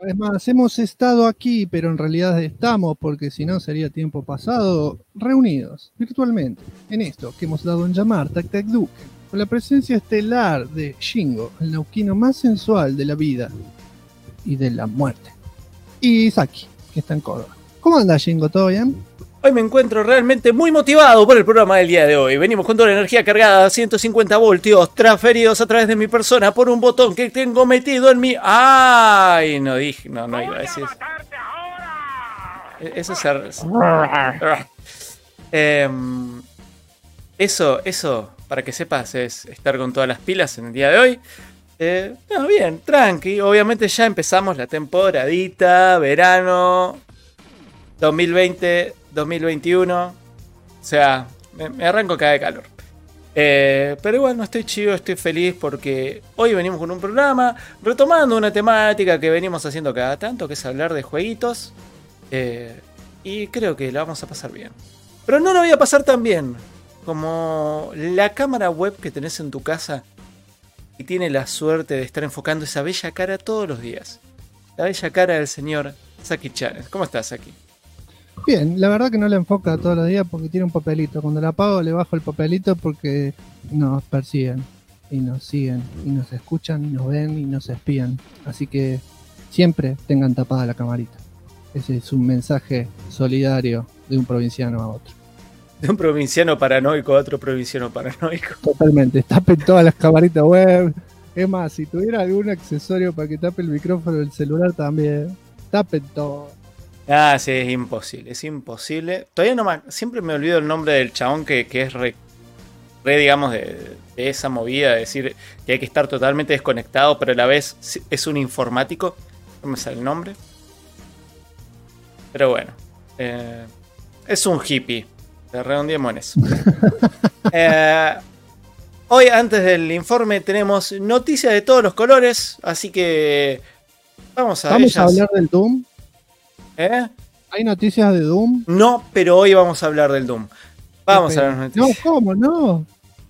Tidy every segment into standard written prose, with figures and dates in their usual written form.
Es más, hemos estado aquí, pero en realidad estamos, porque si no sería tiempo pasado, reunidos virtualmente en esto que hemos dado en llamar Tac Tac Duke, con la presencia estelar de Shingo, el nauquino más sensual de la vida y de la muerte, y Saki, que está en Córdoba. ¿Cómo anda, Shingo? ¿Todo bien? Hoy me encuentro realmente muy motivado por el programa del día de hoy. Venimos con toda la energía cargada a 150 voltios transferidos a través de mi persona por un botón que tengo metido en mi... ¡Ay! No dije, no iba a decir eso. Eso, para que sepas, es estar con todas las pilas en el día de hoy. Bien, tranqui. Obviamente ya empezamos la temporadita, verano 2020-2021. O sea, me arranco cada de calor. Pero igual no estoy chido, estoy feliz porque hoy venimos con un programa retomando una temática que venimos haciendo cada tanto, que es hablar de jueguitos. Y creo que la vamos a pasar bien. Pero no lo voy a pasar tan bien como la cámara web que tenés en tu casa y tiene la suerte de estar enfocando esa bella cara todos los días. La bella cara del señor Saki Channel. ¿Cómo estás, Saki? Bien, la verdad que no la enfoca todos los días porque tiene un papelito. Cuando la apago le bajo el papelito porque nos persiguen y nos siguen y nos escuchan y nos ven y nos espían. Así que siempre tengan tapada la camarita. Ese es un mensaje solidario de un provinciano a otro. De un provinciano paranoico a otro provinciano paranoico. Totalmente, tapen todas las camaritas web. Es más, si tuviera algún accesorio para que tape el micrófono del celular también, tapen todo. Ah, sí, es imposible. Todavía no siempre me olvido el nombre del chabón que es re digamos, de esa movida, de decir que hay que estar totalmente desconectado, pero a la vez es un informático. No me sale el nombre. Pero bueno, es un hippie. Redondeemos en eso. Hoy, antes del informe, tenemos noticias de todos los colores, así que vamos a hablar del Doom. ¿Hay noticias de Doom? No, pero hoy vamos a hablar del Doom. Vamos a ver las noticias. No, ¿cómo no?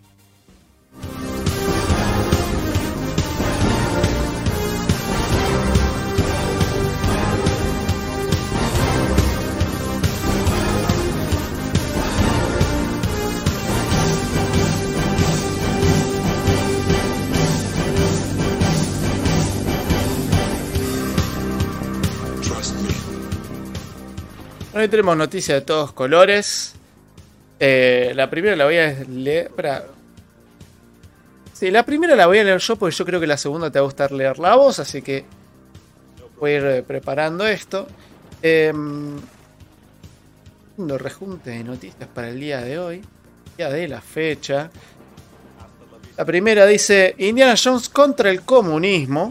Hoy tenemos noticias de todos colores. La primera la voy a leer. Sí, la primera la voy a leer yo porque yo creo que la segunda te va a gustar leer la voz, así que voy a ir preparando esto. Un rejunte de noticias para el día de hoy, día de la fecha. La primera dice: Indiana Jones contra el comunismo.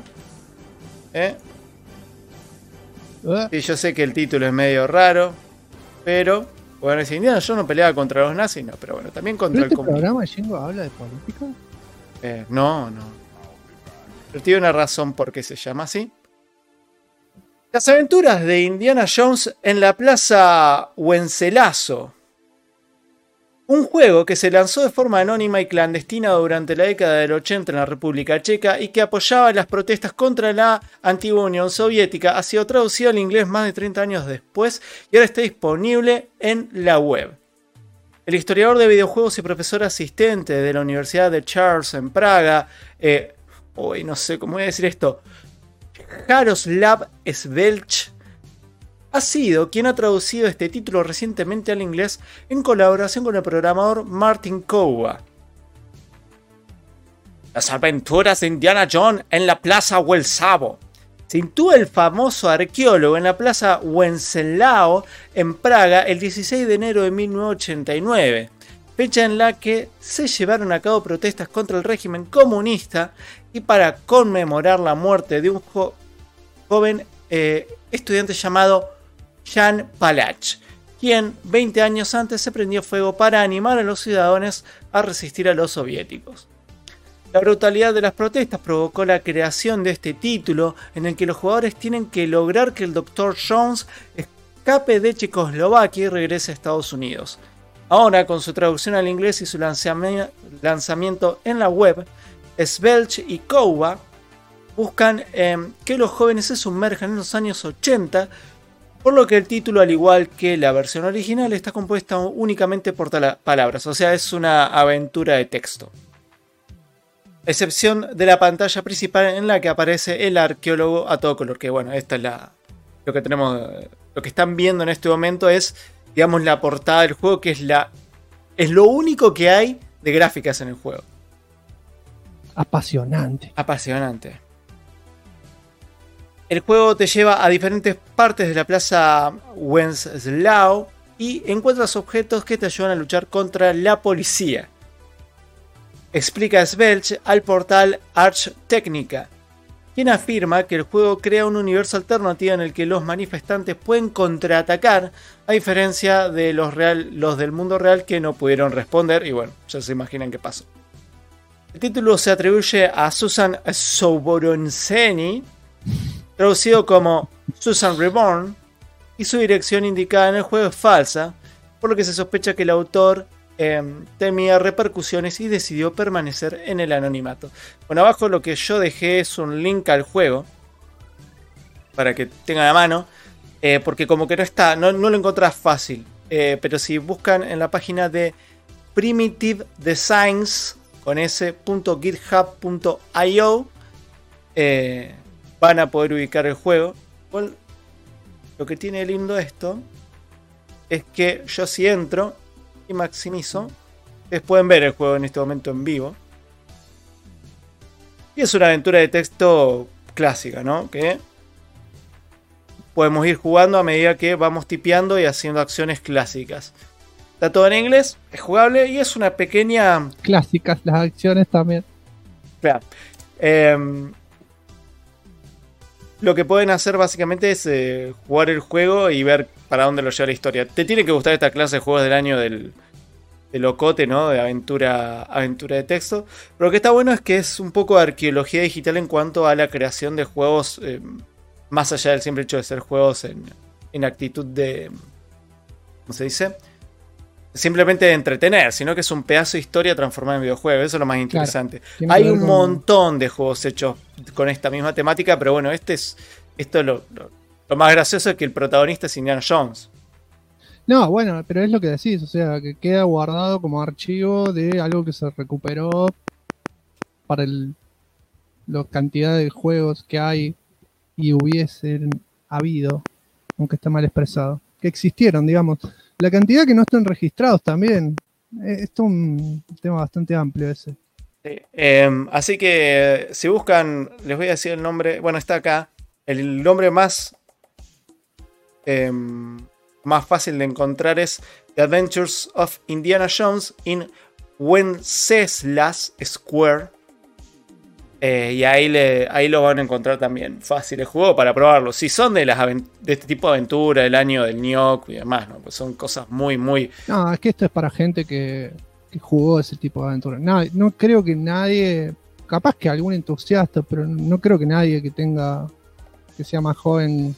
Sí, yo sé que el título es medio raro, pero bueno, si Indiana Jones no peleaba contra los nazis, no, pero bueno, también contra el comunismo. ¿Este programa, Jingo, habla de política? No. Pero tiene una razón por qué se llama así. Las aventuras de Indiana Jones en la Plaza Wenceslazo. Un juego que se lanzó de forma anónima y clandestina durante la década del 80 en la República Checa y que apoyaba las protestas contra la antigua Unión Soviética, ha sido traducido al inglés más de 30 años después y ahora está disponible en la web. El historiador de videojuegos y profesor asistente de la Universidad de Charles en Praga, no sé cómo voy a decir esto, Jaroslav Svelch, ha sido quien ha traducido este título recientemente al inglés en colaboración con el programador Martin Kowa. Las aventuras de Indiana Jones en la Plaza Wenceslao. Se sitúa el famoso arqueólogo en la Plaza Wenceslao en Praga el 16 de enero de 1989, fecha en la que se llevaron a cabo protestas contra el régimen comunista y para conmemorar la muerte de un joven estudiante llamado Jan Palach, quien 20 años antes se prendió fuego para animar a los ciudadanos a resistir a los soviéticos. La brutalidad de las protestas provocó la creación de este título, en el que los jugadores tienen que lograr que el Dr. Jones escape de Checoslovaquia y regrese a Estados Unidos. Ahora, con su traducción al inglés y su lanzamiento en la web, Svelch y Kowa buscan que los jóvenes se sumerjan en los años 80, por lo que el título, al igual que la versión original, está compuesta únicamente por palabras, o sea, es una aventura de texto. Excepción de la pantalla principal en la que aparece el arqueólogo a todo color, que bueno, esta es lo que tenemos, lo que están viendo en este momento es, digamos, la portada del juego, que es lo único que hay de gráficas en el juego. Apasionante. Apasionante. El juego te lleva a diferentes partes de la plaza Wenceslao y encuentras objetos que te ayudan a luchar contra la policía. Explica Svelch al portal Arch Technica, quien afirma que el juego crea un universo alternativo en el que los manifestantes pueden contraatacar, a diferencia de los del mundo real que no pudieron responder, y bueno, ya se imaginan qué pasó. El título se atribuye a Susan Soboronseny, traducido como Susan Reborn, y su dirección indicada en el juego es falsa, por lo que se sospecha que el autor temía repercusiones y decidió permanecer en el anonimato. Bueno, abajo lo que yo dejé es un link al juego para que tengan a mano, porque como que no lo encontrás fácil, pero si buscan en la página de Primitive Designs con s.github.io van a poder ubicar el juego. Lo que tiene lindo esto es que yo si entro y maximizo, ustedes pueden ver el juego en este momento en vivo. Y es una aventura de texto clásica, ¿no? Que podemos ir jugando a medida que vamos tipeando y haciendo acciones clásicas. Está todo en inglés, es jugable y es una pequeña... Clásicas las acciones también. Claro. Lo que pueden hacer básicamente es jugar el juego y ver para dónde lo lleva la historia. Te tiene que gustar esta clase de juegos del año del locote, ¿no? De aventura de texto. Pero lo que está bueno es que es un poco de arqueología digital en cuanto a la creación de juegos, más allá del simple hecho de ser juegos en actitud de... ¿Cómo se dice? Simplemente de entretener, sino que es un pedazo de historia transformada en videojuego. Eso es lo más interesante. Claro, hay un montón de juegos hechos con esta misma temática, pero bueno, esto es lo más gracioso, es que el protagonista es Indiana Jones. No, bueno, pero es lo que decís, o sea, que queda guardado como archivo de algo que se recuperó para la cantidad de juegos que hay y hubiesen habido, aunque está mal expresado, que existieron, digamos. La cantidad que no están registrados también. Esto es un tema bastante amplio ese. Sí, así que si buscan, les voy a decir el nombre. Bueno, está acá. El nombre más fácil de encontrar es The Adventures of Indiana Jones in Wenceslas Square. Y ahí lo van a encontrar también fácil el juego para probarlo. Si son de este tipo de aventura, del año del Ñoc y demás, ¿no? Pues son cosas muy, muy... No, es que esto es para gente que jugó ese tipo de aventura. No creo que nadie, capaz que algún entusiasta, pero no creo que nadie que sea más joven.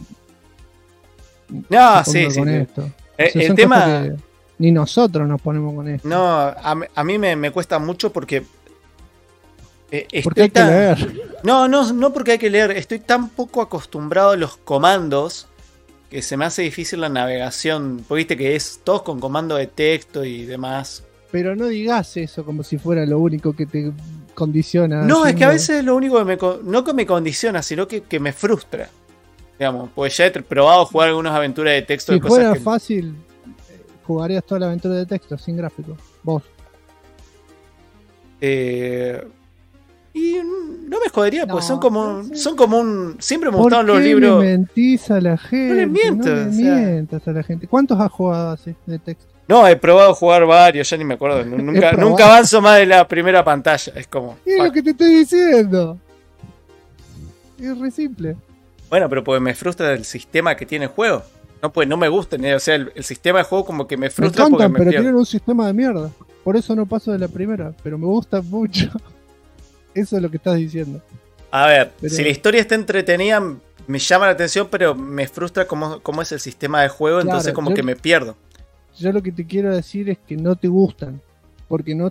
No, sí. Esto. O sea, el tema... Ni nosotros nos ponemos con esto. No, a mí me cuesta mucho porque... porque hay que leer. No porque hay que leer. Estoy tan poco acostumbrado a los comandos que se me hace difícil la navegación. Porque viste que es todo con comando de texto y demás. Pero no digas eso como si fuera lo único que te condiciona. No, es que a veces es lo único que no que me condiciona, sino que me frustra. Digamos, pues ya he probado jugar algunas aventuras de texto. Si fuera fácil, jugarías toda la aventura de texto sin gráfico. Vos. Y no me jodería, pues son como un... Siempre me gustaron los libros. ¿Por qué le mentís a la gente? No le mientas a la gente. ¿Cuántos has jugado así de texto? No, he probado jugar varios, ya ni me acuerdo. Nunca avanzo más de la primera pantalla. Es como... Es lo que te estoy diciendo. Es re simple. Bueno, pero pues me frustra el sistema que tiene el juego. No, pues no me gusta. O sea, el sistema de juego como que me frustra porque me pero pierdo. tienen un sistema de mierda. Por eso no paso de la primera. Pero me gusta mucho. Eso es lo que estás diciendo. A ver, si la historia está entretenida, me llama la atención, pero me frustra cómo es el sistema de juego, entonces como que me pierdo. Yo lo que te quiero decir es que no te gustan. Porque no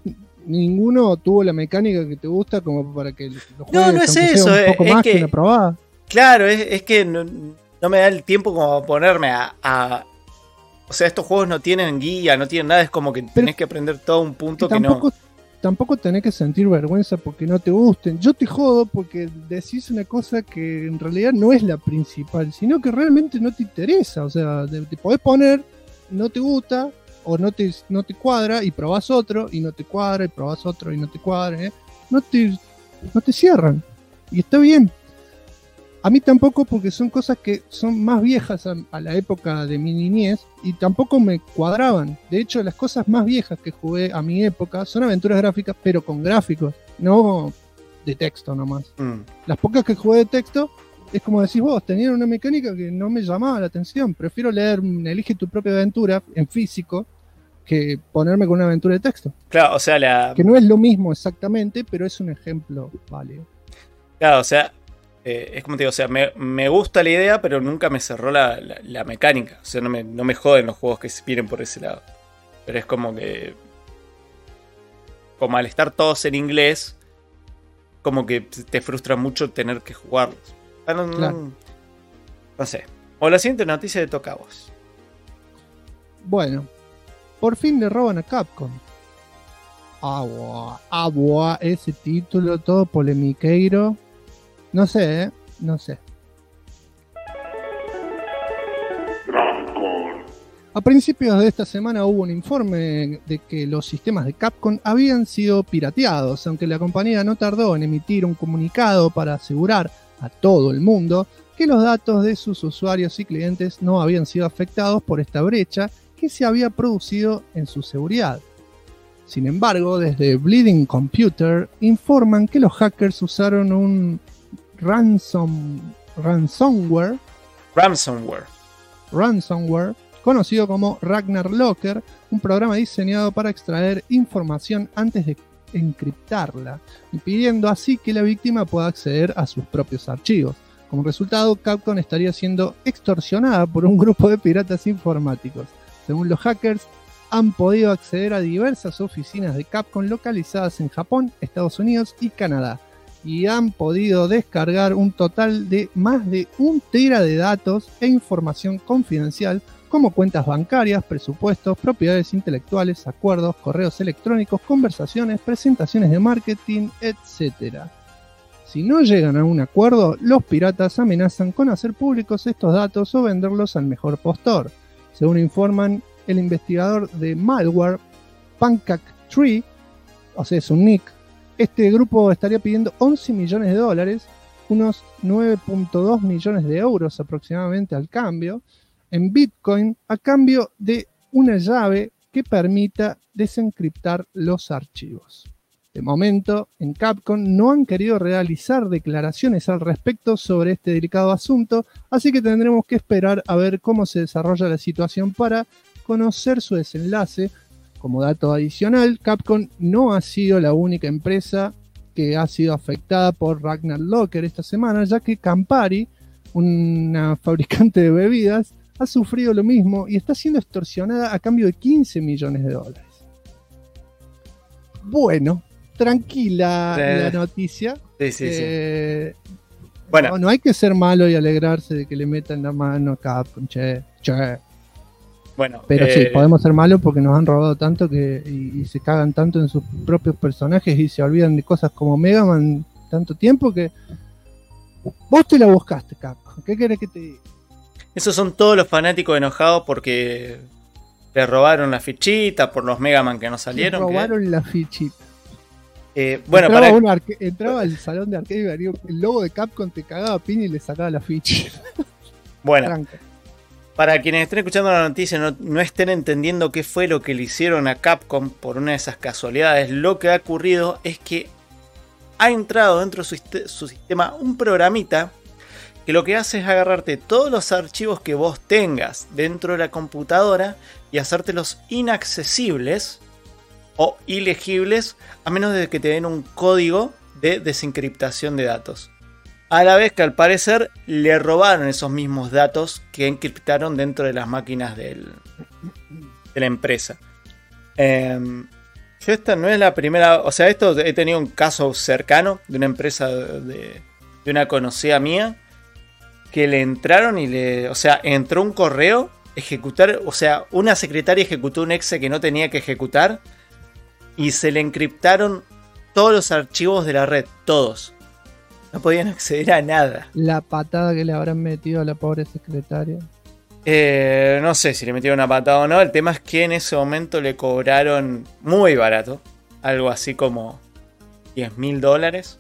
ninguno tuvo la mecánica que te gusta como para que lo juegues. No, no es eso. Un poco es más que una probada. Claro, es que no me da el tiempo como a ponerme o sea, estos juegos no tienen guía, no tienen nada. Es como que tenés que aprender todo un punto que no. Tampoco tenés que sentir vergüenza porque no te gusten. Yo te jodo porque decís una cosa que en realidad no es la principal, sino que realmente no te interesa. O sea, te podés poner, no te gusta o no te cuadra y probás otro y no te cuadra y probás otro y no te cuadra. No te cierran. Y está bien. A mí tampoco, porque son cosas que son más viejas a la época de mi niñez y tampoco me cuadraban. De hecho, las cosas más viejas que jugué a mi época son aventuras gráficas, pero con gráficos, no de texto nomás. Las pocas que jugué de texto, es como decís vos, tenían una mecánica que no me llamaba la atención. Prefiero leer Elige tu propia aventura en físico que ponerme con una aventura de texto. Claro, o sea, que no es lo mismo exactamente, pero es un ejemplo válido. Claro, o sea, es como te digo, o sea, me gusta la idea, pero nunca me cerró la mecánica. O sea, no me joden los juegos que se vienen por ese lado. Pero es como que, como al estar todos en inglés, como que te frustra mucho tener que jugarlos. No sé. O la siguiente noticia de toca a vos. Bueno, por fin le roban a Capcom. Agua, ese título todo polemiqueiro. No sé, no sé. A principios de esta semana hubo un informe de que los sistemas de Capcom habían sido pirateados, aunque la compañía no tardó en emitir un comunicado para asegurar a todo el mundo que los datos de sus usuarios y clientes no habían sido afectados por esta brecha que se había producido en su seguridad. Sin embargo, desde Bleeding Computer informan que los hackers usaron un ransomware conocido como Ragnar Locker, un programa diseñado para extraer información antes de encriptarla, impidiendo así que la víctima pueda acceder a sus propios archivos. Como resultado, Capcom estaría siendo extorsionada por un grupo de piratas informáticos. Según los hackers, han podido acceder a diversas oficinas de Capcom localizadas en Japón, Estados Unidos y Canadá, y han podido descargar un total de más de 1 tera de datos e información confidencial como cuentas bancarias, presupuestos, propiedades intelectuales, acuerdos, correos electrónicos, conversaciones, presentaciones de marketing, etc. Si no llegan a un acuerdo, los piratas amenazan con hacer públicos estos datos o venderlos al mejor postor. Según informan el investigador de malware Pancake Tree, o sea, es un nick, este grupo estaría pidiendo $11 millones, unos 9.2 millones de euros aproximadamente al cambio, en Bitcoin, a cambio de una llave que permita desencriptar los archivos. De momento, en Capcom no han querido realizar declaraciones al respecto sobre este delicado asunto, así que tendremos que esperar a ver cómo se desarrolla la situación para conocer su desenlace. Como dato adicional, Capcom no ha sido la única empresa que ha sido afectada por Ragnar Locker esta semana, ya que Campari, una fabricante de bebidas, ha sufrido lo mismo y está siendo extorsionada a cambio de $15 millones. Bueno, tranquila la noticia. Sí. Bueno. No hay que ser malo y alegrarse de que le metan la mano a Capcom, che. Bueno, pero sí, podemos ser malos porque nos han robado tanto y se cagan tanto en sus propios personajes y se olvidan de cosas como Mega Man tanto tiempo que vos te la buscaste, Capcom. ¿Qué querés que te diga? Esos son todos los fanáticos enojados porque le robaron la fichita por los Mega Man que no salieron. Le robaron la fichita. Bueno, entraba al salón de arcade y el logo de Capcom te cagaba piña y le sacaba la ficha. Bueno, Tranca. Para quienes estén escuchando la noticia no estén entendiendo qué fue lo que le hicieron a Capcom por una de esas casualidades, lo que ha ocurrido es que ha entrado dentro de su sistema un programita que lo que hace es agarrarte todos los archivos que vos tengas dentro de la computadora y hacértelos inaccesibles o ilegibles a menos de que te den un código de desencriptación de datos. A la vez que al parecer le robaron esos mismos datos que encriptaron dentro de las máquinas de la empresa. Yo esta no es la primera, o sea, esto he tenido un caso cercano de una empresa de una conocida mía que le entraron o sea, entró un correo, ejecutar, o sea, una secretaria ejecutó un exe que no tenía que ejecutar y se le encriptaron todos los archivos de la red, todos. No podían acceder a nada. La patada que le habrán metido a la pobre secretaria. No sé si le metieron una patada o no. El tema es que en ese momento le cobraron muy barato. Algo así como $10.000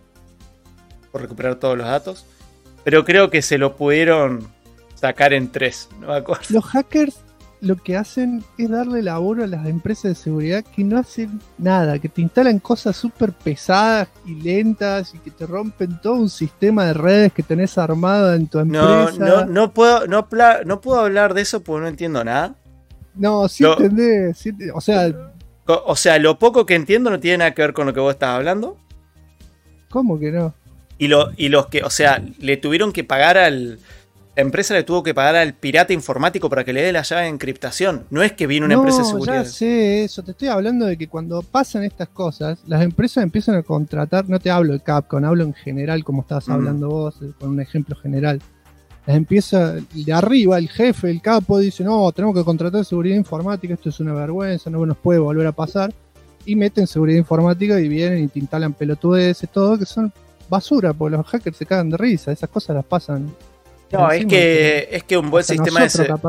por recuperar todos los datos. Pero creo que se lo pudieron sacar en 3. No me acuerdo. Los hackers lo que hacen es darle laburo a las empresas de seguridad que no hacen nada, que te instalan cosas súper pesadas y lentas y que te rompen todo un sistema de redes que tenés armado en tu empresa. No puedo hablar de eso porque no entiendo nada. No, sí entendés. Sí, o sea, lo poco que entiendo no tiene nada que ver con lo que vos estás hablando. ¿Cómo que no? Y los que, o sea, le tuvieron que pagar la empresa le tuvo que pagar al pirata informático para que le dé la llave de encriptación. No es que vino una empresa de seguridad. Ya sé eso. Te estoy hablando de que cuando pasan estas cosas, las empresas empiezan a contratar. No te hablo de Capcom, hablo en general, como estabas hablando vos, con un ejemplo general. Las empieza de arriba, el jefe, el capo, dice: no, tenemos que contratar seguridad informática, esto es una vergüenza, no nos puede volver a pasar. Y meten seguridad informática y vienen y te instalan pelotudeces, todo, que son basura, porque los hackers se cagan de risa. Esas cosas las pasan. No, es que un buen sistema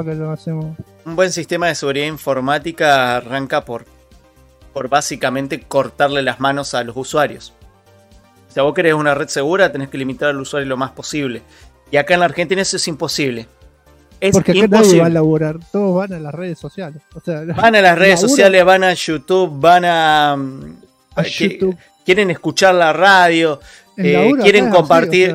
un buen sistema de seguridad informática arranca por básicamente cortarle las manos a los usuarios. Si vos querés una red segura, tenés que limitar al usuario lo más posible. Y acá en la Argentina eso es imposible. Porque acá nadie va a laburar, todos van a las redes sociales. O sea, van a las redes sociales, van a YouTube, van a YouTube. Quieren escuchar la radio, quieren compartir,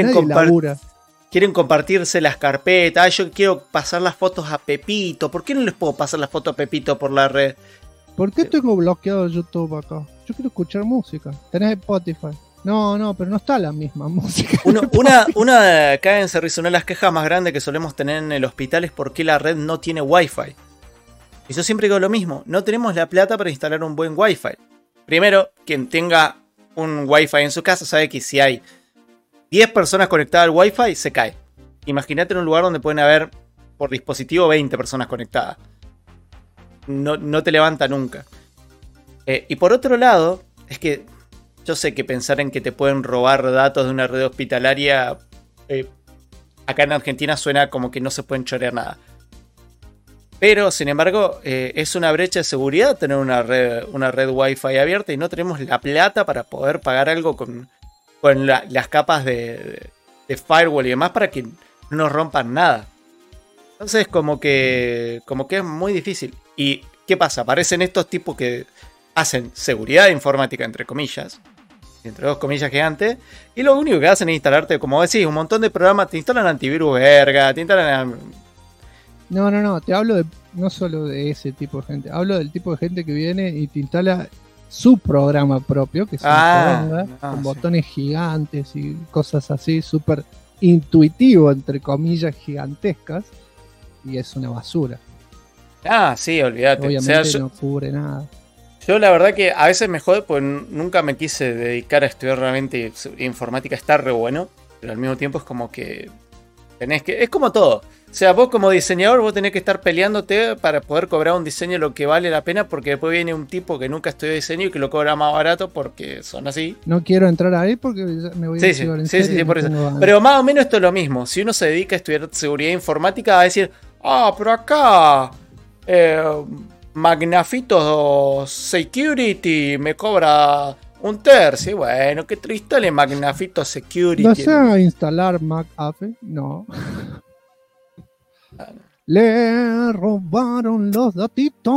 quieren compartirse las carpetas. Yo quiero pasar las fotos a Pepito. ¿Por qué no les puedo pasar las fotos a Pepito por la red? ¿Por qué tengo bloqueado YouTube acá? Yo quiero escuchar música. Tenés Spotify. No, pero no está la misma música. Una acá en Cerrizo, una de las quejas más grandes que solemos tener en el hospital es por qué la red no tiene Wi-Fi. Y yo siempre digo lo mismo. No tenemos la plata para instalar un buen Wi-Fi. Primero, quien tenga un Wi-Fi en su casa sabe que si hay 10 personas conectadas al Wi-Fi, se cae. Imagínate en un lugar donde pueden haber por dispositivo 20 personas conectadas. No te levanta nunca. Y por otro lado, es que yo sé que pensar en que te pueden robar datos de una red hospitalaria acá en Argentina suena como que no se pueden chorear nada. Pero, sin embargo, es una brecha de seguridad tener una red Wi-Fi abierta y no tenemos la plata para poder pagar algo con las capas de firewall y demás para que no nos rompan nada. Entonces como que es muy difícil. ¿Y qué pasa? Aparecen estos tipos que hacen seguridad informática, entre comillas, entre dos comillas gigantes, y lo único que hacen es instalarte, como decís, un montón de programas. Te instalan antivirus verga, te instalan... No, te hablo no solo de ese tipo de gente, hablo del tipo de gente que viene y te instala su programa propio, que es con botones gigantes y cosas así, súper intuitivo, entre comillas, gigantescas, y es una basura. Sí, olvídate. Obviamente no cubre nada. Yo la verdad que a veces me jode porque nunca me quise dedicar a estudiar realmente informática. Está re bueno, pero al mismo tiempo es como que es como todo. O sea, vos como diseñador vos tenés que estar peleándote para poder cobrar un diseño lo que vale la pena, porque después viene un tipo que nunca estudió diseño y que lo cobra más barato porque son así. No quiero entrar ahí porque me voy a llevar en serio. Sí, por eso. Pero más o menos esto es lo mismo. Si uno se dedica a estudiar seguridad informática, va a decir: pero acá Magnafito Security me cobra un tercio. Bueno, qué triste le Magnafito Security. ¿Vas a instalar McAfee? No. Le robaron los datitos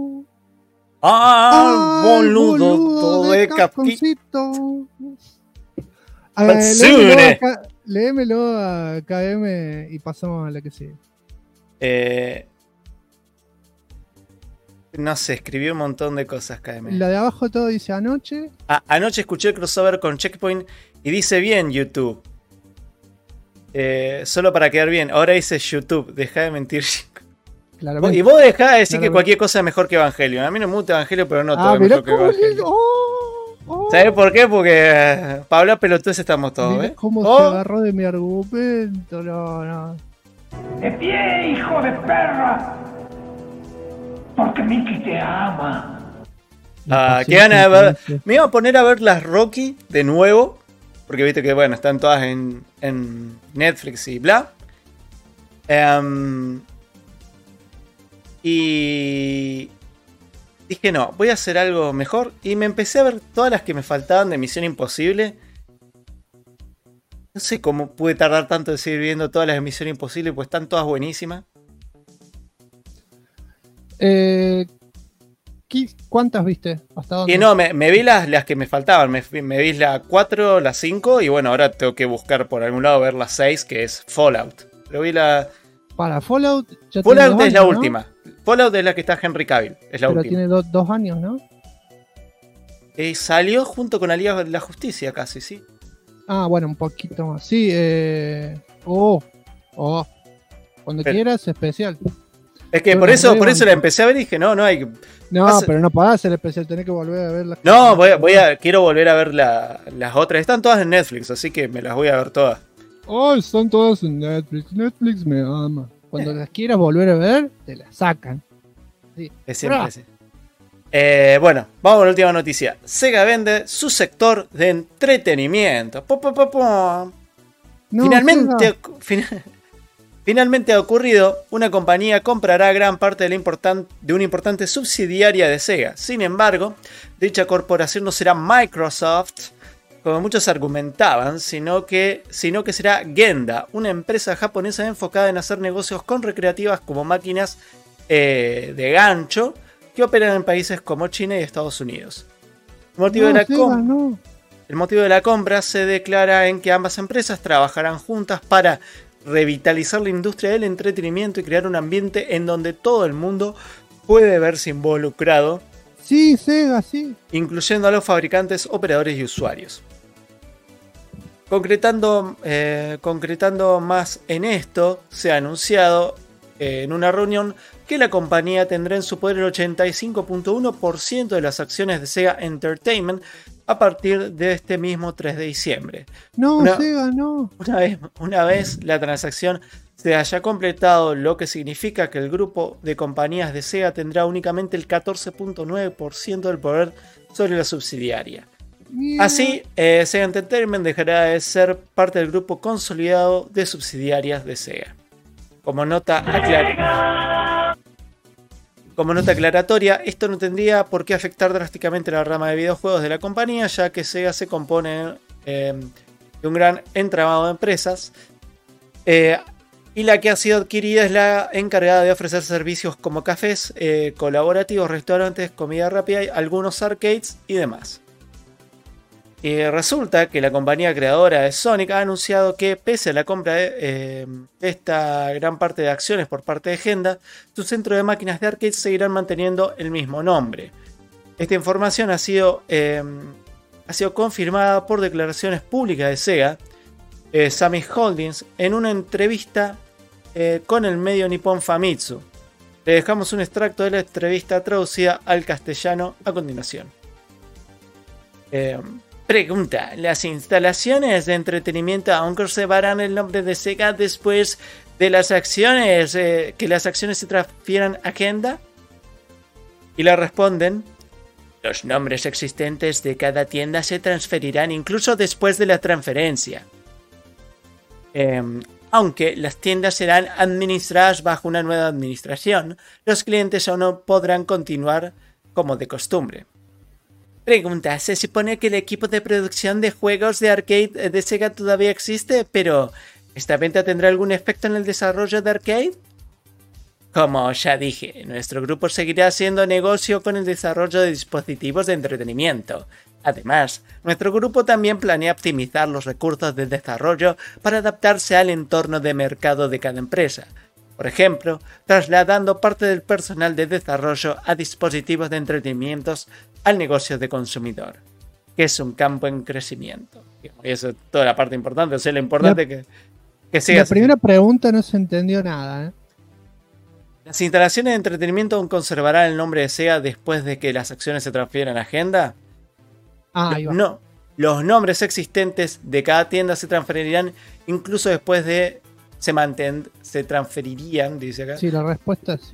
al boludo de Casconcito. Léemelo a KM y pasamos a la que sigue. No sé, escribí un montón de cosas, KM. La de abajo todo dice anoche. Anoche escuché el crossover con Checkpoint y dice bien YouTube. Solo para quedar bien. Ahora dice YouTube. Deja de mentir. claramente. Y vos dejás de decir que cualquier cosa es mejor que Evangelion. A mí no me gusta Evangelion, pero no todo es mejor que Evangelion. ¿Sabés por qué? Porque para hablar pelotudes estamos todos, Mirá ¿eh? cómo se agarró de mi argumento, no. ¡De pie, hijo de perra! Porque Mickey te ama. Qué ganas de ver. Me iba a poner a ver las Rocky de nuevo. Porque viste que, bueno, están todas en Netflix y bla. Y dije, no, voy a hacer algo mejor. Y me empecé a ver todas las que me faltaban de Misión Imposible. No sé cómo pude tardar tanto en seguir viendo todas las de Misión Imposible, pues están todas buenísimas. ¿Cuántas viste? ¿Hasta dónde? Y no, me vi las que me faltaban. Me vi la 4, la 5 y bueno, ahora tengo que buscar por algún lado ver la 6, que es Fallout. Pero vi la... Para Fallout... Fallout es la última. Fallout es la que está Henry Cavill. Es la última. Pero tiene 2 años, ¿no? Salió junto con la Liga de la Justicia casi, sí. Ah, bueno, un poquito más. Sí, cuando quieras, especial. Es que por eso la empecé a ver y dije, no hay... No, pero no podés hacer especial, tenés que volver a ver las... No, quiero volver a ver las otras. Están todas en Netflix, así que me las voy a ver todas. Están todas en Netflix. Netflix me ama. Cuando las quieras volver a ver, te las sacan. Sí. Es siempre así. Bueno, vamos a la última noticia. Sega vende su sector de entretenimiento. No, Finalmente ha ocurrido, una compañía comprará gran parte de una importante subsidiaria de Sega. Sin embargo, dicha corporación no será Microsoft, como muchos argumentaban, sino que será Genda, una empresa japonesa enfocada en hacer negocios con recreativas como máquinas de gancho que operan en países como China y Estados Unidos. El motivo de la compra se declara en que ambas empresas trabajarán juntas para revitalizar la industria del entretenimiento y crear un ambiente en donde todo el mundo puede verse involucrado. Sí, Sega, sí. Incluyendo a los fabricantes, operadores y usuarios. Concretando más en esto, se ha anunciado en una reunión que la compañía tendrá en su poder el 85.1% de las acciones de Sega Entertainment a partir de este mismo 3 de diciembre. Sega, no. Una vez la transacción se haya completado, lo que significa que el grupo de compañías de Sega tendrá únicamente el 14.9% del poder sobre la subsidiaria. Así, Sega Entertainment dejará de ser parte del grupo consolidado de subsidiarias de Sega. Como nota aclaratoria, esto no tendría por qué afectar drásticamente la rama de videojuegos de la compañía, ya que Sega se compone de un gran entramado de empresas y la que ha sido adquirida es la encargada de ofrecer servicios como cafés colaborativos, restaurantes, comida rápida, algunos arcades y demás. Resulta que la compañía creadora de Sonic ha anunciado que, pese a la compra de esta gran parte de acciones por parte de Genda, su centro de máquinas de arcade seguirán manteniendo el mismo nombre. Esta información ha sido confirmada por declaraciones públicas de Sega, Sammy Holdings, en una entrevista con el medio Nippon Famitsu. Le dejamos un extracto de la entrevista traducida al castellano a continuación. Pregunta: ¿las instalaciones de entretenimiento aún conservarán el nombre de Sega después de las acciones, que las acciones se transfieran a Genda? Y le responden: los nombres existentes de cada tienda se transferirán incluso después de la transferencia. Aunque las tiendas serán administradas bajo una nueva administración, los clientes aún no podrán continuar como de costumbre. Pregunta: se supone que el equipo de producción de juegos de arcade de Sega todavía existe, pero ¿esta venta tendrá algún efecto en el desarrollo de arcade? Como ya dije, nuestro grupo seguirá haciendo negocio con el desarrollo de dispositivos de entretenimiento. Además, nuestro grupo también planea optimizar los recursos de desarrollo para adaptarse al entorno de mercado de cada empresa. Por ejemplo, trasladando parte del personal de desarrollo a dispositivos de entretenimiento al negocio de consumidor, que es un campo en crecimiento. Y eso es toda la parte importante, o sea, lo importante que siga. La primera pregunta no se entendió nada, Las instalaciones de entretenimiento aún conservarán el nombre de Sega después de que las acciones se transfieran a la agenda. Ahí va. No, los nombres existentes de cada tienda se transferirán incluso después de se transferirían, dice acá. Sí, la respuesta es sí.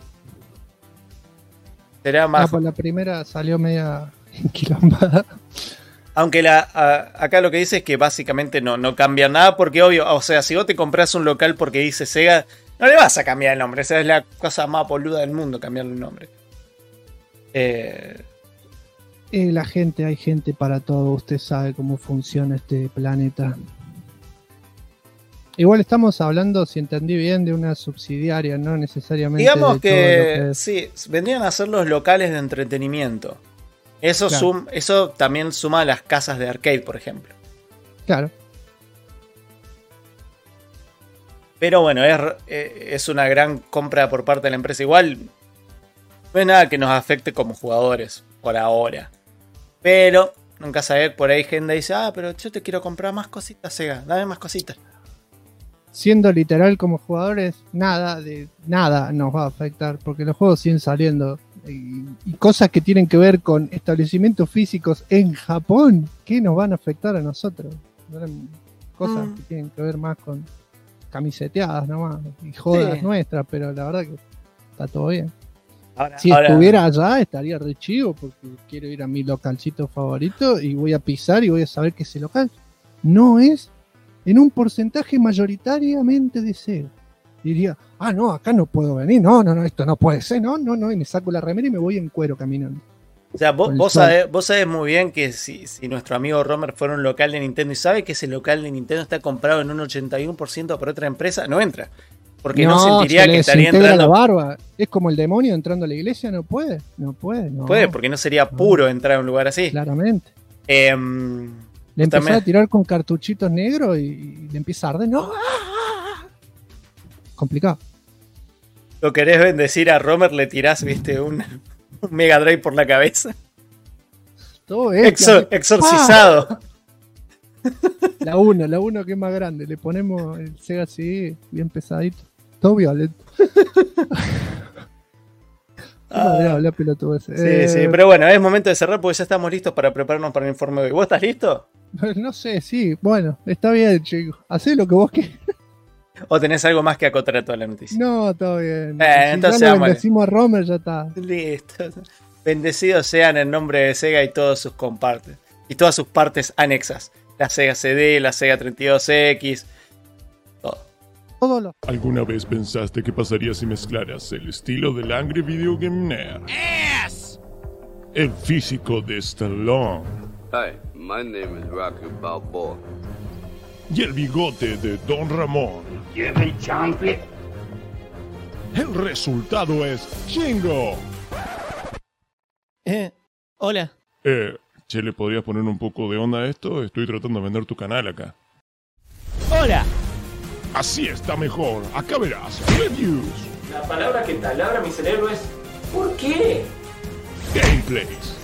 Será más. Pues la primera salió media enquilombada. Aunque acá lo que dice es que básicamente no cambia nada, porque obvio, o sea, si vos te compras un local porque dice Sega, no le vas a cambiar el nombre. Esa es la cosa más boluda del mundo, cambiarle el nombre. La gente, hay gente para todo. Usted sabe cómo funciona este planeta. Igual estamos hablando, si entendí bien, de una subsidiaria, no necesariamente. Digamos de todo lo sí, vendrían a ser los locales de entretenimiento. Eso, claro. Eso también suma a las casas de arcade, por ejemplo. Claro. Pero bueno, es una gran compra por parte de la empresa. Igual no es nada que nos afecte como jugadores por ahora. Pero nunca sabés, por ahí gente dice, pero yo te quiero comprar más cositas, Sega, dame más cositas. Siendo literal como jugadores, nada nos va a afectar, porque los juegos siguen saliendo. Y cosas que tienen que ver con establecimientos físicos en Japón, ¿qué nos van a afectar a nosotros? Cosas que tienen que ver más con camiseteadas nomás y jodas nuestras, pero la verdad que está todo bien. Si estuviera allá estaría re chivo, porque quiero ir a mi localcito favorito y voy a pisar y voy a saber que ese local no es en un porcentaje mayoritariamente de Sega. Diría, no, acá no puedo venir, no, esto no puede ser, no, y me saco la remera y me voy en cuero caminando. O sea, vos sabés muy bien que si nuestro amigo Romer fuera a un local de Nintendo y sabe que ese local de Nintendo está comprado en un 81% por otra empresa, no entra. Porque no sentiría que estaría entrando. La barba. Es como el demonio entrando a la iglesia, no puede. Puede, porque no sería puro entrar a un lugar así. Claramente. Le empezó a tirar con cartuchitos negros y le empieza a arder. No. Complicado. Lo querés bendecir a Romer, le tirás, viste, un Mega Drive por la cabeza. Todo eso. Exorcizado. La 1 que es más grande. Le ponemos el Sega CD bien pesadito. Todo violento. La pelotuda ese. Sí, pero bueno, es momento de cerrar porque ya estamos listos para prepararnos para el informe de hoy. ¿Vos estás listo? No sé, sí. Bueno, está bien, chico. Hacé lo que vos quieras. ¿O tenés algo más que acotar a toda la noticia? No, todo bien. Entonces ya lo bendecimos a Romer, ya está. Listo. Bendecidos sean en nombre de Sega y todos sus compartes. Y todas sus partes anexas. La Sega CD, la Sega 32X. Todo. ¿Alguna vez pensaste qué pasaría si mezclaras el estilo del Angry Video Game Nerd? Yes! El físico de Stallone. Hi, my name is Rocky Balboa. Y el bigote de Don Ramón. Jimmy Champion. El resultado es Shingo. Hola. Che, ¿le podrías poner un poco de onda a esto? Estoy tratando de vender tu canal acá. Hola. Así está mejor. Acá verás. Reviews. La palabra que taladra mi cerebro es ¿por qué? Gameplays.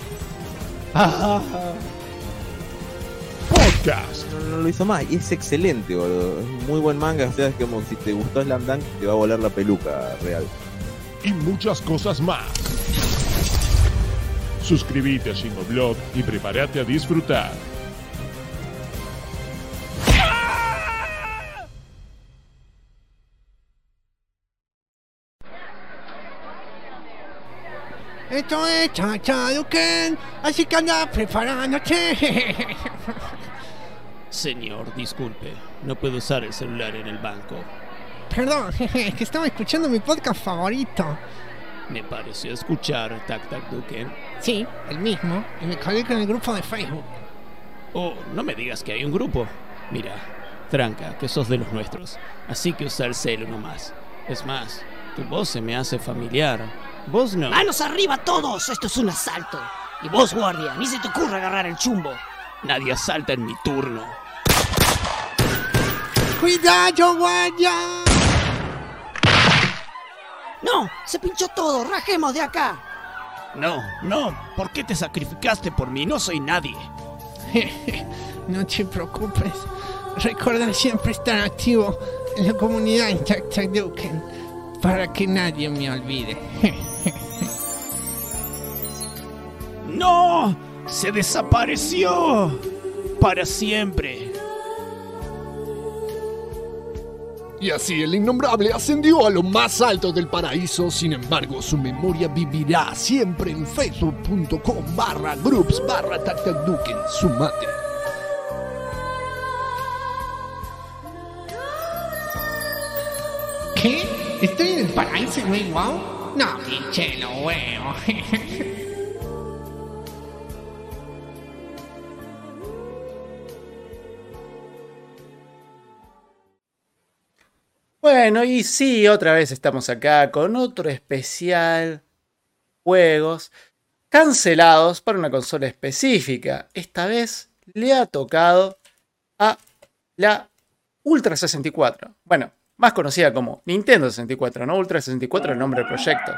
Podcast. No lo hizo más y es excelente, boludo. Es un muy buen manga. O sea, es como si te gustó Slam Dunk, te va a volar la peluca real. Y muchas cosas más. Suscríbete a Shingoblog y prepárate a disfrutar. Esto es Chachaduken, así que anda preparándote. Señor, disculpe, no puedo usar el celular en el banco. Perdón, es que estaba escuchando mi podcast favorito. Me pareció escuchar Tac Tac Duken. Sí, el mismo, y me colgué con el grupo de Facebook. Oh, no me digas que hay un grupo. Mira, tranca, que sos de los nuestros, así que usa el celu nomás. Es más, tu voz se me hace familiar. Vos no. ¡Manos arriba todos! Esto es un asalto. Y vos, guardia, ni se te ocurra agarrar el chumbo. Nadie asalta en mi turno. ¡Cuidado, guardia! ¡No! ¡Se pinchó todo! ¡Rajemos de acá! No, ¿por qué te sacrificaste por mí? No soy nadie. No te preocupes. Recuerda siempre estar activo en la comunidad en Tac Tac Duken. para que nadie me olvide. ¡No! ¡Se desapareció! ¡Para siempre! Y así el innombrable ascendió a lo más alto del paraíso. Sin embargo, su memoria vivirá siempre en facebook.com/groups/tactacduken. Sumate. ¿Qué? ¿Estoy en el paraíso, güey? ¿Wow? No, pinche lo veo. Bueno, y sí, otra vez estamos acá con otro especial. Juegos cancelados para una consola específica. Esta vez le ha tocado a la Ultra 64. Bueno, más conocida como Nintendo 64, ¿no? Ultra 64 es el nombre del proyecto.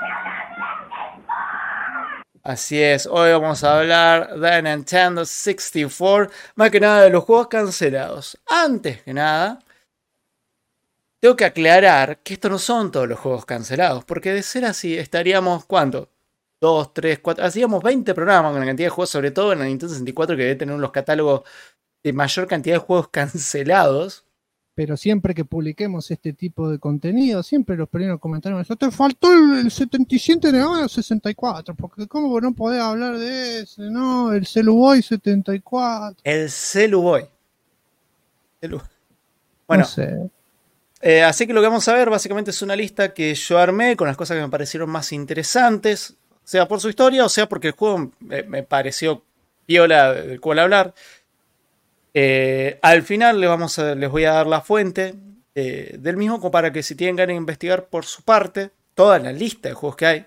Así es, hoy vamos a hablar de Nintendo 64, más que nada de los juegos cancelados. Antes que nada, tengo que aclarar que estos no son todos los juegos cancelados, porque de ser así estaríamos, ¿cuánto? 2, 3, 4, hacíamos 20 programas con la cantidad de juegos, sobre todo en la Nintendo 64, que debe tener los catálogos de mayor cantidad de juegos cancelados. Pero siempre que publiquemos este tipo de contenido, siempre los primeros comentarios son: te faltó el 77 de 64, porque cómo no podés hablar de ese, ¿no? El Celuboy 74. El Celuboy. Bueno, no sé. Así que lo que vamos a ver básicamente es una lista que yo armé con las cosas que me parecieron más interesantes, sea por su historia o sea porque el juego me pareció piola del cual hablar. Al final les voy a dar la fuente del mismo, como para que si tienen ganas de investigar por su parte toda la lista de juegos que hay,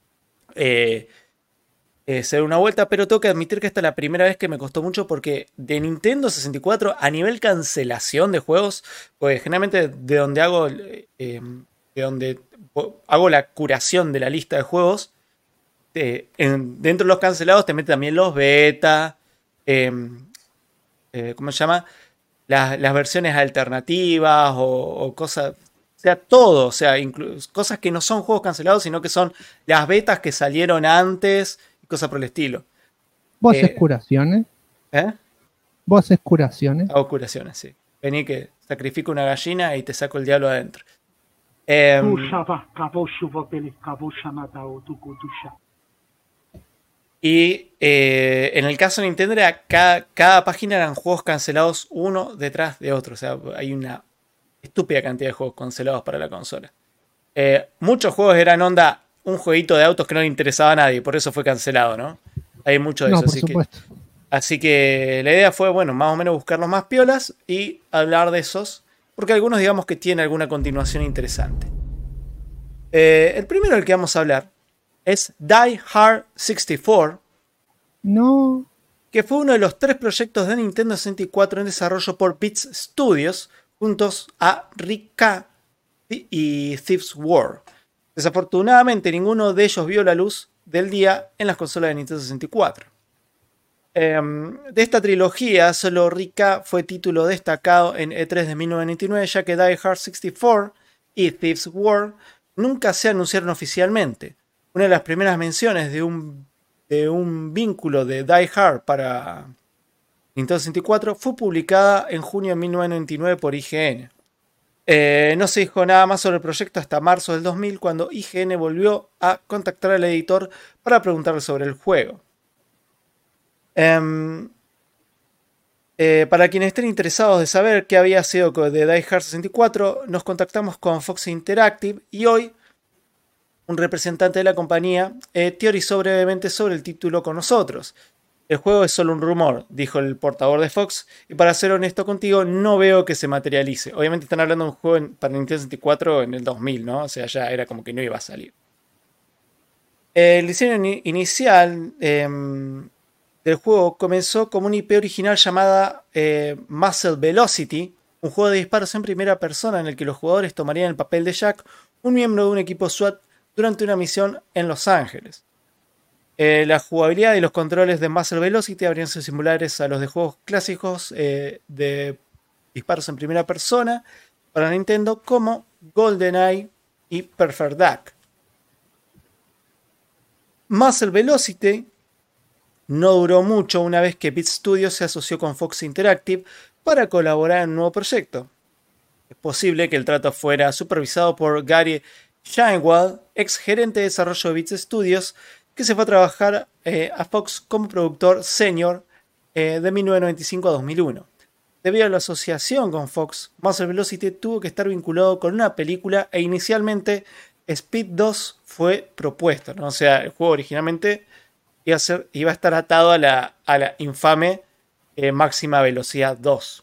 se dé una vuelta. Pero tengo que admitir que esta es la primera vez que me costó mucho, porque de Nintendo 64 a nivel cancelación de juegos, pues generalmente de donde hago la curación de la lista de juegos, dentro de los cancelados te mete también los beta, ¿cómo se llama? Las versiones alternativas o cosas, o sea, todo, o sea, cosas que no son juegos cancelados, sino que son las betas que salieron antes y cosas por el estilo. ¿Vos haces curaciones? ¿Vos haces curaciones? Hago curaciones, sí. Vení que sacrifico una gallina y te saco el diablo adentro. Y en el caso de Nintendo, cada página eran juegos cancelados uno detrás de otro. O sea, hay una estúpida cantidad de juegos cancelados para la consola. Muchos juegos eran onda, un jueguito de autos que no le interesaba a nadie, por eso fue cancelado, ¿no? Hay mucho de eso. Por supuesto. Así que la idea fue, bueno, más o menos buscar los más piolas y hablar de esos, porque algunos digamos que tienen alguna continuación interesante. El primero del que vamos a hablar es Die Hard 64. No. Que fue uno de los 3 proyectos de Nintendo 64 en desarrollo por Beats Studios, juntos a Rick K. y Thief's War. Desafortunadamente, ninguno de ellos vio la luz del día en las consolas de Nintendo 64. De esta trilogía, solo Rick K. fue título destacado en E3 de 1999, ya que Die Hard 64 y Thief's War nunca se anunciaron oficialmente. Una de las primeras menciones de un vínculo de Die Hard para Nintendo 64 fue publicada en junio de 1999 por IGN. No se dijo nada más sobre el proyecto hasta marzo del 2000, cuando IGN volvió a contactar al editor para preguntarle sobre el juego. Para quienes estén interesados de saber qué había sido de Die Hard 64, nos contactamos con Fox Interactive y hoy un representante de la compañía teorizó brevemente sobre el título con nosotros. El juego es solo un rumor, dijo el portavoz de Fox, y para ser honesto contigo, no veo que se materialice. Obviamente están hablando de un juego para Nintendo 64 en el 2000, ¿no? O sea, ya era como que no iba a salir. El diseño inicial del juego comenzó como una IP original llamada Muscle Velocity, un juego de disparos en primera persona en el que los jugadores tomarían el papel de Jack, un miembro de un equipo SWAT, durante una misión en Los Ángeles. La jugabilidad y los controles de Muscle Velocity habrían sido similares a los de juegos clásicos de disparos en primera persona para Nintendo, como GoldenEye y Perfect Dark. Muscle Velocity no duró mucho una vez que Beat Studios se asoció con Fox Interactive para colaborar en un nuevo proyecto. Es posible que el trato fuera supervisado por Gary Sheinwald, ex gerente de desarrollo de Beat Studios, que se fue a trabajar a Fox como productor senior de 1995 a 2001. Debido a la asociación con Fox, Muscle Velocity tuvo que estar vinculado con una película e inicialmente Speed 2 fue propuesto, ¿no? O sea, el juego originalmente iba a estar atado a la infame Máxima Velocidad 2.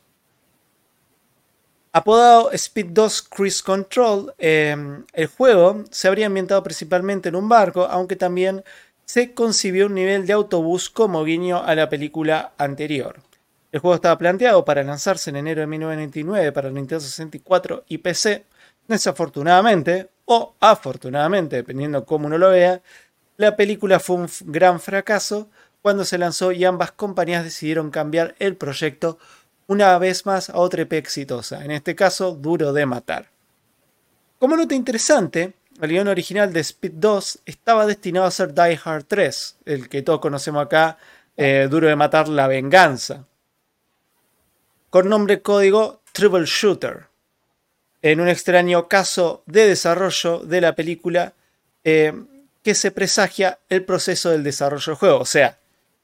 Apodado Speed 2 Cruise Control, el juego se habría ambientado principalmente en un barco, aunque también se concibió un nivel de autobús como guiño a la película anterior. El juego estaba planteado para lanzarse en enero de 1999 para Nintendo 64 y PC. Desafortunadamente, o afortunadamente, dependiendo cómo uno lo vea, la película fue un gran fracaso cuando se lanzó y ambas compañías decidieron cambiar el proyecto una vez más a otra IP exitosa, en este caso Duro de Matar. Como nota interesante, el guion original de Speed 2 estaba destinado a ser Die Hard 3, el que todos conocemos acá, Duro de Matar La Venganza, con nombre código Troubleshooter, en un extraño caso de desarrollo de la película que se presagia el proceso del desarrollo del juego. O sea,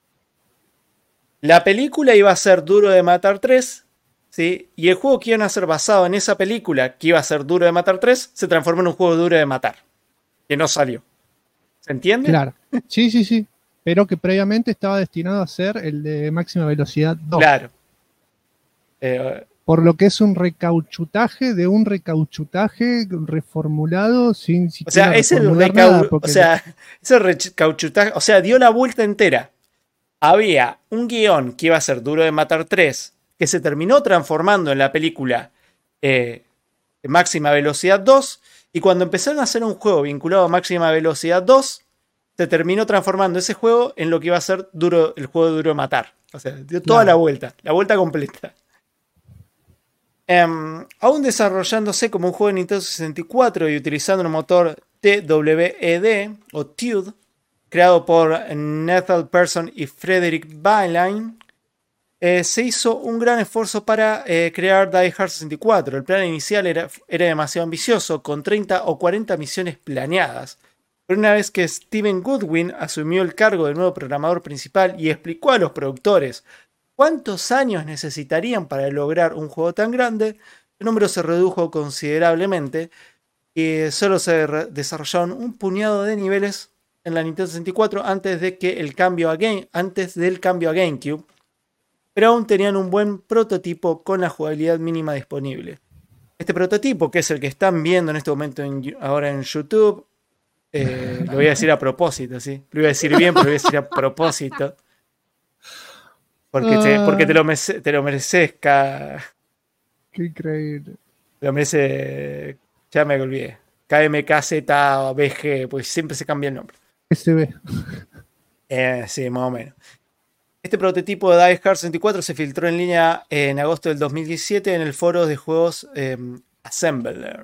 la película iba a ser Duro de Matar 3, ¿sí? Y el juego que iban a ser basado en esa película, que iba a ser Duro de Matar 3, se transformó en un juego Duro de Matar, que no salió. ¿Se entiende? Claro. Sí. Pero que previamente estaba destinado a ser el de Máxima Velocidad 2. Claro. Por lo que es un recauchutaje de un recauchutaje reformulado sin siquiera. O sea, es el recauchutaje. O sea, dio la vuelta entera. Había un guión que iba a ser Duro de Matar 3, que se terminó transformando en la película Máxima Velocidad 2, y cuando empezaron a hacer un juego vinculado a Máxima Velocidad 2, se terminó transformando ese juego en lo que iba a ser el juego de Duro de Matar. O sea, dio toda la vuelta completa. Aún desarrollándose como un juego de Nintendo 64 y utilizando un motor TWED o TUD, creado por Nethal Persson y Frederick Bailine, se hizo un gran esfuerzo para crear Die Hard 64. El plan inicial era demasiado ambicioso, con 30 o 40 misiones planeadas. Pero una vez que Steven Goodwin asumió el cargo del nuevo programador principal y explicó a los productores cuántos años necesitarían para lograr un juego tan grande, el número se redujo considerablemente y solo se desarrollaron un puñado de niveles en la Nintendo 64 antes del cambio a GameCube, pero aún tenían un buen prototipo con la jugabilidad mínima disponible. Este prototipo, que es el que están viendo en este momento ahora en YouTube, lo voy a decir a propósito, ¿sí? Lo iba a decir bien, pero lo voy a decir a propósito. Porque te lo mereces, Qué increíble. Te lo merece. Ya me olvidé. KMKZBG, pues siempre se cambia el nombre. SB. Sí, más o menos. Este prototipo de Die Hard 64 se filtró en línea en agosto del 2017 en el foro de juegos Assembler.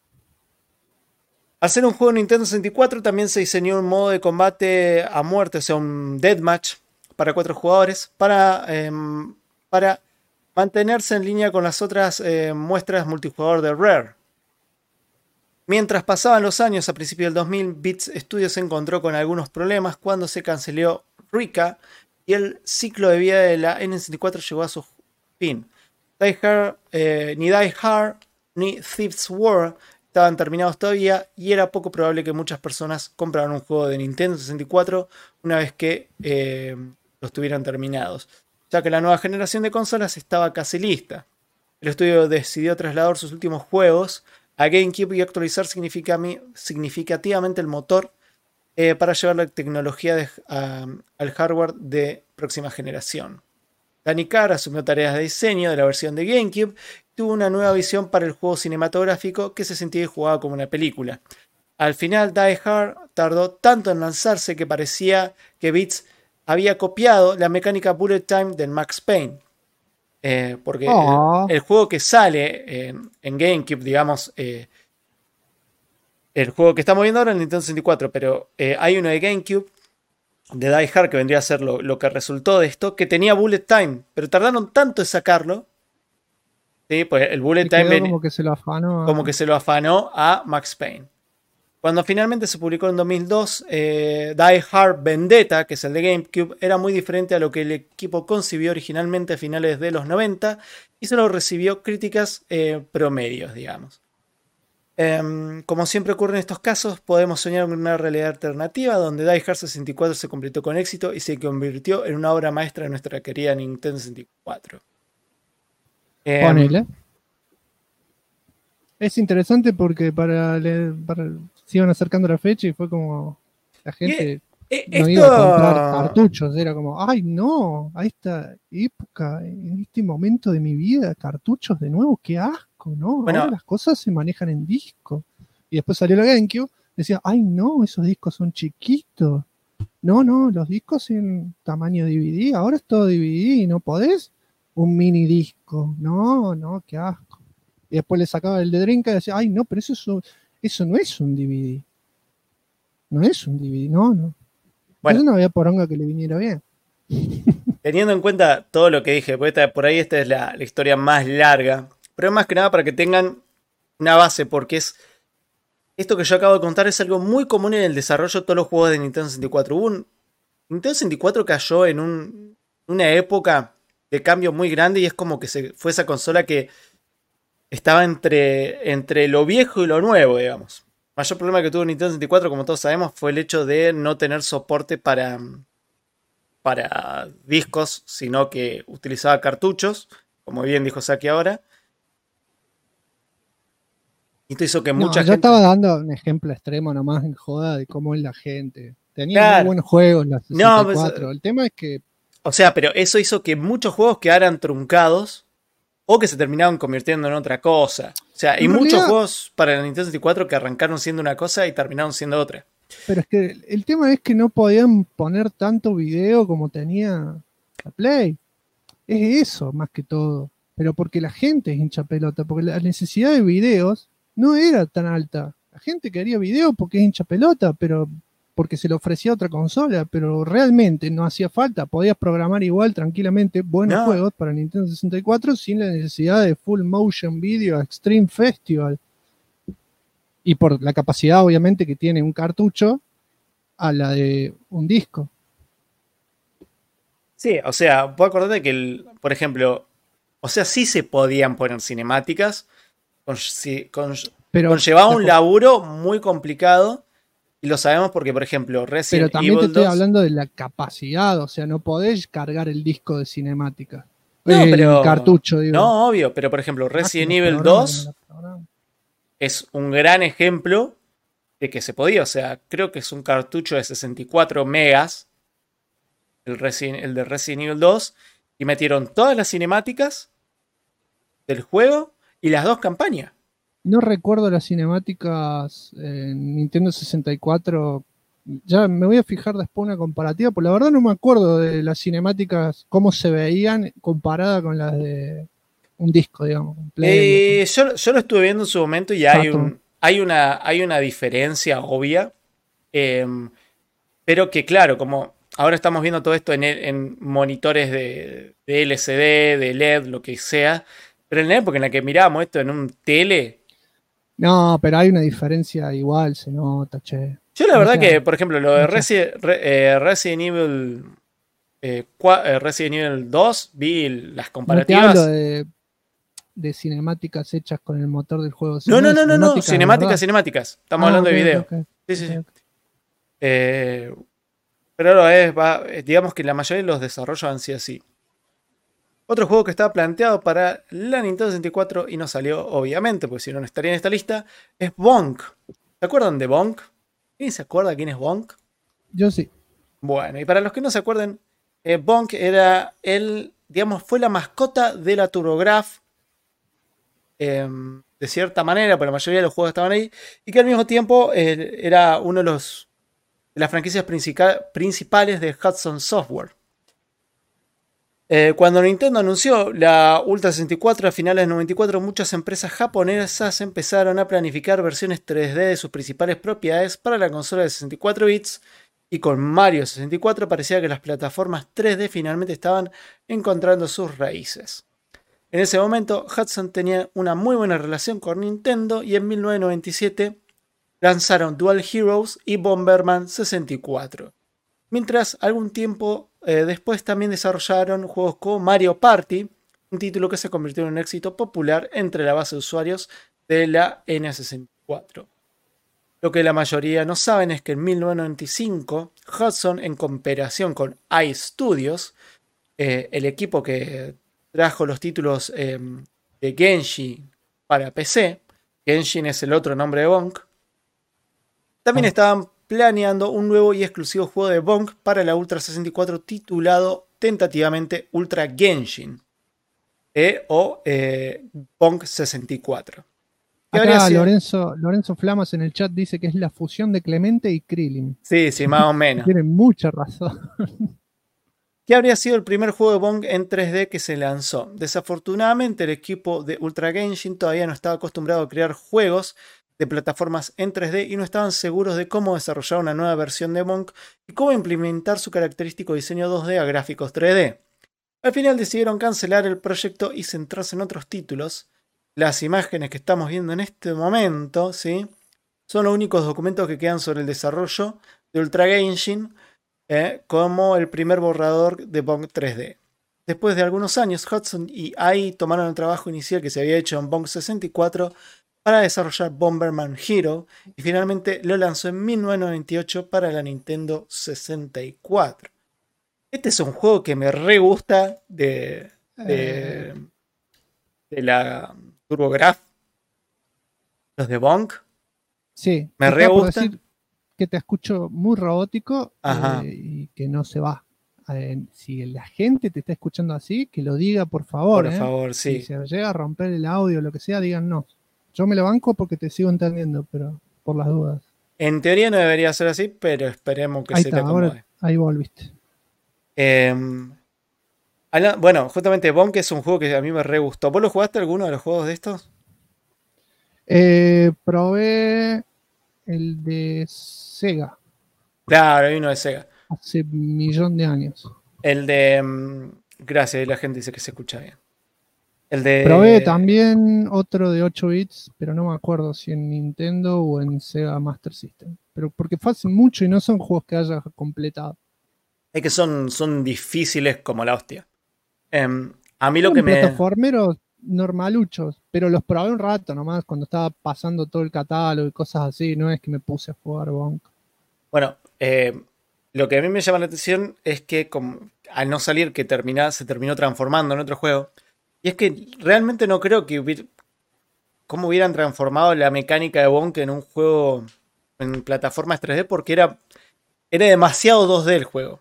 Al ser un juego de Nintendo 64, también se diseñó un modo de combate a muerte, o sea, un deathmatch para 4 jugadores, para mantenerse en línea con las otras muestras multijugador de Rare. Mientras pasaban los años, a principios del 2000, Beat Studios se encontró con algunos problemas cuando se canceló Rika y el ciclo de vida de la N64 llegó a su fin. Ni Die Hard ni Thieves War estaban terminados todavía y era poco probable que muchas personas compraran un juego de Nintendo 64 una vez que los tuvieran terminados, ya que la nueva generación de consolas estaba casi lista. El estudio decidió trasladar sus últimos juegos a GameCube y actualizar significativamente el motor para llevar la tecnología al hardware de próxima generación. Danny Carr asumió tareas de diseño de la versión de GameCube y tuvo una nueva visión para el juego cinematográfico que se sentía y jugaba como una película. Al final, Die Hard tardó tanto en lanzarse que parecía que Beats había copiado la mecánica Bullet Time del Max Payne. Porque el juego que sale en GameCube, digamos, el juego que estamos viendo ahora en Nintendo 64, pero hay uno de GameCube, de Die Hard, que vendría a ser lo que resultó de esto, que tenía Bullet Time, pero tardaron tanto en sacarlo. Sí, pues el Bullet Time como que se lo afanó. Como que se lo afanó a Max Payne. Cuando finalmente se publicó en 2002, Die Hard Vendetta, que es el de GameCube, era muy diferente a lo que el equipo concibió originalmente a finales de los 90 y solo recibió críticas promedios, digamos. Como siempre ocurre en estos casos, podemos soñar con una realidad alternativa donde Die Hard 64 se completó con éxito y se convirtió en una obra maestra de nuestra querida Nintendo 64. Ponele. Es interesante porque se iban acercando la fecha y fue como la gente no iba a comprar cartuchos, era como, ay no, a esta época, en este momento de mi vida, cartuchos de nuevo, qué asco, ¿no? Bueno, ahora las cosas se manejan en disco. Y después salió la GameCube, decía, ay no, esos discos son chiquitos. No, los discos en tamaño DVD, ahora es todo DVD, ¿no podés? Un mini disco, no, qué asco. Y después le sacaba el de Dreamcast y decía, ay no, pero eso no es un DVD. No es un DVD, no. Bueno, eso no había poronga que le viniera bien. Teniendo en cuenta todo lo que dije, porque por ahí esta es la historia más larga, pero más que nada para que tengan una base, porque esto que yo acabo de contar es algo muy común en el desarrollo de todos los juegos de Nintendo 64. Nintendo 64 cayó en una época de cambio muy grande y es como que fue esa consola que estaba entre lo viejo y lo nuevo, digamos. El mayor problema que tuvo Nintendo 64, como todos sabemos, fue el hecho de no tener soporte para discos, sino que utilizaba cartuchos, como bien dijo Saki ahora. Y esto hizo que mucha gente... Yo estaba dando un ejemplo extremo nomás en joda de cómo es la gente. Tenía claro. muy buenos juegos la 64. No, pues, el tema es que... O sea, pero eso hizo que muchos juegos quedaran truncados o que se terminaban convirtiendo en otra cosa. O sea, hay muchos juegos para la Nintendo 64 que arrancaron siendo una cosa y terminaron siendo otra. Pero es que el tema es que no podían poner tanto video como tenía la Play. Es eso, más que todo. Pero porque la gente es hincha pelota, porque la necesidad de videos no era tan alta. La gente quería video porque es hincha pelota, pero porque se le ofrecía otra consola, pero realmente no hacía falta. Podías programar igual tranquilamente buenos juegos para Nintendo 64 sin la necesidad de Full Motion Video Extreme Festival. Y por la capacidad, obviamente, que tiene un cartucho a la de un disco. Sí, o sea, vos acordate que, por ejemplo, o sea, sí se podían poner cinemáticas, conllevaba un laburo muy complicado. Y lo sabemos porque, por ejemplo, Resident Evil 2... Pero también te estoy hablando de la capacidad, o sea, no podés cargar el disco de cinemática. No, pero... El cartucho, digo. No, obvio, pero por ejemplo, Resident Evil 2 es un gran ejemplo de que se podía. O sea, creo que es un cartucho de 64 megas, el de Resident Evil 2, y metieron todas las cinemáticas del juego y las dos campañas. No recuerdo las cinemáticas en Nintendo 64. Ya me voy a fijar después una comparativa, porque la verdad no me acuerdo de las cinemáticas, cómo se veían comparada con las de un disco, digamos. Yo lo estuve viendo en su momento y hay una diferencia obvia. Pero que claro, como ahora estamos viendo todo esto en monitores de LCD, de LED, lo que sea. Pero en la época en la que mirábamos esto en un tele... No, pero hay una diferencia igual, se nota, che. Yo la verdad que, por ejemplo, lo de Resident Evil 2, vi las comparativas. No te hablo de cinemáticas hechas con el motor del juego. No, cinemáticas. Estamos hablando de video. Okay. Sí. Pero digamos que la mayoría de los desarrollos han sido así. Otro juego que estaba planteado para la Nintendo 64 y no salió, obviamente, porque si no, no estaría en esta lista, es Bonk. ¿Se acuerdan de Bonk? ¿Quién se acuerda quién es Bonk? Yo sí. Bueno, y para los que no se acuerden, Bonk era fue la mascota de la TurboGrafx, de cierta manera, porque la mayoría de los juegos estaban ahí, y que al mismo tiempo era uno de las franquicias principales de Hudson Software. Cuando Nintendo anunció la Ultra 64 a finales del 94, muchas empresas japonesas empezaron a planificar versiones 3D de sus principales propiedades para la consola de 64 bits, y con Mario 64 parecía que las plataformas 3D finalmente estaban encontrando sus raíces. En ese momento, Hudson tenía una muy buena relación con Nintendo y en 1997 lanzaron Dual Heroes y Bomberman 64. Mientras, algún tiempo después también desarrollaron juegos como Mario Party, un título que se convirtió en un éxito popular entre la base de usuarios de la N64. Lo que la mayoría no saben es que en 1995, Hudson, en cooperación con iStudios, el equipo que trajo los títulos de Genshin para PC, Genshin es el otro nombre de Bonk, también estaban planeando un nuevo y exclusivo juego de Bonk para la Ultra 64 titulado tentativamente Ultra Genshin o Bonk 64. Acá Lorenzo Flamas en el chat dice que es la fusión de Clemente y Krillin. Sí, más o menos. Tiene mucha razón. ¿Qué habría sido el primer juego de Bonk en 3D que se lanzó? Desafortunadamente, el equipo de Ultra Genshin todavía no estaba acostumbrado a crear juegos de plataformas en 3D y no estaban seguros de cómo desarrollar una nueva versión de Bonk y cómo implementar su característico diseño 2D a gráficos 3D. Al final decidieron cancelar el proyecto y centrarse en otros títulos. Las imágenes que estamos viendo en este momento, ¿sí?, son los únicos documentos que quedan sobre el desarrollo de Ultra Genshin, como el primer borrador de Bonk 3D. Después de algunos años, Hudson y AI tomaron el trabajo inicial que se había hecho en Bonk 64 para desarrollar Bomberman Hero y finalmente lo lanzó en 1998 para la Nintendo 64. Este es un juego que me re gusta de la TurboGrafx, los de Bonk. Sí, me re gusta. Decir que te escucho muy robótico y que no se va. Si la gente te está escuchando así, que lo diga por favor. Por favor, sí. Si se llega a romper el audio o lo que sea, digan no. Yo me lo banco porque te sigo entendiendo, pero por las dudas. En teoría no debería ser así, pero esperemos que ahí se te acomode. Ahora, ahí volviste. Bueno, justamente Bonk es un juego que a mí me re gustó. ¿Vos lo jugaste alguno de los juegos de estos? Probé el de Sega. Claro, hay uno de Sega. Hace 1.000.000 de años. El de... Gracias, la gente dice que se escucha bien. Probé también otro de 8 bits, pero no me acuerdo si en Nintendo o en Sega Master System. Pero porque fue hace mucho y no son juegos que haya completado. Es que son difíciles como la hostia. A mí lo que me... plataformeros normaluchos, pero los probé un rato nomás cuando estaba pasando todo el catálogo y cosas así. No es que me puse a jugar Bonk. Bueno, lo que a mí me llama la atención es que al no salir que se terminó transformando en otro juego. Y es que realmente no creo que cómo hubieran transformado la mecánica de Bonk en un juego en plataformas 3D, porque era demasiado 2D el juego.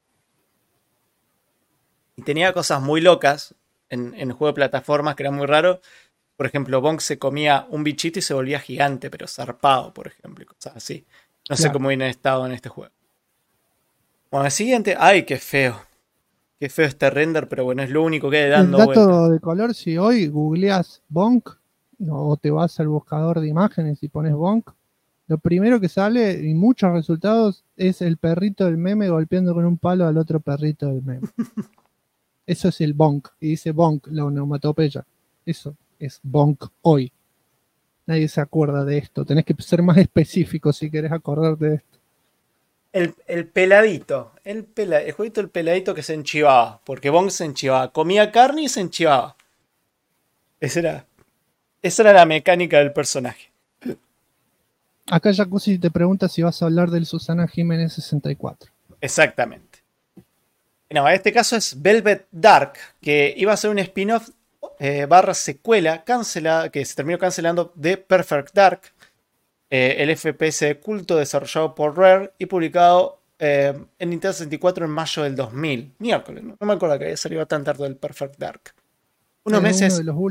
Y tenía cosas muy locas en el juego de plataformas que era muy raro. Por ejemplo, Bonk se comía un bichito y se volvía gigante, pero zarpado, por ejemplo, y cosas así. No sé cómo hubieran estado en este juego. Bueno, el siguiente. ¡Ay, qué feo! Qué feo este render, pero bueno, es lo único que hay dando vuelta. El dato vuelta. de color, si hoy googleas Bonk o te vas al buscador de imágenes y pones Bonk, lo primero que sale y muchos resultados es el perrito del meme golpeando con un palo al otro perrito del meme. Eso es el Bonk. Y dice Bonk, la onomatopeya. Eso es Bonk hoy. Nadie se acuerda de esto. Tenés que ser más específico si querés acordarte de esto. El peladito. El jueguito del peladito que se enchivaba. Porque Bonk se enchivaba. Comía carne y se enchivaba. Esa era la mecánica del personaje. Acá Jacuzzi te pregunta si vas a hablar del Susana Jiménez 64. Exactamente. No, en este caso es Velvet Dark, que iba a ser un spin-off / secuela cancelada, que se terminó cancelando de Perfect Dark, el FPS de culto desarrollado por Rare y publicado en Nintendo 64 en mayo del 2000. Miércoles, no me acuerdo que había salido tan tarde el Perfect Dark. Unos meses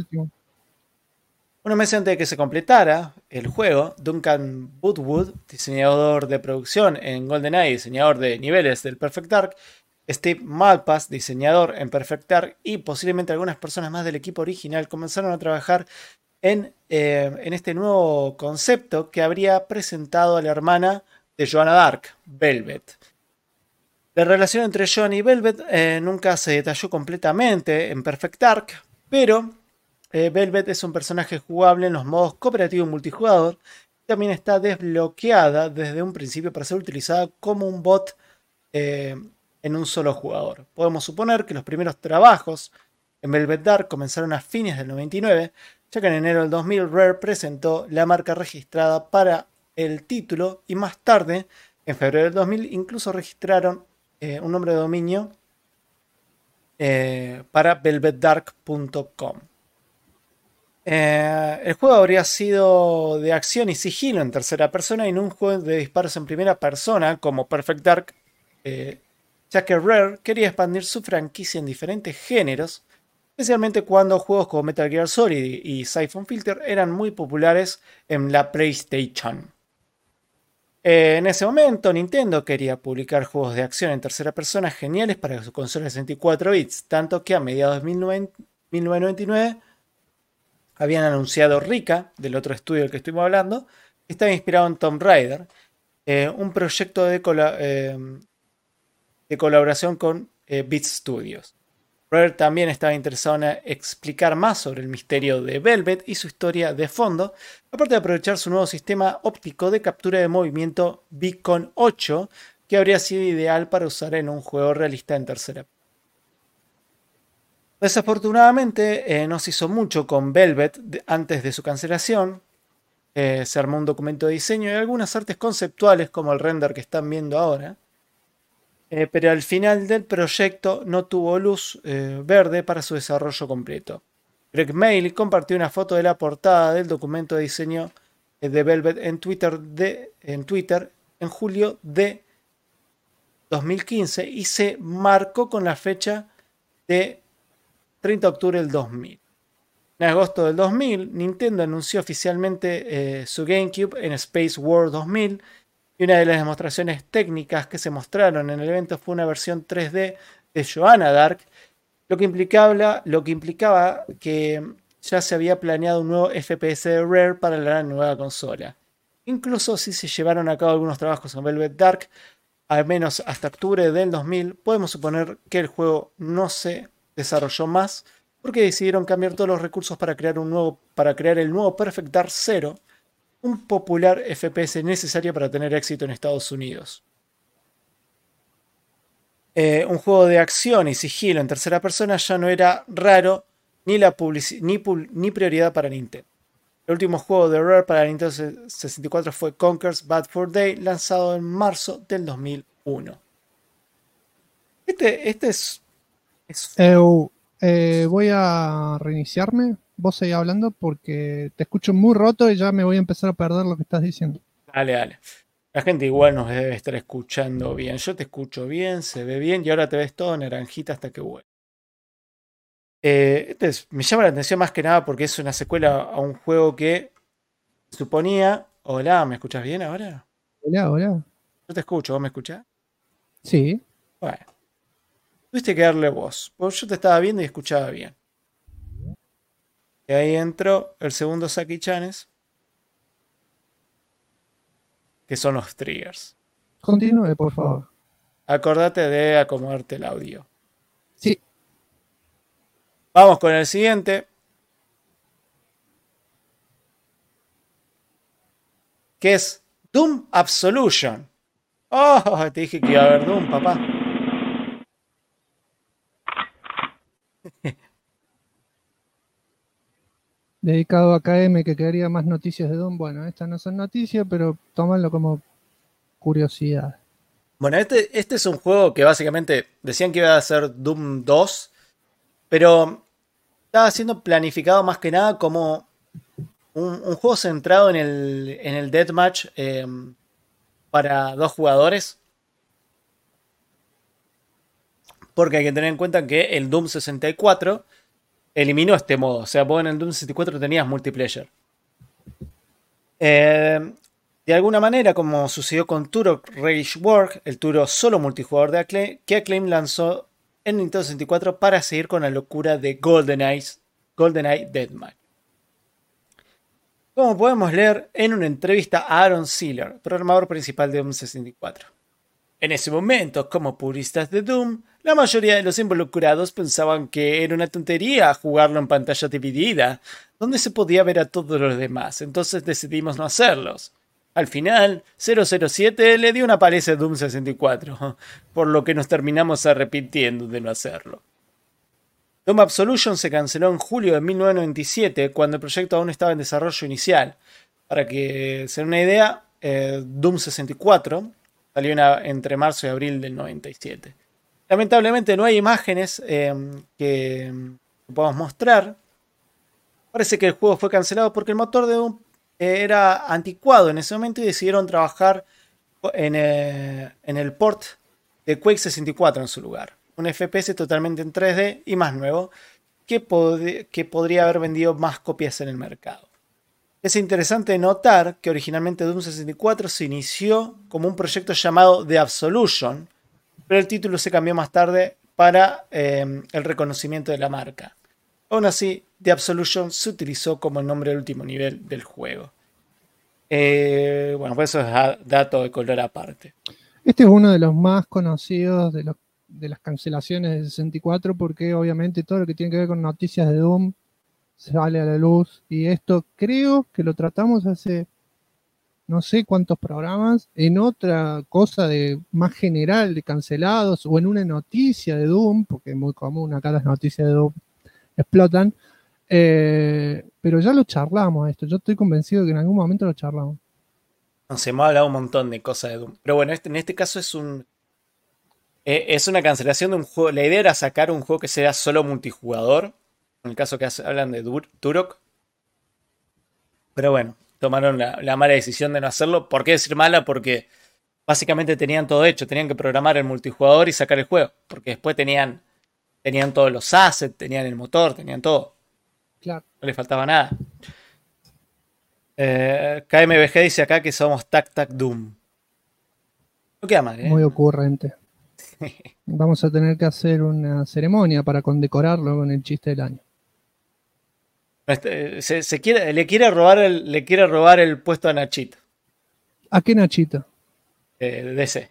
antes de que se completara el juego, Duncan Woodward, diseñador de producción en GoldenEye, diseñador de niveles del Perfect Dark, Steve Malpass, diseñador en Perfect Dark, y posiblemente algunas personas más del equipo original comenzaron a trabajar en este nuevo concepto que habría presentado a la hermana de Joanna Dark, Velvet. La relación entre Joan y Velvet nunca se detalló completamente en Perfect Dark, pero Velvet es un personaje jugable en los modos cooperativo y multijugador. También está desbloqueada desde un principio para ser utilizada como un bot en un solo jugador. Podemos suponer que los primeros trabajos en Velvet Dark comenzaron a fines del 99, ya que en enero del 2000 Rare presentó la marca registrada para el título y más tarde, en febrero del 2000, incluso registraron un nombre de dominio para velvetdark.com. El juego habría sido de acción y sigilo en tercera persona y no un juego de disparos en primera persona como Perfect Dark, ya que Rare quería expandir su franquicia en diferentes géneros, especialmente cuando juegos como Metal Gear Solid y Siphon Filter eran muy populares en la PlayStation. En ese momento, Nintendo quería publicar juegos de acción en tercera persona geniales para su consola de 64 bits, tanto que a mediados de 1999 habían anunciado Rika, del otro estudio del que estuvimos hablando, que estaba inspirado en Tomb Raider, un proyecto de colaboración con Beat Studios. Rare también estaba interesado en explicar más sobre el misterio de Velvet y su historia de fondo, aparte de aprovechar su nuevo sistema óptico de captura de movimiento Beacon 8, que habría sido ideal para usar en un juego realista en tercera. Desafortunadamente no se hizo mucho con Velvet antes de su cancelación. Se armó un documento de diseño y algunas artes conceptuales como el render que están viendo ahora. Pero al final del proyecto no tuvo luz verde para su desarrollo completo. Greg Mail compartió una foto de la portada del documento de diseño de Velvet en Twitter en julio de 2015 y se marcó con la fecha de 30 de octubre del 2000. En agosto del 2000, Nintendo anunció oficialmente su GameCube en Space World 2000. Y una de las demostraciones técnicas que se mostraron en el evento fue una versión 3D de Joanna Dark, lo que implicaba que ya se había planeado un nuevo FPS de Rare para la nueva consola. Incluso si se llevaron a cabo algunos trabajos en Velvet Dark, al menos hasta octubre del 2000, podemos suponer que el juego no se desarrolló más porque decidieron cambiar todos los recursos para crear el nuevo Perfect Dark Zero, un popular FPS necesario para tener éxito en Estados Unidos. Un juego de acción y sigilo en tercera persona ya no era raro ni prioridad para Nintendo. El último juego de Rare para Nintendo 64 fue Conker's Bad Fur Day, lanzado en marzo del 2001. Este es... voy a reiniciarme. Vos seguís hablando porque te escucho muy roto y ya me voy a empezar a perder lo que estás diciendo. Dale. La gente igual nos debe estar escuchando bien. Yo te escucho bien, se ve bien y ahora te ves todo naranjita hasta que vuelve. Me llama la atención más que nada porque es una secuela a un juego que suponía... Hola, ¿me escuchas bien ahora? Hola. Yo te escucho, ¿vos me escuchás? Sí. Bueno. Tuviste que darle voz, porque yo te estaba viendo y escuchaba bien. Y ahí entró el segundo Saki-chanes, que son los triggers. Continúe, por favor. Acordate de acomodarte el audio. Sí. Vamos con el siguiente, que es Doom Absolution. Oh, te dije que iba a haber Doom, papá. Dedicado a KM que quería más noticias de Doom. Bueno, estas no son noticias, pero tómanlo como curiosidad. Bueno, este es un juego que básicamente decían que iba a ser Doom 2, pero estaba siendo planificado más que nada como un juego centrado en el deathmatch para dos jugadores. Porque hay que tener en cuenta que el Doom 64 eliminó este modo. O sea, vos en el Doom 64 tenías multiplayer. De alguna manera, como sucedió con Turok Rage Work, el Turok solo multijugador de Acclaim, que Acclaim lanzó en Nintendo 64 para seguir con la locura de GoldenEye Deathmatch. Como podemos leer en una entrevista a Aaron Sealer, programador principal de Doom 64. En ese momento, como puristas de Doom, la mayoría de los involucrados pensaban que era una tontería jugarlo en pantalla dividida, donde se podía ver a todos los demás, entonces decidimos no hacerlos. Al final, 007 le dio una paliza a Doom 64, por lo que nos terminamos arrepintiendo de no hacerlo. Doom Absolution se canceló en julio de 1997, cuando el proyecto aún estaba en desarrollo inicial. Para que se den una idea, Doom 64 salió entre marzo y abril del 97. Lamentablemente no hay imágenes que podamos mostrar. Parece que el juego fue cancelado porque el motor de Doom era anticuado en ese momento y decidieron trabajar en el port de Quake 64 en su lugar. Un FPS totalmente en 3D y más nuevo que podría haber vendido más copias en el mercado. Es interesante notar que originalmente Doom 64 se inició como un proyecto llamado The Absolution, pero el título se cambió más tarde para el reconocimiento de la marca. Aún así, The Absolution se utilizó como el nombre del último nivel del juego. Bueno, pues eso es dato de color aparte. Este es uno de los más conocidos de las cancelaciones de 64 porque obviamente todo lo que tiene que ver con noticias de Doom sale a la luz y esto creo que lo tratamos hace no sé cuántos programas en otra cosa de más general de cancelados o en una noticia de Doom, porque es muy común acá las noticias de Doom explotan, pero ya lo charlamos esto, yo estoy convencido de que en algún momento lo charlamos. No sé, hemos hablado un montón de cosas de Doom, pero bueno, en este caso es una cancelación de un juego. La idea era sacar un juego que sea solo multijugador. En el caso que hablan de Turok. Pero bueno, tomaron la mala decisión de no hacerlo. ¿Por qué decir mala? Porque básicamente tenían todo hecho. Tenían que programar el multijugador y sacar el juego. Porque después tenían todos los assets, tenían el motor, tenían todo. Claro. No les faltaba nada. KMBG dice acá que somos Tac Tac Doom. No queda mal, ¿eh? Muy ocurrente. Vamos a tener que hacer una ceremonia para condecorarlo con el chiste del año. Le quiere robar el puesto a Nachito. ¿A qué Nachito? DC.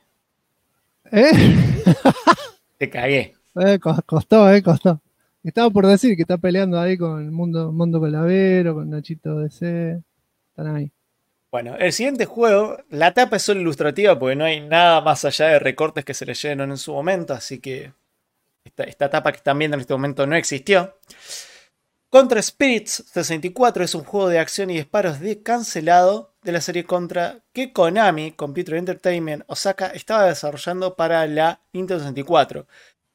¿Eh? Te cagué. Costó. Estaba por decir que está peleando ahí con el Mundo Calavero, con Nachito DC. Están ahí. Bueno, el siguiente juego, la tapa es solo ilustrativa porque no hay nada más allá de recortes que se leyeron en su momento, así que esta tapa que están viendo en este momento no existió. Contra Spirits 64 es un juego de acción y disparos cancelado de la serie Contra que Konami Computer Entertainment Osaka estaba desarrollando para la Nintendo 64.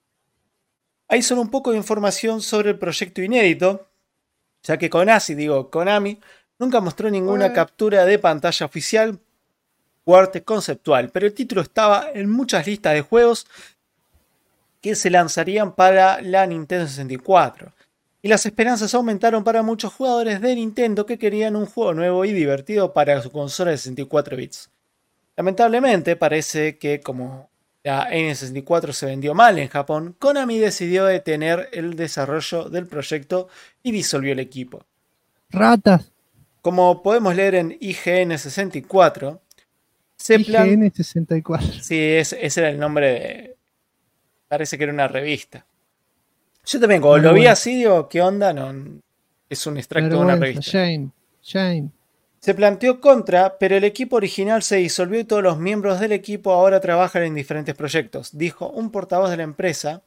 Hay solo un poco de información sobre el proyecto inédito, ya que Konami nunca mostró ninguna captura de pantalla oficial o arte conceptual, pero el título estaba en muchas listas de juegos que se lanzarían para la Nintendo 64. Y las esperanzas aumentaron para muchos jugadores de Nintendo que querían un juego nuevo y divertido para su consola de 64 bits. Lamentablemente parece que como la N64 se vendió mal en Japón, Konami decidió detener el desarrollo del proyecto y disolvió el equipo. ¡Ratas! Como podemos leer en IGN 64, IGN 64. Sí, ese era el nombre de... Parece que era una revista. Yo también, cuando lo vi así, digo, ¿qué onda? No, es un extracto de una revista. Shame. Se planteó Contra, pero el equipo original se disolvió y todos los miembros del equipo ahora trabajan en diferentes proyectos, dijo un portavoz de la empresa.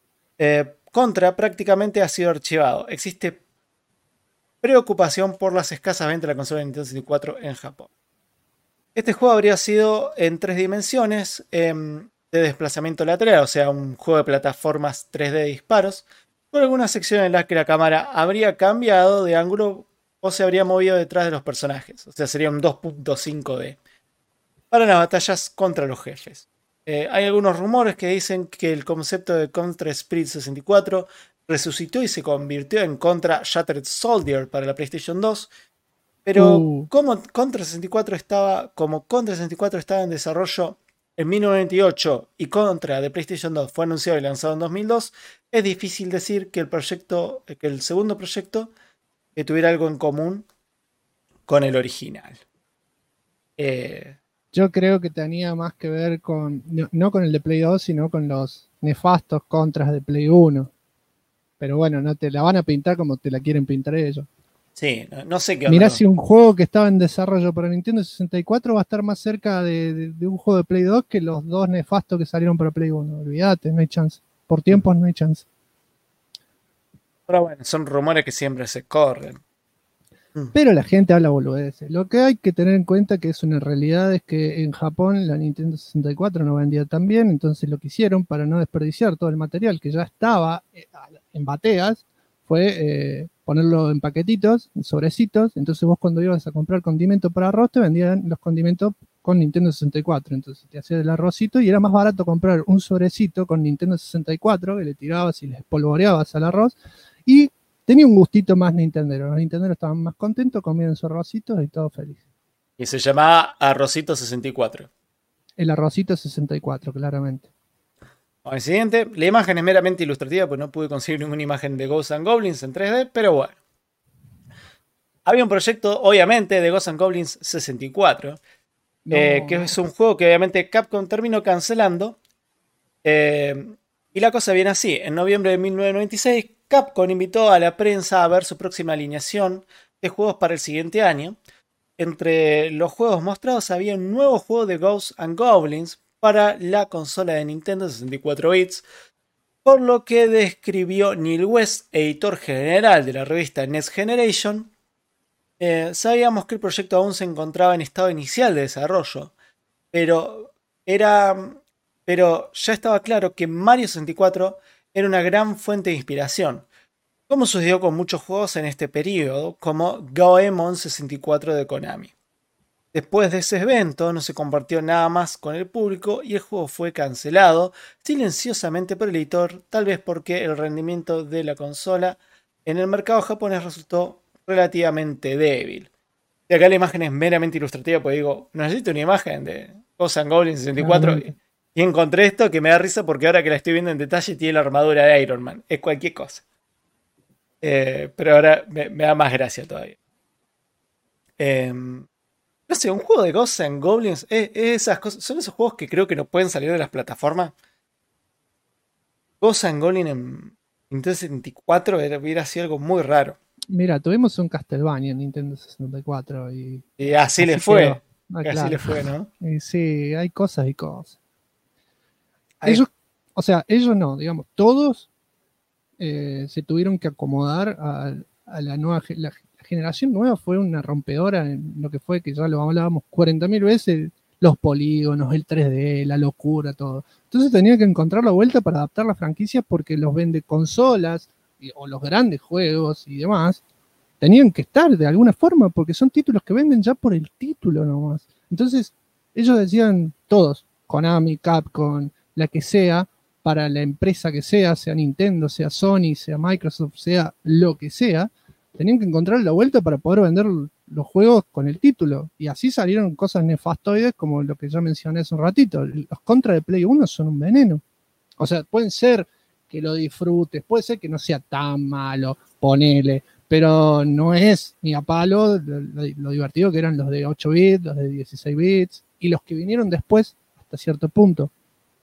Contra prácticamente ha sido archivado. Existe preocupación por las escasas ventas de la consola de Nintendo 64 en Japón. Este juego habría sido en 3 dimensiones de desplazamiento lateral, o sea, un juego de plataformas 3D de disparos, con algunas secciones en las que la cámara habría cambiado de ángulo o se habría movido detrás de los personajes, o sea, sería un 2.5D, para las batallas contra los jefes. Hay algunos rumores que dicen que el concepto de Contra Spirit 64 resucitó y se convirtió en Contra Shattered Soldier para la PlayStation 2, Pero como Contra 64 estaba en desarrollo en 1998 y Contra de PlayStation 2 fue anunciado y lanzado en 2002, es difícil decir que el segundo proyecto tuviera algo en común con el original. Yo creo que tenía más que ver con, no con el de Play 2, sino con los nefastos contras de Play 1. Pero bueno, no te la van a pintar como te la quieren pintar ellos. Sí, no sé qué. Mirá si un juego que estaba en desarrollo para Nintendo 64 va a estar más cerca de un juego de Play 2 que los dos nefastos que salieron para Play 1. Olvídate, no hay chance. Por tiempos no hay chance. Pero bueno, son rumores que siempre se corren. Pero la gente habla boludeces. Lo que hay que tener en cuenta que es una realidad es que en Japón la Nintendo 64 no vendía tan bien, entonces lo que hicieron para no desperdiciar todo el material que ya estaba en bateas fue ponerlo en paquetitos, en sobrecitos. Entonces vos cuando ibas a comprar condimento para arroz te vendían los condimentos con Nintendo 64. Entonces te hacías el arrocito y era más barato comprar un sobrecito con Nintendo 64 que le tirabas y le espolvoreabas al arroz y tenía un gustito más nintendero. Los nintenderos estaban más contentos, comían sus arrocitos y todo feliz. Y se llamaba Arrocito 64. El arrocito 64, claramente. El siguiente, la imagen es meramente ilustrativa, pues no pude conseguir ninguna imagen de Ghosts and Goblins en 3D, pero bueno. Había un proyecto, obviamente, de Ghosts and Goblins 64, que es un juego que obviamente Capcom terminó cancelando. Y la cosa viene así. En noviembre de 1996, Capcom invitó a la prensa a ver su próxima alineación de juegos para el siguiente año. Entre los juegos mostrados había un nuevo juego de Ghosts and Goblins para la consola de Nintendo 64 bits, por lo que describió Neil West, editor general de la revista Next Generation. Sabíamos que el proyecto aún se encontraba en estado inicial de desarrollo, pero ya estaba claro que Mario 64 era una gran fuente de inspiración, como sucedió con muchos juegos en este periodo, como Goemon 64 de Konami. Después de ese evento no se compartió nada más con el público y el juego fue cancelado silenciosamente por el editor, tal vez porque el rendimiento de la consola en el mercado japonés resultó relativamente débil. De acá la imagen es meramente ilustrativa, porque digo, necesito una imagen de Ghosts and Goblins 64 y encontré esto que me da risa porque ahora que la estoy viendo en detalle tiene la armadura de Iron Man, es cualquier cosa. Pero ahora me da más gracia todavía. No sé, un juego de Ghosts and Goblins esas cosas, son esos juegos que creo que no pueden salir de las plataformas. Ghosts and Goblins en Nintendo 64 hubiera sido algo muy raro. Mira, tuvimos un Castlevania en Nintendo 64 y así le fue. Claro. Así le fue, ¿no? Y sí, hay cosas y cosas. Ellos no, digamos, todos se tuvieron que acomodar a la nueva la generación nueva. Fue una rompedora en lo que fue, que ya lo hablábamos 40.000 veces, los polígonos, el 3D, la locura, todo. Entonces tenía que encontrar la vuelta para adaptar las franquicias porque los vende consolas o los grandes juegos y demás tenían que estar de alguna forma porque son títulos que venden ya por el título nomás. Entonces ellos decían todos, Konami, Capcom, la que sea, para la empresa que sea Nintendo, sea Sony, sea Microsoft, sea lo que sea, tenían que encontrar la vuelta para poder vender los juegos con el título. Y así salieron cosas nefastoides como lo que ya mencioné hace un ratito. Los contras de Play 1 son un veneno. O sea, pueden ser que lo disfrutes, puede ser que no sea tan malo, ponele, pero no es ni a palo lo divertido que eran los de 8 bits, los de 16 bits y los que vinieron después hasta cierto punto.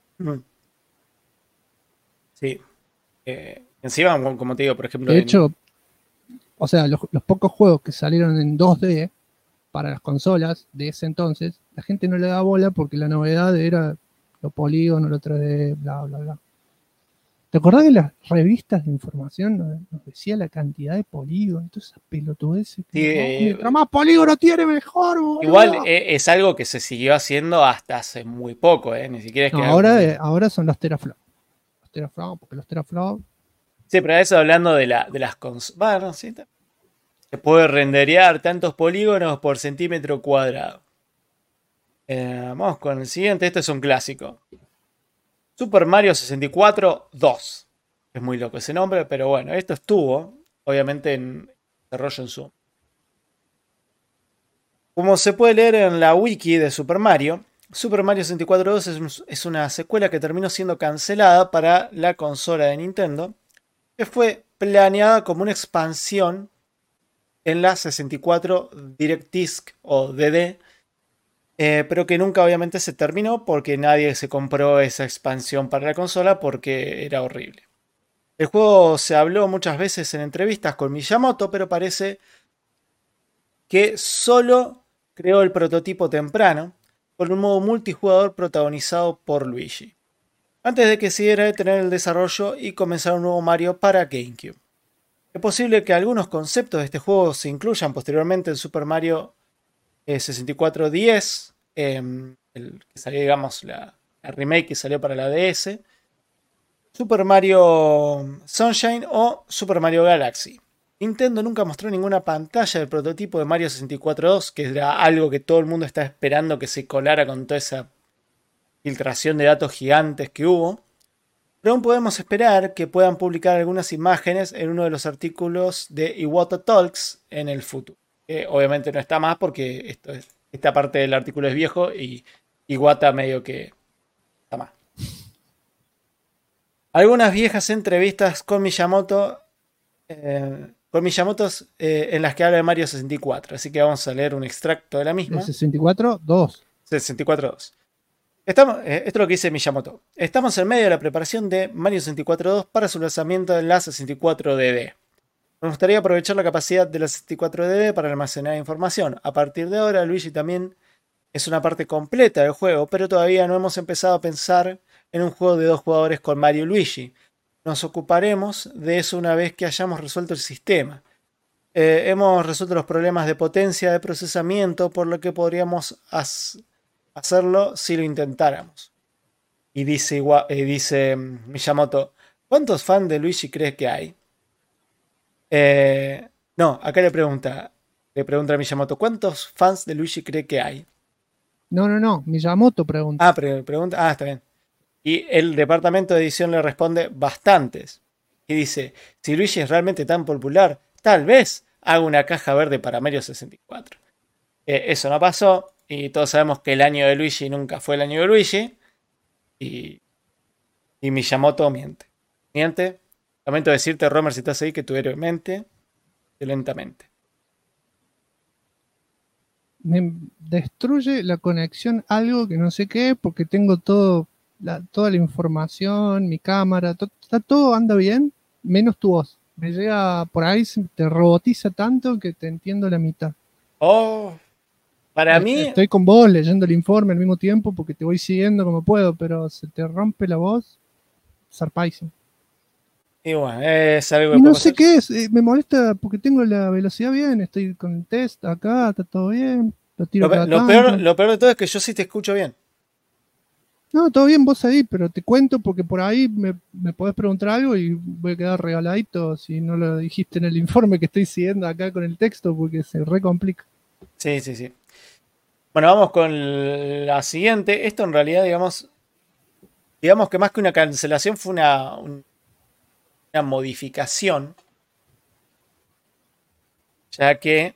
Sí. Encima, como te digo, por ejemplo... De hecho, o sea, los pocos juegos que salieron en 2D para las consolas de ese entonces, la gente no le da bola porque la novedad era lo polígono, lo 3D, bla, bla, bla. ¿Te acordás que las revistas de información nos decía la cantidad de polígonos? Todas esas pelotudeces. Mientras más polígono tiene, mejor, boludo. Igual es algo que se siguió haciendo hasta hace muy poco, ni siquiera es que... Ahora son los teraflops. Los teraflops, porque los teraflops... Sí, pero eso hablando de las consolas... Bueno, sí, se puede renderear tantos polígonos por centímetro cuadrado. Vamos con el siguiente. Este es un clásico. Super Mario 64 2. Es muy loco ese nombre, pero bueno, esto estuvo, obviamente, en desarrollo en Zoom. Como se puede leer en la wiki de Super Mario 64 2 es una secuela que terminó siendo cancelada para la consola de Nintendo, que fue planeada como una expansión en la 64 Direct Disc o DD, pero que nunca obviamente se terminó porque nadie se compró esa expansión para la consola porque era horrible. El juego se habló muchas veces en entrevistas con Miyamoto, pero parece que solo creó el prototipo temprano con un modo multijugador protagonizado por Luigi, antes de que siguiera de tener el desarrollo y comenzar un nuevo Mario para GameCube. Es posible que algunos conceptos de este juego se incluyan posteriormente en Super Mario 64 DS, el que salió, digamos, la remake que salió para la DS, Super Mario Sunshine o Super Mario Galaxy. Nintendo nunca mostró ninguna pantalla del prototipo de Mario 64 2, que era algo que todo el mundo estaba esperando que se colara con toda esa filtración de datos gigantes que hubo. Pero aún podemos esperar que puedan publicar algunas imágenes en uno de los artículos de Iwata Talks en el futuro. Que obviamente no está más porque esta parte del artículo es viejo y Iwata medio que está más. Algunas viejas entrevistas con Miyamoto en las que habla de Mario 64. Así que vamos a leer un extracto de la misma. ¿El 64? 2. 64 2. Esto es lo que dice Miyamoto. Estamos en medio de la preparación de Mario 64 2 para su lanzamiento en la 64 DD. Me gustaría aprovechar la capacidad de la 64 DD para almacenar información. A partir de ahora, Luigi también es una parte completa del juego, pero todavía no hemos empezado a pensar en un juego de 2 jugadores con Mario y Luigi. Nos ocuparemos de eso una vez que hayamos resuelto el sistema. Hemos resuelto los problemas de potencia de procesamiento, por lo que podríamos hacerlo si lo intentáramos. Y dice Miyamoto, ¿cuántos fans de Luigi crees que hay? No, acá le pregunta a Miyamoto, ¿cuántos fans de Luigi cree que hay? No, Miyamoto pregunta. Está bien. Y el departamento de edición le responde bastantes. Y dice, si Luigi es realmente tan popular, tal vez haga una caja verde para Mario 64. Eso no pasó. Y todos sabemos que el año de Luigi nunca fue el año de Luigi. Y Miyamoto miente. Miente. Lamento decirte, Romer, si estás ahí, que tu héroe mente violentamente. Me destruye la conexión algo que no sé qué, porque tengo toda la información, mi cámara, todo anda bien, menos tu voz. Me llega por ahí, te robotiza tanto que te entiendo la mitad. Para mí... Estoy con vos leyendo el informe al mismo tiempo porque te voy siguiendo como puedo, pero se te rompe la voz, zarpadísimo. Y bueno, es algo que no sé qué es, me molesta porque tengo la velocidad bien, estoy con el test acá, está todo bien, lo peor de todo es que yo sí te escucho bien. No, todo bien vos ahí, pero te cuento porque por ahí me podés preguntar algo y voy a quedar regaladito si no lo dijiste en el informe que estoy siguiendo acá con el texto porque se recomplica. Sí. Bueno, vamos con la siguiente. Esto en realidad, digamos que más que una cancelación fue una modificación, ya que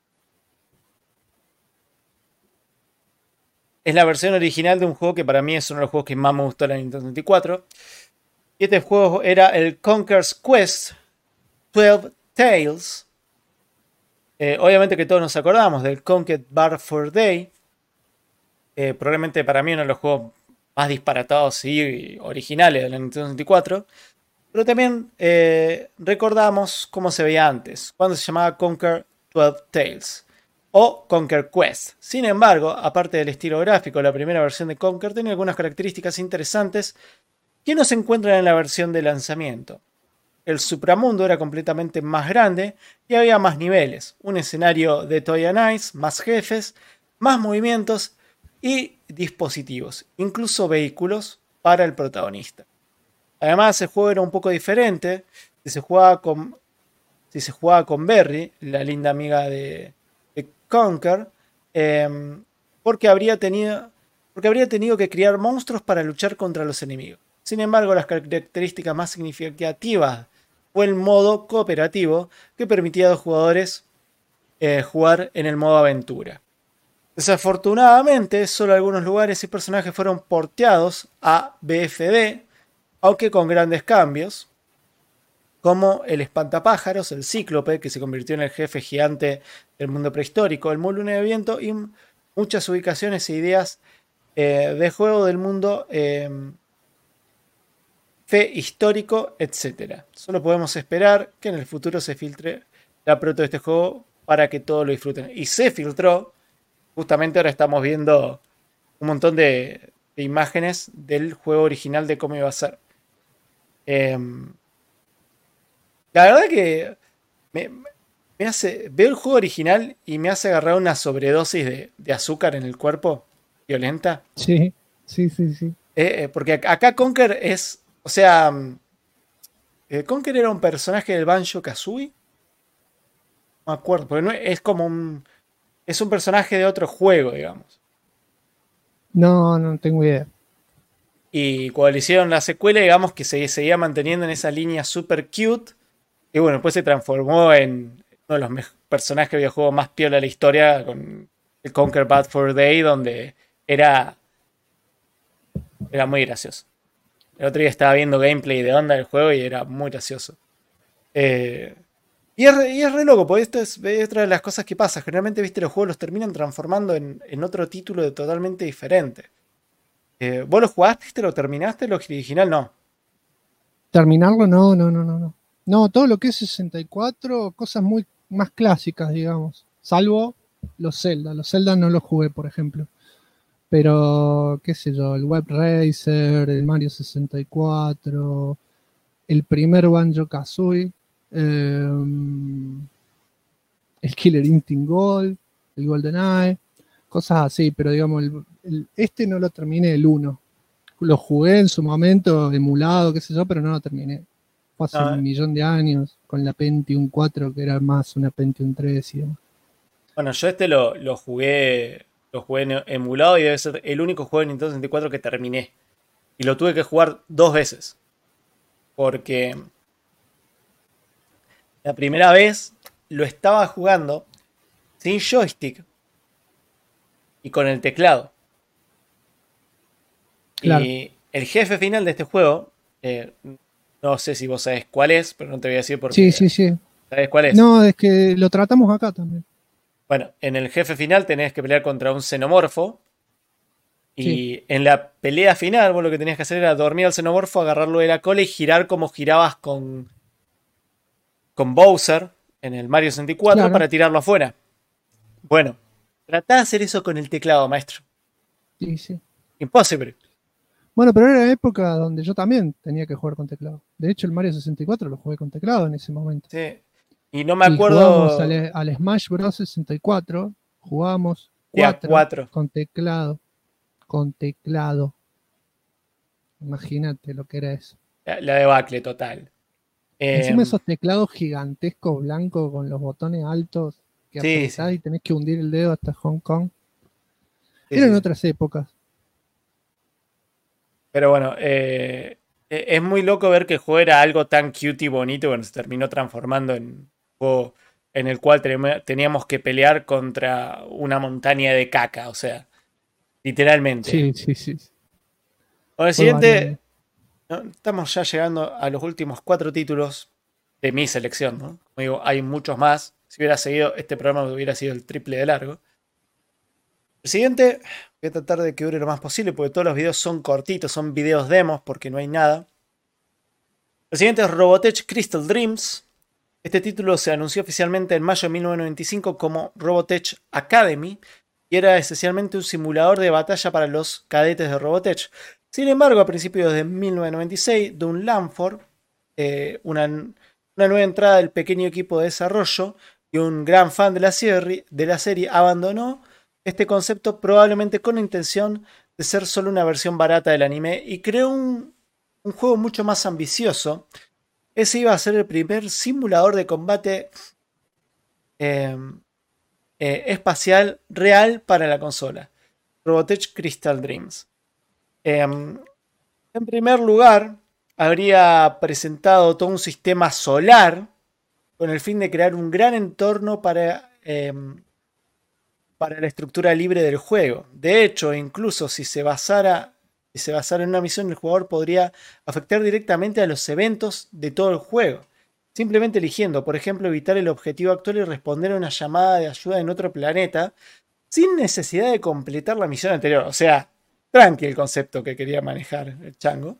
es la versión original de un juego que para mí es uno de los juegos que más me gustó de la Nintendo 64. Y este juego era el Conker's Quest 12 Tales. Obviamente que todos nos acordamos del Conker Bar for Day. Probablemente para mí uno de los juegos más disparatados y originales de la Nintendo 64. Pero también recordamos cómo se veía antes, cuando se llamaba Conker 12 Tales o Conker Quest. Sin embargo, aparte del estilo gráfico, la primera versión de Conker tenía algunas características interesantes que no se encuentran en la versión de lanzamiento. El supramundo era completamente más grande y había más niveles, un escenario de Toy and Ice, más jefes, más movimientos y dispositivos, incluso vehículos para el protagonista. Además, el juego era un poco diferente si se jugaba con Berry, la linda amiga de Conker, porque habría tenido que criar monstruos para luchar contra los enemigos. Sin embargo, las características más significativas fue el modo cooperativo que permitía a los jugadores jugar en el modo aventura. Desafortunadamente, solo algunos lugares y personajes fueron porteados a BFD, aunque con grandes cambios, como el espantapájaros, el cíclope, que se convirtió en el jefe gigante del mundo prehistórico, el molino de viento y muchas ubicaciones e ideas de juego del mundo fe histórico, etc. Solo podemos esperar que en el futuro se filtre la proto de este juego para que todos lo disfruten. Y se filtró. Justamente ahora estamos viendo un montón de imágenes del juego original de cómo iba a ser. La verdad que me hace. Veo el juego original y me hace agarrar una sobredosis de azúcar en el cuerpo. Violenta. Sí. Porque acá Conker es. O sea. Conker era un personaje del Banjo-Kazooie. No me acuerdo. Porque no, es como un. Es un personaje de otro juego, digamos. No tengo idea. Y cuando le hicieron la secuela, digamos que se seguía manteniendo en esa línea super cute. Y bueno, después se transformó en uno de los personajes de videojuegos más piola de la historia, con el Conquer Bad Fur Day, donde era muy gracioso. El otro día estaba viendo gameplay de onda del juego y era muy gracioso. Y es re loco, porque esto es otra de las cosas que pasa. Generalmente, viste, los juegos los terminan transformando en otro título totalmente diferente. ¿Vos lo jugaste? ¿Lo terminaste? ¿Lo original no? Terminarlo, no. No, todo lo que es 64, cosas muy más clásicas, digamos. Salvo los Zelda. Los Zelda no los jugué, por ejemplo. Pero, qué sé yo, el Web Racer, el Mario 64, el primer Banjo-Kazooie, el Killer Instinct Gold, el GoldenEye, cosas así, pero digamos, este no lo terminé, el 1. Lo jugué en su momento, emulado, qué sé yo, pero no lo terminé. Fue hace un millón de años, con la Pentium 4, que era más una Pentium 3 y demás. Bueno, yo lo jugué emulado y debe ser el único juego de Nintendo 64 que terminé. Y lo tuve que jugar 2 veces. Porque la primera vez lo estaba jugando sin joystick y con el teclado. Claro. Y el jefe final de este juego, no sé si vos sabés cuál es, pero no te voy a decir por qué. Sí. ¿Sabés cuál es? No, es que lo tratamos acá también. Bueno, en el jefe final tenés que pelear contra un xenomorfo. Y en la pelea final, vos lo que tenías que hacer era dormir al xenomorfo, agarrarlo de la cola y girar como girabas con Bowser en el Mario 64 para tirarlo afuera. Bueno, tratá de hacer eso con el teclado, maestro. Sí. Imposible. Bueno, pero era la época donde yo también tenía que jugar con teclado. De hecho, el Mario 64 lo jugué con teclado en ese momento. Sí. Y no me acuerdo. Jugamos al Smash Bros. 64. Jugábamos 4 con teclado. Con teclado. Imagínate lo que era eso. La debacle total. Encima esos teclados gigantescos blancos con los botones altos que apretás y tenés que hundir el dedo hasta Hong Kong. Eran otras épocas. Pero bueno, es muy loco ver que el juego era algo tan cute y bonito. Bueno, se terminó transformando en un juego en el cual teníamos que pelear contra una montaña de caca. O sea, literalmente. Sí. Bueno, el siguiente. Estamos ya llegando a los últimos 4 títulos de mi selección, ¿no? Como digo, hay muchos más. Si hubiera seguido este programa, hubiera sido el triple de largo. El siguiente, voy a tratar de que dure lo más posible, porque todos los videos son cortitos, son videos demos, porque no hay nada. El siguiente es Robotech Crystal Dreams. Este título se anunció oficialmente en mayo de 1995 como Robotech Academy, y era esencialmente un simulador de batalla para los cadetes de Robotech. Sin embargo, a principios de 1996, Doug Lamford, una nueva entrada del pequeño equipo de desarrollo y un gran fan de la serie, abandonó este concepto probablemente con la intención de ser solo una versión barata del anime y creó un juego mucho más ambicioso. Ese iba a ser el primer simulador de combate espacial real para la consola, Robotech Crystal Dreams. En primer lugar, habría presentado todo un sistema solar con el fin de crear un gran entorno para para la estructura libre del juego. De hecho, incluso si se basara en una misión, el jugador podría afectar directamente a los eventos de todo el juego. Simplemente eligiendo, por ejemplo, evitar el objetivo actual y responder a una llamada de ayuda en otro planeta sin necesidad de completar la misión anterior. O sea, tranqui el concepto que quería manejar el chango.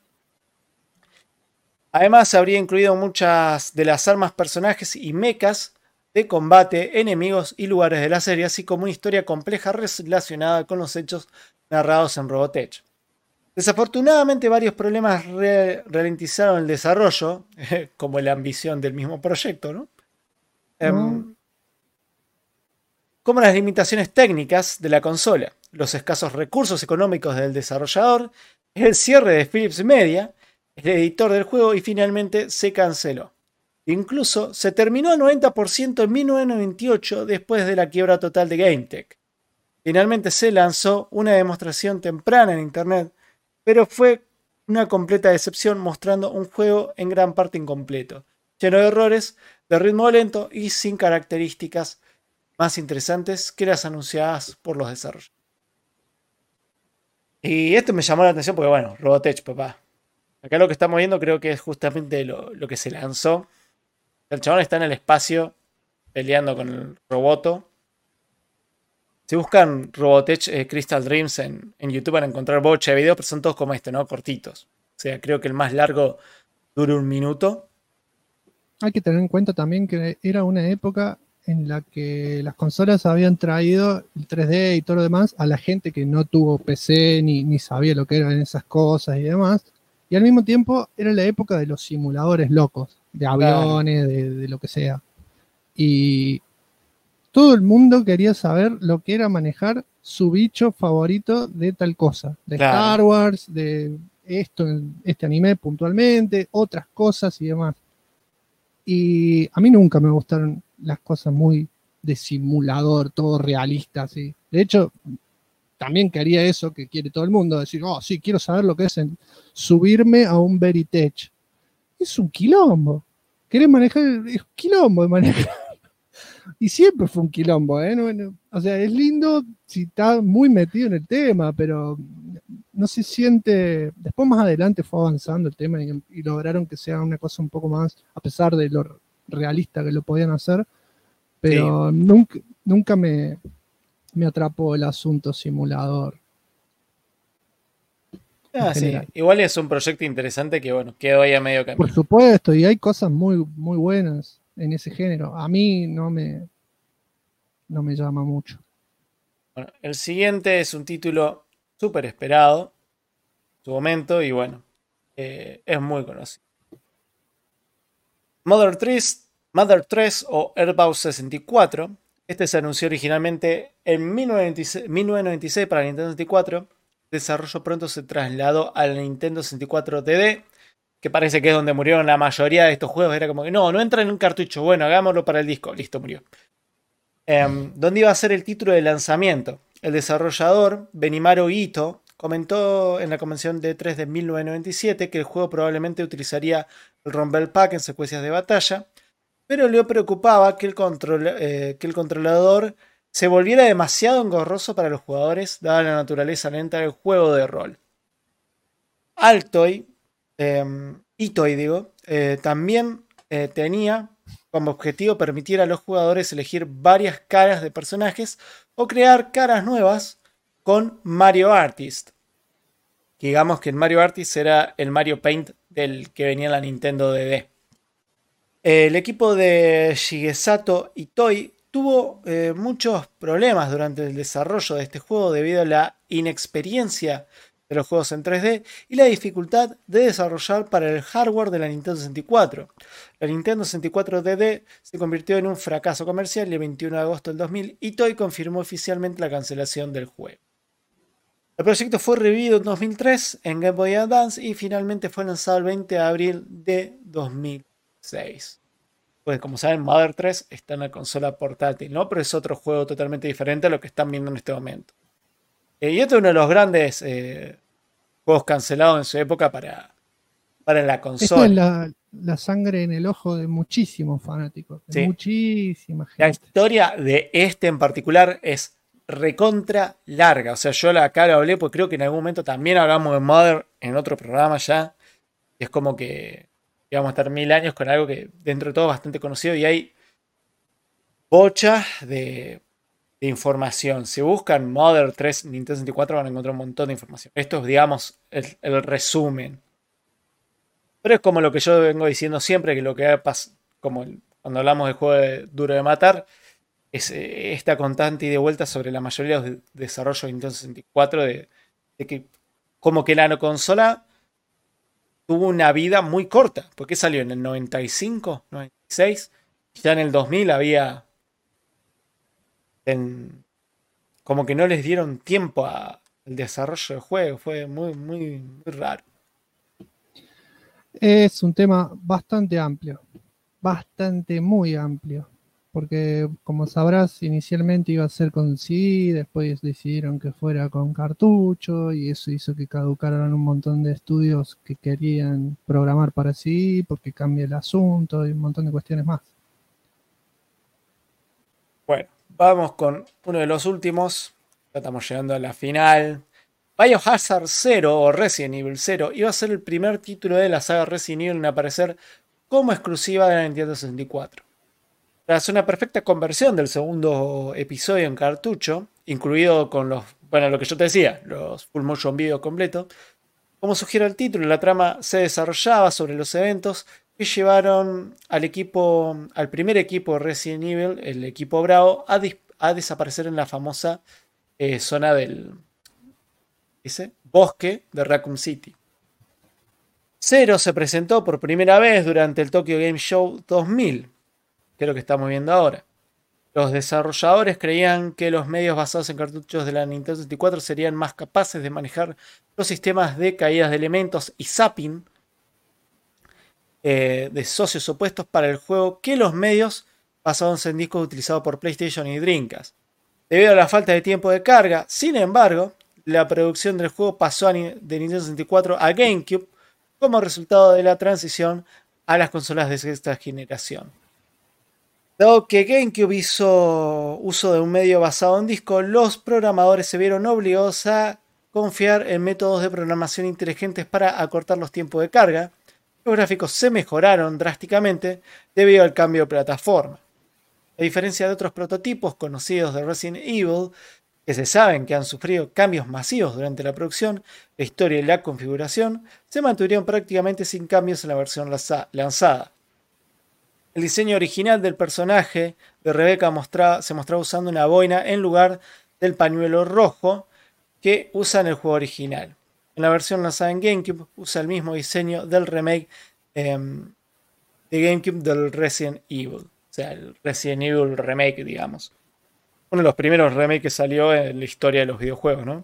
Además, habría incluido muchas de las armas, personajes y mechas de combate, enemigos y lugares de la serie, así como una historia compleja relacionada con los hechos narrados en Robotech. Desafortunadamente, varios problemas ralentizaron el desarrollo, como la ambición del mismo proyecto, ¿no? Como las limitaciones técnicas de la consola, los escasos recursos económicos del desarrollador, el cierre de Philips Media, el editor del juego, y finalmente se canceló. Incluso se terminó al 90% en 1998 después de la quiebra total de GameTek. Finalmente se lanzó una demostración temprana en internet, pero fue una completa decepción, mostrando un juego en gran parte incompleto, lleno de errores, de ritmo lento y sin características más interesantes que las anunciadas por los desarrolladores. Y esto me llamó la atención porque, bueno, Robotech, papá. Acá lo que estamos viendo creo que es justamente lo que se lanzó. El chabón está en el espacio peleando con el Roboto. Si buscan Robotech Crystal Dreams en YouTube van a encontrar bocha de videos, pero son todos como este, ¿no? Cortitos. O sea, creo que el más largo dura 1 minuto. Hay que tener en cuenta también que era una época en la que las consolas habían traído el 3D y todo lo demás a la gente que no tuvo PC ni sabía lo que eran esas cosas y demás. Y al mismo tiempo era la época de los simuladores locos, de aviones, de lo que sea. Y todo el mundo quería saber lo que era manejar su bicho favorito de tal cosa. De Star Wars, de este anime puntualmente, otras cosas y demás. Y a mí nunca me gustaron las cosas muy de simulador, todo realista, así. De hecho, también quería eso que quiere todo el mundo, decir, oh, sí, quiero saber lo que es subirme a un Veritech. Es un quilombo. Querés manejar, es un quilombo de manejar. Y siempre fue un quilombo, ¿eh? O sea, es lindo si está muy metido en el tema, pero no se siente. Después, más adelante, fue avanzando el tema y lograron que sea una cosa un poco más, a pesar de lo realista que lo podían hacer, pero sí. Nunca me atrapó el asunto simulador. Sí. Igual es un proyecto interesante que, bueno, quedó ahí a medio camino. Por supuesto, y hay cosas muy, muy buenas en ese género. A mí no me llama mucho. Bueno, el siguiente es un título súper esperado en su momento y bueno, es muy conocido. Mother 3 o Earthbound 64. Este se anunció originalmente en 1996 para Nintendo 64. El desarrollo pronto se trasladó al Nintendo 64 DD, que parece que es donde murieron la mayoría de estos juegos. Era como que no entra en un cartucho. Bueno, hagámoslo para el disco. Listo, murió. Donde iba a ser el título de lanzamiento. El desarrollador, Benimaru Ito, comentó en la convención D3 de 1997 que el juego probablemente utilizaría el Rumble Pack en secuencias de batalla, pero le preocupaba que el controlador se volviera demasiado engorroso para los jugadores, dada la naturaleza lenta del juego de rol. Itoy también tenía como objetivo permitir a los jugadores elegir varias caras de personajes o crear caras nuevas con Mario Artist. Digamos que el Mario Artist era el Mario Paint del que venía en la Nintendo DD. El equipo de Shigesato Itoi tuvo muchos problemas durante el desarrollo de este juego debido a la inexperiencia de los juegos en 3D y la dificultad de desarrollar para el hardware de la Nintendo 64. La Nintendo 64 DD se convirtió en un fracaso comercial y el 21 de agosto del 2000 Itoi confirmó oficialmente la cancelación del juego. El proyecto fue revivido en 2003 en Game Boy Advance y finalmente fue lanzado el 20 de abril de 2006. Pues como saben, Mother 3 está en la consola portátil, ¿no? Pero es otro juego totalmente diferente a lo que están viendo en este momento. Y este es uno de los grandes juegos cancelados en su época para la consola. Esto es la sangre en el ojo de muchísimos fanáticos, de muchísima gente. La historia de este en particular es recontra larga. O sea, yo acá lo hablé porque creo que en algún momento también hablamos de Mother en otro programa ya. Y es como que íbamos a estar 1000 años con algo que dentro de todo es bastante conocido y hay bocha de información. Si buscan Mother 3 Nintendo 64 van a encontrar un montón de información. Esto es, digamos, el resumen. Pero es como lo que yo vengo diciendo siempre, que lo que pasa, como cuando hablamos del juego de Duro de Matar, es esta constante ida y de vuelta sobre la mayoría de los desarrollos de Nintendo 64 de que como que la consola tuvo una vida muy corta, porque salió en el 95, 96, ya en el 2000 había como que no les dieron tiempo al desarrollo del juego, fue muy, muy, muy raro. Es un tema bastante amplio, bastante muy amplio, porque como sabrás inicialmente iba a ser con CD, después decidieron que fuera con cartucho y eso hizo que caducaran un montón de estudios que querían programar para CD porque cambia el asunto y un montón de cuestiones más. Bueno, vamos con uno de los últimos, ya estamos llegando a la final. Biohazard 0 o Resident Evil 0 iba a ser el primer título de la saga Resident Evil en aparecer como exclusiva de la Nintendo 64. Tras una perfecta conversión del segundo episodio en cartucho, incluido con lo que yo te decía, los full motion video completo, como sugiere el título, la trama se desarrollaba sobre los eventos que llevaron al primer equipo de Resident Evil, el equipo Bravo, a desaparecer en la famosa zona del bosque de Raccoon City. Zero se presentó por primera vez durante el Tokyo Game Show 2000, que es lo que estamos viendo ahora. Los desarrolladores creían que los medios basados en cartuchos de la Nintendo 64 serían más capaces de manejar los sistemas de caídas de elementos y zapping de socios opuestos para el juego que los medios basados en discos utilizados por PlayStation y Dreamcast. Debido a la falta de tiempo de carga, sin embargo, la producción del juego pasó de Nintendo 64 a GameCube como resultado de la transición a las consolas de sexta generación. Dado que GameCube hizo uso de un medio basado en disco, los programadores se vieron obligados a confiar en métodos de programación inteligentes para acortar los tiempos de carga. Los gráficos se mejoraron drásticamente debido al cambio de plataforma. A diferencia de otros prototipos conocidos de Resident Evil, que se saben que han sufrido cambios masivos durante la producción, la historia y la configuración, se mantuvieron prácticamente sin cambios en la versión lanzada. El diseño original del personaje de Rebecca se mostraba usando una boina en lugar del pañuelo rojo que usa en el juego original. En la versión lanzada en GameCube usa el mismo diseño del remake de GameCube del Resident Evil. O sea, el Resident Evil remake, digamos. Uno de los primeros remakes que salió en la historia de los videojuegos, ¿no?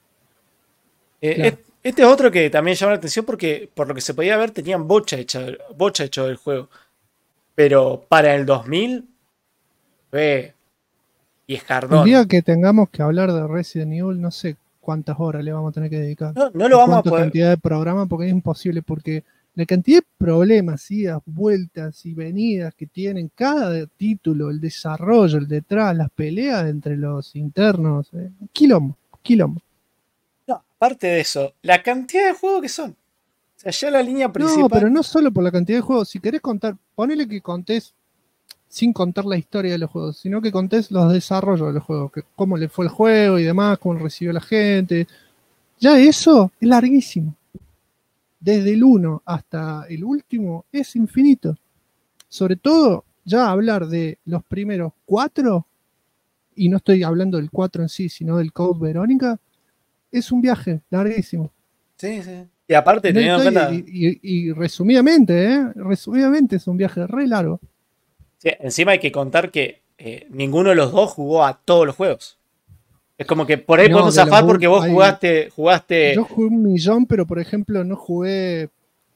Claro. Este es otro que también llama la atención porque, por lo que se podía ver, tenían bocha hecho del juego. Pero para el 2000 fue viejardón. El día que tengamos que hablar de Resident Evil, no sé cuántas horas le vamos a tener que dedicar. No lo vamos a poder. Cantidad de programas, porque es imposible, porque la cantidad de problemas, idas, vueltas y venidas que tienen cada título, el desarrollo, el detrás, las peleas entre los internos, quilombo. No, aparte de eso, la cantidad de juegos que son. O sea, ya la línea principal. No, pero no solo por la cantidad de juegos. Si querés contar, ponele que contés sin contar la historia de los juegos, sino que contés los desarrollos de los juegos, que cómo le fue el juego y demás, cómo lo recibió la gente. Ya eso es larguísimo. Desde el 1 hasta el último es infinito. Sobre todo, ya hablar de los primeros 4, y no estoy hablando del 4 en sí, sino del Code Verónica, es un viaje larguísimo. Sí. Y aparte, teniendo en cuenta. Y resumidamente es un viaje re largo. Sí, encima hay que contar que ninguno de los dos jugó a todos los juegos. Es como que por ahí podemos zafar porque vos jugaste. Yo jugué 1.000.000, pero por ejemplo no jugué.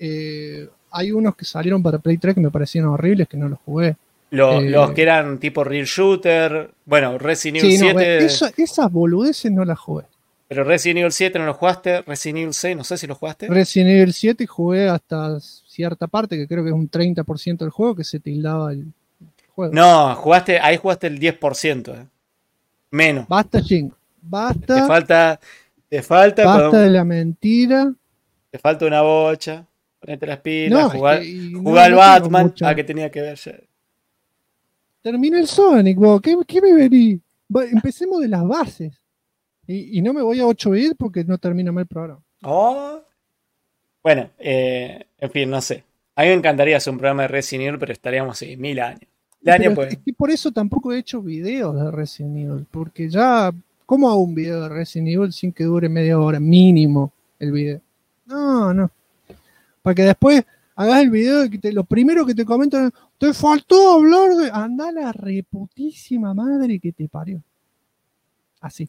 Hay unos que salieron para Play 3 que me parecieron horribles, que no los jugué. Los que eran tipo Real Shooter. Bueno, Resident Evil 7. Esas boludeces no las jugué. Pero Resident Evil 7 no lo jugaste. Resident Evil 6, no sé si lo jugaste. Resident Evil 7 jugué hasta cierta parte, que creo que es un 30% del juego, que se tildaba el juego. No, ahí jugaste el 10%. Menos. Basta, Jing. Basta. Te falta. Basta de la mentira. Te falta una bocha. Ponete las pilas. No, jugar no al tengo Batman. mucha- ¿A qué tenía que ver ya? Termina el Sonic, vos. ¿Qué me vení? Empecemos de las bases. Y no me voy a 8 bits porque no termina mal el programa. Oh. Bueno, en fin, no sé. A mí me encantaría hacer un programa de Resident Evil, pero estaríamos 1000 años. Pero es que por eso tampoco he hecho videos de Resident Evil. Porque ya, ¿cómo hago un video de Resident Evil sin que dure media hora mínimo el video? No. Para que después hagas el video y lo primero que te comentan, te faltó hablar de... Anda la reputísima madre que te parió. Así.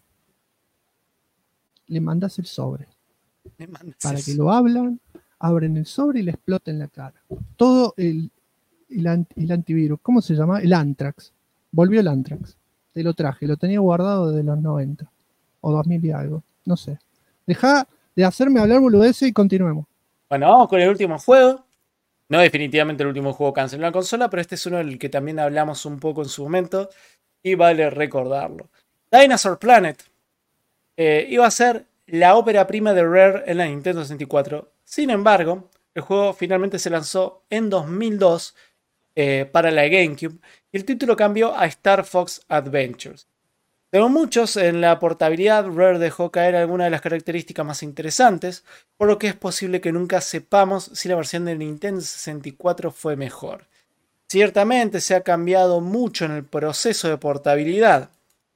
Le mandas el sobre. Para que lo abren el sobre y le exploten la cara. Todo el antivirus, ¿cómo se llama? El Antrax. Volvió el Antrax. Te lo traje, lo tenía guardado desde los 90. O 2000 y algo. No sé. Deja de hacerme hablar boludeces y continuemos. Bueno, vamos con el último juego. No definitivamente el último juego cancelado en la consola, pero este es uno del que también hablamos un poco en su momento. Y vale recordarlo. Dinosaur Planet. Iba a ser la ópera prima de Rare en la Nintendo 64. Sin embargo, el juego finalmente se lanzó en 2002 para la GameCube y el título cambió a Star Fox Adventures. Según muchos, en la portabilidad Rare dejó caer algunas de las características más interesantes, por lo que es posible que nunca sepamos si la versión de Nintendo 64 fue mejor. Ciertamente se ha cambiado mucho en el proceso de portabilidad.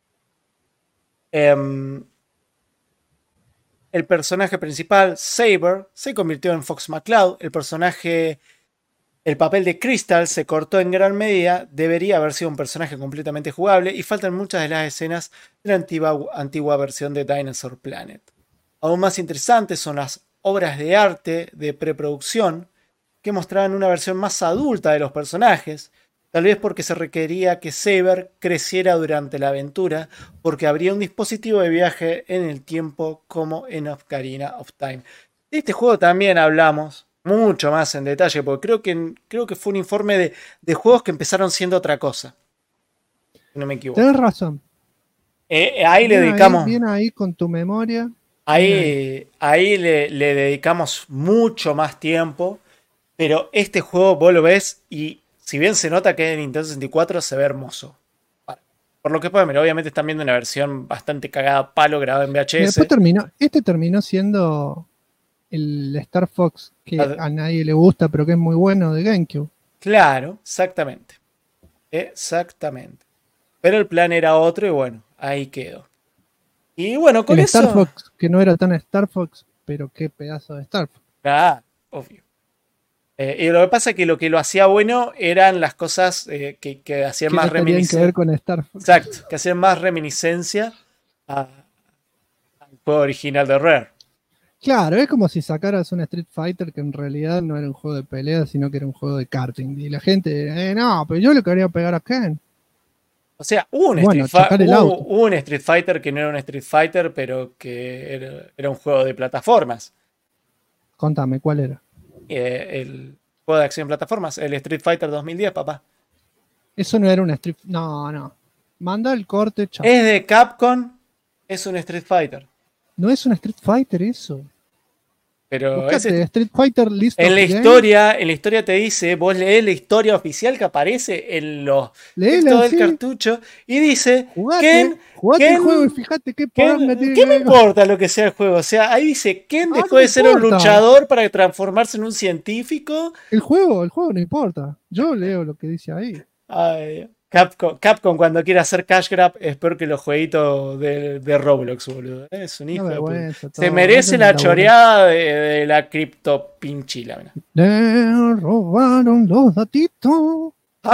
El personaje principal, Saber, se convirtió en Fox McCloud. El papel de Crystal se cortó en gran medida. Debería haber sido un personaje completamente jugable y faltan muchas de las escenas de la antigua versión de Dinosaur Planet. Aún más interesantes son las obras de arte de preproducción que mostraban una versión más adulta de los personajes. Tal vez porque se requería que Saber creciera durante la aventura, porque habría un dispositivo de viaje en el tiempo como en Ocarina of Time. De este juego también hablamos mucho más en detalle, porque creo que fue un informe de juegos que empezaron siendo otra cosa. Si no me equivoco. Tienes razón. Ahí le dedicamos... Bien ahí con tu memoria. Ahí le dedicamos mucho más tiempo, pero este juego vos lo ves y... Si bien se nota que es de Nintendo 64, se ve hermoso. Por lo que pueden ver, obviamente están viendo una versión bastante cagada a palo grabada en VHS. Después terminó siendo el Star Fox que a nadie le gusta, pero que es muy bueno de GameCube. Claro, exactamente. Pero el plan era otro y bueno, ahí quedó. Y bueno, con eso... Star Fox, que no era tan Star Fox, pero qué pedazo de Star Fox. Ah, obvio. Y lo que pasa es que lo hacía bueno eran las cosas que hacían más reminiscencia. Que ver con Star Fox. Exacto, que hacían más reminiscencia al juego original de Rare. Claro, es como si sacaras un Street Fighter que en realidad no era un juego de pelea, sino que era un juego de karting. Y la gente, no, pero yo le quería pegar a Ken. O sea, hubo un Street Fighter que no era un Street Fighter, pero que era un juego de plataformas. Contame, ¿cuál era? El juego de acción en plataformas, el Street Fighter 2010, papá. Eso no era un Street... No. Manda el corte, chaval. Es de Capcom, es un Street Fighter. No es un Street Fighter eso. Pero buscate, Street Fighter List en la historia te dice, vos lees la historia oficial que aparece en los textos del cartucho y dice jugate el juego y fíjate qué me importa lo que sea el juego. O sea, ahí dice Ken dejó de ser un luchador para transformarse en un científico. El juego no importa. Yo leo lo que dice ahí. Ay, Capcom cuando quiere hacer cash grab es peor que los jueguitos de Roblox, boludo. Es un hijo de puta. Se merece la choreada de la cripto pinchila. Le robaron los datitos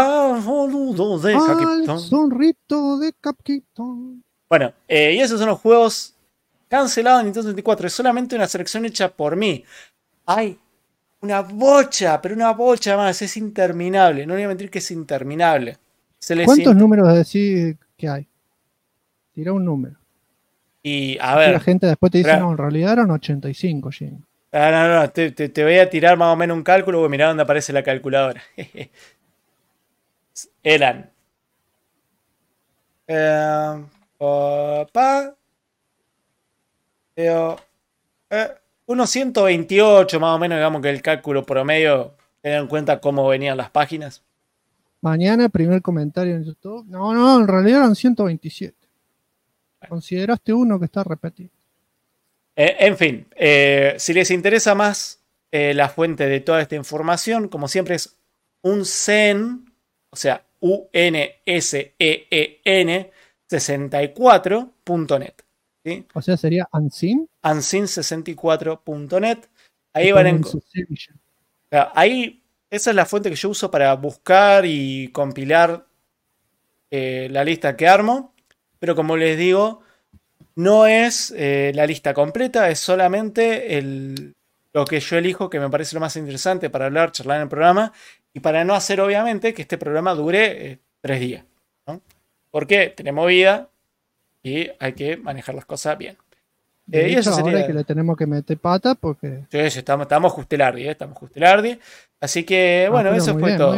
boludo de al zorrito de Capcom. Bueno, y esos son los juegos cancelados en Nintendo 64. Es solamente una selección hecha por mí. Hay una bocha, pero una bocha más. Es interminable. No voy a mentir que es interminable. ¿Cuántos números decís que hay? Tira un número. Y a ver. La gente después te dice, no, en realidad eran 85, Jim. No, te voy a tirar más o menos un cálculo, porque mirá dónde aparece la calculadora. Eran. Opa. Unos 128 más o menos, digamos que el cálculo promedio, teniendo en cuenta cómo venían las páginas. Mañana, primer comentario en YouTube. No, en realidad eran 127. Consideraste uno que está repetido. En fin, si les interesa más la fuente de toda esta información, como siempre es unseen, o sea, UNSEEN 64.net. ¿Sí? O sea, sería unseen. Unseen64.net. Ahí van a encontrar. Ahí, esa es la fuente que yo uso para buscar y compilar la lista que armo. Pero como les digo, no es la lista completa, es solamente lo que yo elijo, que me parece lo más interesante para hablar, charlar en el programa, y para no hacer, obviamente, que este programa dure 3 días, ¿no? Porque tenemos vida y hay que manejar las cosas bien. Y eso sería... Ahora que le tenemos que meter pata porque... Sí, estamos justelardi, estamos justelardi. Así que, bueno, eso fue todo.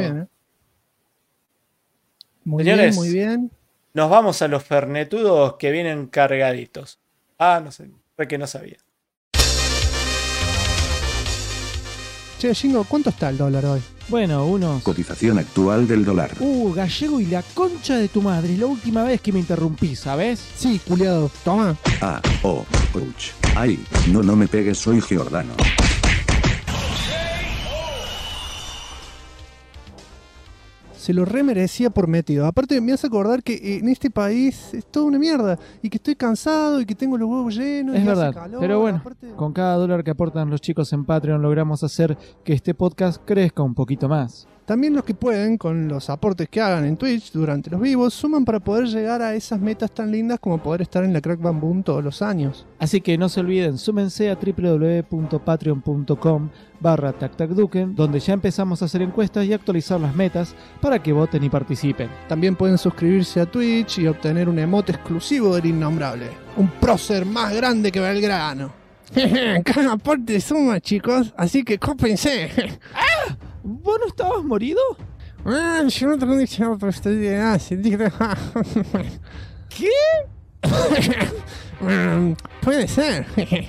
Señores, muy bien. Nos vamos a los fernetudos que vienen cargaditos. No sé, fue que no sabía. Che, Jingo, ¿cuánto está el dólar hoy? Bueno, unos... Cotización actual del dólar. Gallego y la concha de tu madre. Es la última vez que me interrumpí, ¿sabes? Sí, culiado. Toma. Ouch. Ay, no me pegues, soy Giordano. Se lo remerecía por metido. Aparte me hace acordar que en este país es toda una mierda. Y que estoy cansado y que tengo los huevos llenos. Es y verdad, hace calor, pero bueno, aparte... con cada dólar que aportan los chicos en Patreon logramos hacer que este podcast crezca un poquito más. También los que pueden, con los aportes que hagan en Twitch durante los vivos, suman para poder llegar a esas metas tan lindas como poder estar en la Crack Bam Boom todos los años. Así que no se olviden, súmense a www.patreon.com/tactacduken, donde ya empezamos a hacer encuestas y actualizar las metas para que voten y participen. También pueden suscribirse a Twitch y obtener un emote exclusivo del Innombrable. Un prócer más grande que Belgrano. Cada aporte suma, chicos, así que cópense. ¿Vos no estabas morido? Yo no tengo dicho, pero estoy de ¿Qué? Puede ser.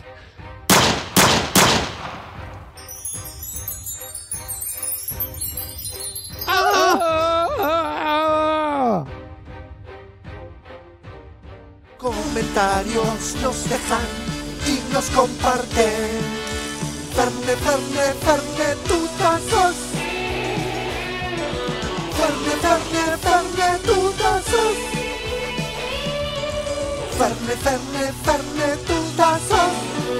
Comentarios nos dejan y nos comparten. Fernetutazos. Fernetutazos. Fernetutazos.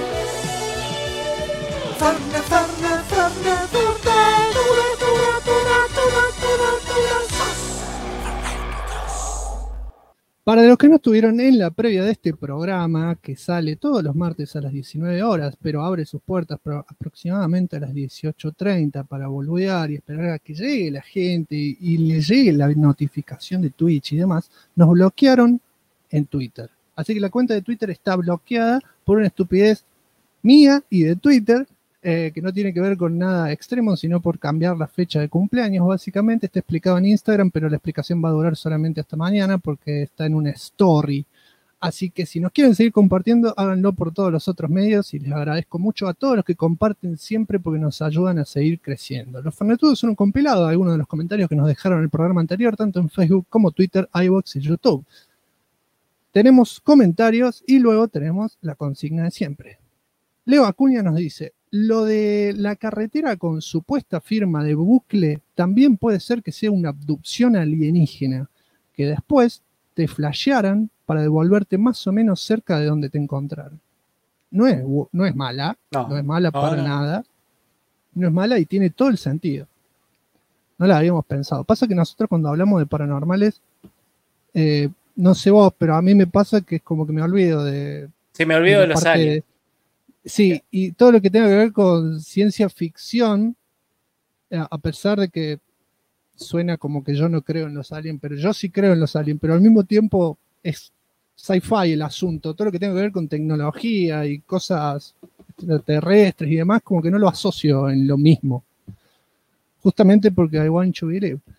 Para los que no estuvieron en la previa de este programa, que sale todos los martes a las 19 horas, pero abre sus puertas aproximadamente a las 18:30 para boludear y esperar a que llegue la gente y le llegue la notificación de Twitch y demás, nos bloquearon en Twitter. Así que la cuenta de Twitter está bloqueada por una estupidez mía y de Twitter, que no tiene que ver con nada extremo, sino por cambiar la fecha de cumpleaños, básicamente. Está explicado en Instagram, pero la explicación va a durar solamente hasta mañana porque está en una story. Así que si nos quieren seguir compartiendo, háganlo por todos los otros medios y les agradezco mucho a todos los que comparten siempre porque nos ayudan a seguir creciendo. Los Fernetudos son un compilado de algunos de los comentarios que nos dejaron en el programa anterior, tanto en Facebook como Twitter, iVoox y YouTube. Tenemos comentarios y luego tenemos la consigna de siempre. Leo Acuña nos dice: lo de la carretera con supuesta firma de bucle también puede ser que sea una abducción alienígena, que después te flashearan para devolverte más o menos cerca de donde te encontraron. No es mala, no es mala para nada. No es mala y tiene todo el sentido. No la habíamos pensado. Pasa que nosotros cuando hablamos de paranormales, no sé vos, pero a mí me pasa que es como que me olvido de... Sí, me olvido de los aliens. Sí, y todo lo que tenga que ver con ciencia ficción, a pesar de que suena como que yo no creo en los aliens, pero yo sí creo en los aliens, pero al mismo tiempo es sci-fi el asunto. Todo lo que tenga que ver con tecnología y cosas extraterrestres y demás, como que no lo asocio en lo mismo. Justamente porque I want to believe.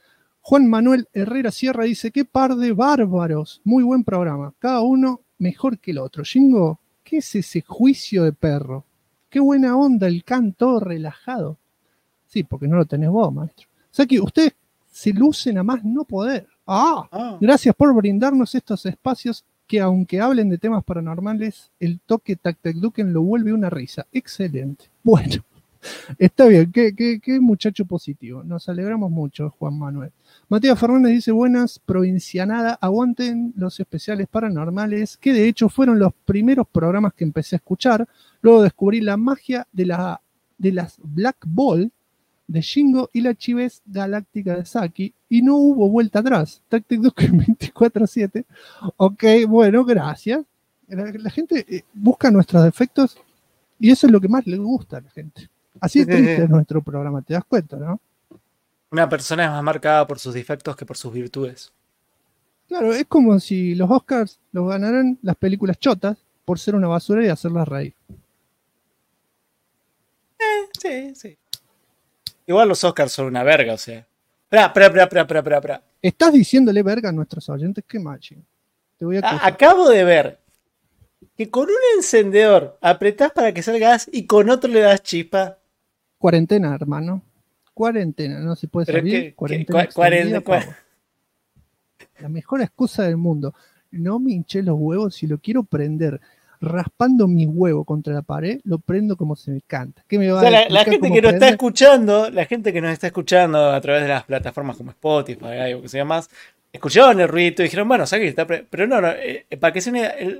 Juan Manuel Herrera Sierra dice, qué par de bárbaros, muy buen programa, cada uno mejor que el otro. Shingo, ¿qué es ese juicio de perro? Qué buena onda el can, todo relajado. Sí, porque no lo tenés vos, maestro. O sea que ustedes se lucen a más no poder. Gracias por brindarnos estos espacios que, aunque hablen de temas paranormales, el toque Tactecduken lo vuelve una risa. Excelente. Bueno, está bien, qué muchacho positivo. Nos alegramos mucho, Juan Manuel. Matías Fernández dice, buenas, provincianada, aguanten los especiales paranormales, que de hecho fueron los primeros programas que empecé a escuchar. Luego descubrí la magia de las Black Ball de Shingo y la Chives Galáctica de Saki, y no hubo vuelta atrás. Tactic Duke 24/7. Ok, bueno, gracias. La gente busca nuestros defectos y eso es lo que más le gusta a la gente. Así es triste es nuestro programa, te das cuenta, ¿no? Una persona es más marcada por sus defectos que por sus virtudes. Claro, es como si los Oscars los ganaran las películas chotas por ser una basura y hacerlas reír. Sí. Igual los Oscars son una verga, o sea. Espera. ¿Estás diciéndole verga a nuestros oyentes? Qué machín. Te voy a acabo de ver que con un encendedor apretás para que salga gas y con otro le das chispa. Cuarentena, hermano. Cuarentena, no se puede salir. La mejor excusa del mundo. No me hinché los huevos, si lo quiero prender raspando mi huevo contra la pared, lo prendo como se me canta. ¿Qué me va la gente que nos está escuchando, la gente que nos está escuchando a través de las plataformas como Spotify o que sea más, escucharon el ruido y dijeron, bueno, ¿sabes qué está? Pero no, para que se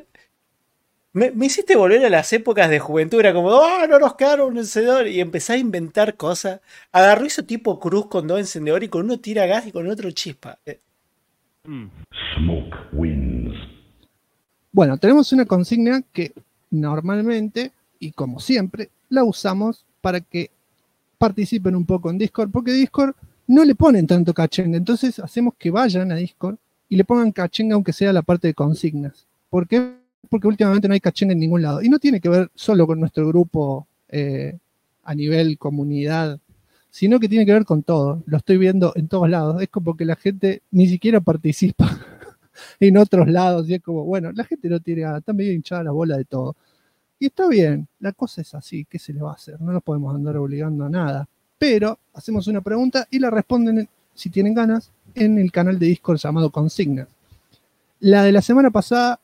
me hiciste volver a las épocas de juventud, era como, no nos quedaron un encendedor, y empecé a inventar cosas. Agarró eso tipo cruz con 2 encendedores y con uno tira gas y con otro chispa. Smoke wins. Bueno, tenemos una consigna que normalmente, y como siempre, la usamos para que participen un poco en Discord, porque Discord no le ponen tanto cachenga, entonces hacemos que vayan a Discord y le pongan cachenga aunque sea la parte de consignas. ¿Por qué? Porque últimamente no hay cachenga en ningún lado, y no tiene que ver solo con nuestro grupo a nivel comunidad, sino que tiene que ver con todo. Lo estoy viendo en todos lados, es como que la gente ni siquiera participa en otros lados, y es como, bueno, la gente no tiene nada, está medio hinchada la bola de todo. Y está bien, la cosa es así, ¿qué se le va a hacer? No nos podemos andar obligando a nada. Pero hacemos una pregunta y la responden, si tienen ganas, en el canal de Discord llamado Consignas. La de la semana pasada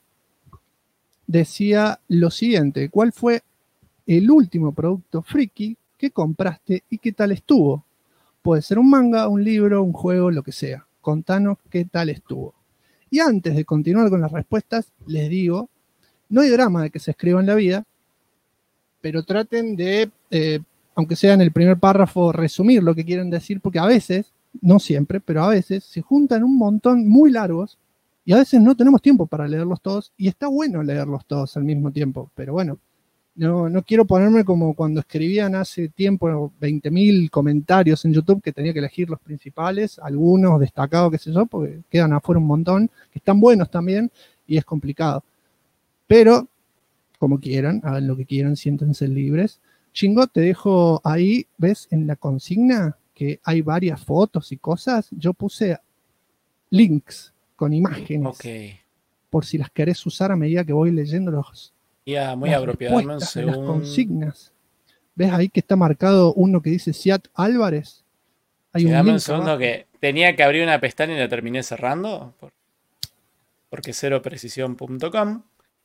decía lo siguiente: ¿cuál fue el último producto friki que compraste y qué tal estuvo? Puede ser un manga, un libro, un juego, lo que sea. Contanos qué tal estuvo. Y antes de continuar con las respuestas, les digo, no hay drama de que se escriba en la vida, pero traten de, aunque sea en el primer párrafo, resumir lo que quieren decir, porque a veces, no siempre, pero a veces se juntan un montón muy largos y a veces no tenemos tiempo para leerlos todos, y está bueno leerlos todos al mismo tiempo, pero bueno, no quiero ponerme como cuando escribían hace tiempo 20.000 comentarios en YouTube, que tenía que elegir los principales, algunos destacados, qué sé yo, porque quedan afuera un montón, que están buenos también, y es complicado. Pero, como quieran, hagan lo que quieran, siéntense libres. Chingo, te dejo ahí, ¿ves? En la consigna que hay varias fotos y cosas. Yo puse links con imágenes. Ok. Por si las querés usar a medida que voy leyendo muy apropiado. Las consignas. ¿Ves ahí que está marcado uno que dice Siat Álvarez? Hay dame link un segundo abajo. que tenía que abrir una pestaña y la terminé cerrando. Porque ceroprecisión.com.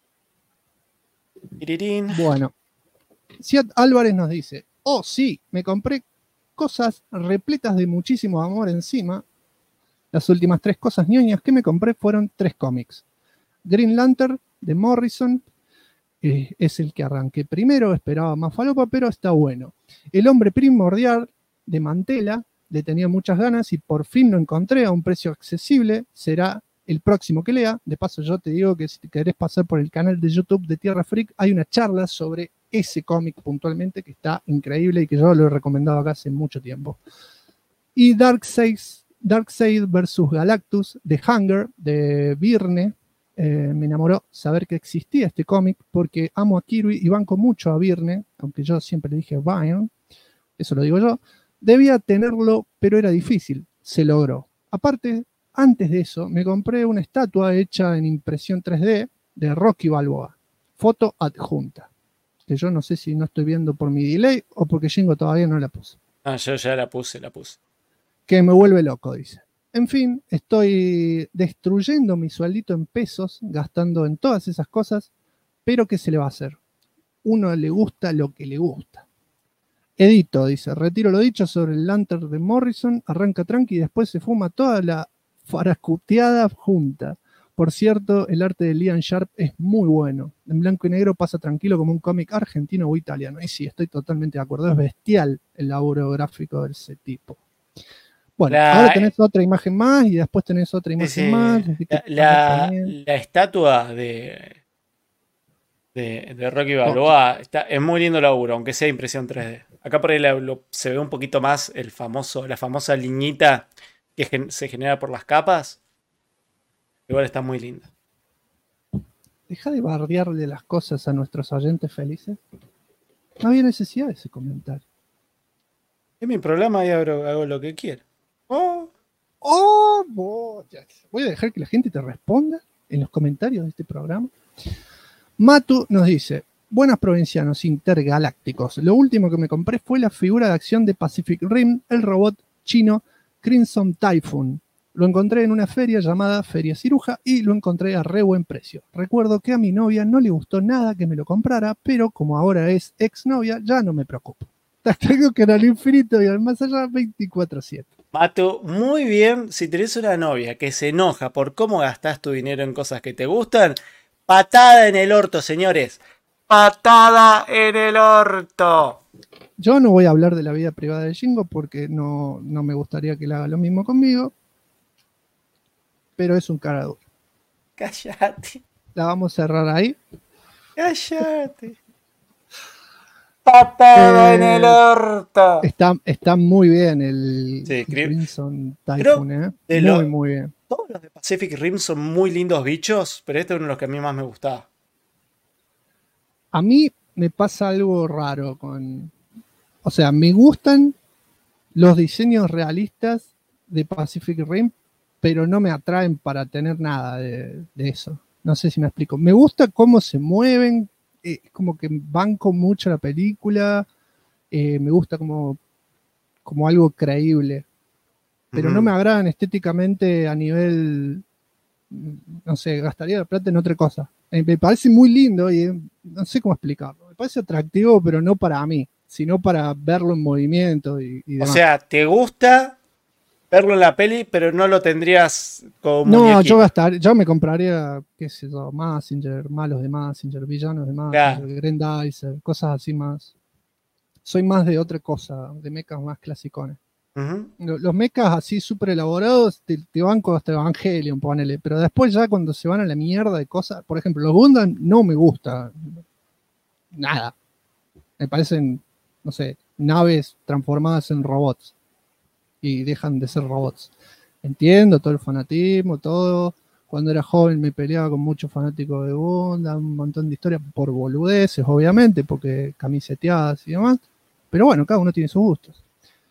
Bueno, Siat Álvarez nos dice: oh sí, me compré cosas repletas de muchísimo amor encima. Las últimas 3 cosas ñoñas que me compré fueron 3 cómics. Green Lantern de Morrison, es el que arranqué primero, esperaba más falopa, pero está bueno. El hombre primordial de Mantela, le tenía muchas ganas y por fin lo encontré a un precio accesible, será el próximo que lea. De paso, yo te digo que si querés pasar por el canal de YouTube de Tierra Freak, hay una charla sobre ese cómic puntualmente que está increíble y que yo lo he recomendado acá hace mucho tiempo. Y Darkseid vs. Galactus de Hunger de Virne. Me enamoró saber que existía este cómic porque amo a Kirby y banco mucho a Virne, aunque yo siempre le dije Byrne, eso lo digo yo. Debía tenerlo, pero era difícil. Se logró. Aparte, antes de eso, me compré una estatua hecha en impresión 3D de Rocky Balboa. Foto adjunta. Que yo no sé si no estoy viendo por mi delay o porque Jingo todavía no la puso. Ah, yo ya la puse. Que me vuelve loco, dice. En fin, estoy destruyendo mi sueldito en pesos, gastando en todas esas cosas, pero ¿qué se le va a hacer? Uno le gusta lo que le gusta. Edito, dice, retiro lo dicho sobre el Lantern de Morrison, arranca tranqui y después se fuma toda la farascuteada junta. Por cierto, el arte de Liam Sharp es muy bueno. En blanco y negro pasa tranquilo como un cómic argentino o italiano. Y sí, estoy totalmente de acuerdo. Es bestial el laburo gráfico de ese tipo. Bueno, ahora tenés otra imagen más y después tenés otra imagen más. La estatua de Rocky Balboa es muy lindo laburo, aunque sea impresión 3D. Acá por ahí se ve un poquito más la famosa liñita que se genera por las capas. Igual está muy linda. Deja de bardearle las cosas a nuestros oyentes felices. No había necesidad de ese comentario. Es mi programa y hago lo que quiero. Voy a dejar que la gente te responda en los comentarios de este programa. Matu nos dice: buenas provincianos intergalácticos. Lo último que me compré fue la figura de acción de Pacific Rim, el robot chino Crimson Typhoon. Lo encontré en una feria llamada Feria Ciruja y lo encontré a re buen precio. Recuerdo que a mi novia no le gustó nada que me lo comprara, pero como ahora es exnovia, ya no me preocupo. Tengo que ir al infinito y al más allá 24/7. Matu, muy bien. Si tenés una novia que se enoja por cómo gastás tu dinero en cosas que te gustan, patada en el orto, señores. Patada en el orto. Yo no voy a hablar de la vida privada de Jingo porque no me gustaría que le haga lo mismo conmigo. Pero es un cara duro. Cállate. La vamos a cerrar ahí. Cállate. Patada en el orto. Está muy bien el Crimson Typhoon, muy bien. Todos los de Pacific Rim son muy lindos bichos, pero este es uno de los que a mí más me gustaba. A mí me pasa algo raro con... O sea, me gustan los diseños realistas de Pacific Rim, pero no me atraen para tener nada de eso. No sé si me explico. Me gusta cómo se mueven, como que banco mucho la película, me gusta como algo creíble, pero no me agradan estéticamente a nivel, no sé, gastaría la plata en otra cosa. Me parece muy lindo y no sé cómo explicarlo. Me parece atractivo, pero no para mí, sino para verlo en movimiento y demás. O sea, ¿te gusta verlo en la peli, pero no lo tendrías como no, yo me compraría, qué sé yo, Mazinger, malos de Mazinger, villanos de Mazinger, Grendizer, cosas así más. Soy más de otra cosa, de mechas más clasicones. Los mechas así súper elaborados te banco hasta Evangelion, ponele, pero después ya cuando se van a la mierda de cosas, por ejemplo, los Gundam no me gusta nada. Me parecen, no sé, naves transformadas en robots. Y dejan de ser robots. Entiendo todo el fanatismo, todo. Cuando era joven me peleaba con muchos fanáticos de Gundam, un montón de historias por boludeces, obviamente, porque camiseteadas y demás. Pero bueno, cada uno tiene sus gustos.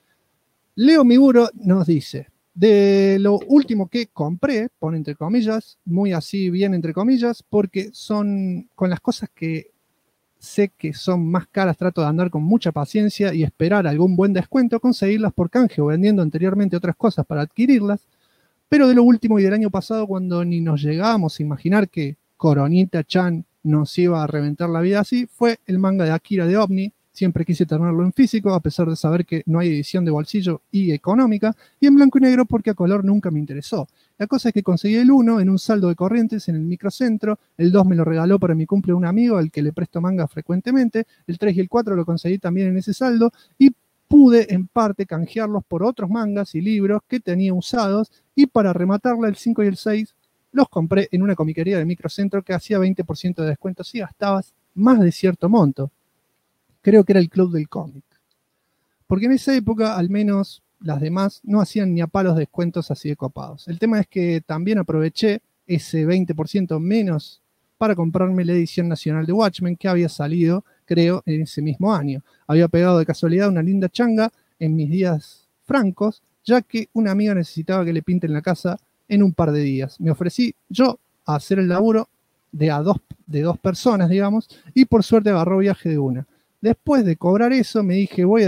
Leo Miguro nos dice: de lo último que compré, pone entre comillas, muy así bien entre comillas, porque son con las cosas que sé que son más caras, trato de andar con mucha paciencia y esperar algún buen descuento, conseguirlas por canje o vendiendo anteriormente otras cosas para adquirirlas. Pero de lo último y del año pasado, cuando ni nos llegábamos a imaginar que Coronita-chan nos iba a reventar la vida así, fue el manga de Akira de OVNI. Siempre quise tenerlo en físico, a pesar de saber que no hay edición de bolsillo y económica, y en blanco y negro porque a color nunca me interesó. La cosa es que conseguí el 1 en un saldo de Corrientes en el microcentro, el 2 me lo regaló para mi cumple un amigo al que le presto manga frecuentemente, el 3 y el 4 lo conseguí también en ese saldo, y pude en parte canjearlos por otros mangas y libros que tenía usados, y para rematarla el 5 y el 6 los compré en una comiquería de microcentro que hacía 20% de descuento si gastabas más de cierto monto. Creo que era el Club del Cómic. Porque en esa época, al menos las demás, no hacían ni a palos descuentos así de copados. El tema es que también aproveché ese 20% menos para comprarme la edición nacional de Watchmen que había salido, creo, en ese mismo año. Había pegado de casualidad una linda changa en mis días francos, ya que una amiga necesitaba que le pinten la casa en un par de días. Me ofrecí yo a hacer el laburo de dos personas, digamos, y por suerte agarró viaje de una. Después de cobrar eso, me dije, voy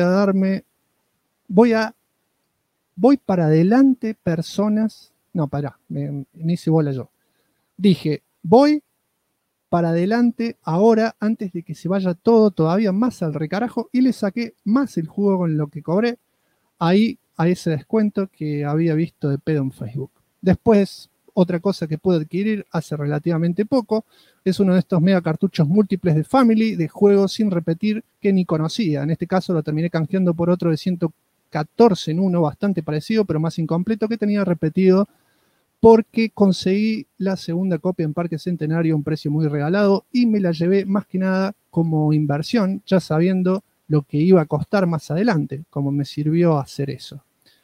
para adelante personas. No, pará, me hice bola yo. Dije, voy para adelante ahora, antes de que se vaya todo todavía más al recarajo, y le saqué más el jugo con lo que cobré ahí a ese descuento que había visto de pedo en Facebook. Después, otra cosa que pude adquirir hace relativamente poco es uno de estos mega cartuchos múltiples de Family de juegos sin repetir que ni conocía. En este caso lo terminé canjeando por otro de 114 en uno, bastante parecido, pero más incompleto, que tenía repetido, porque conseguí la segunda copia en Parque Centenario a un precio muy regalado y me la llevé más que nada como inversión, ya sabiendo lo que iba a costar más adelante, como me sirvió hacer eso.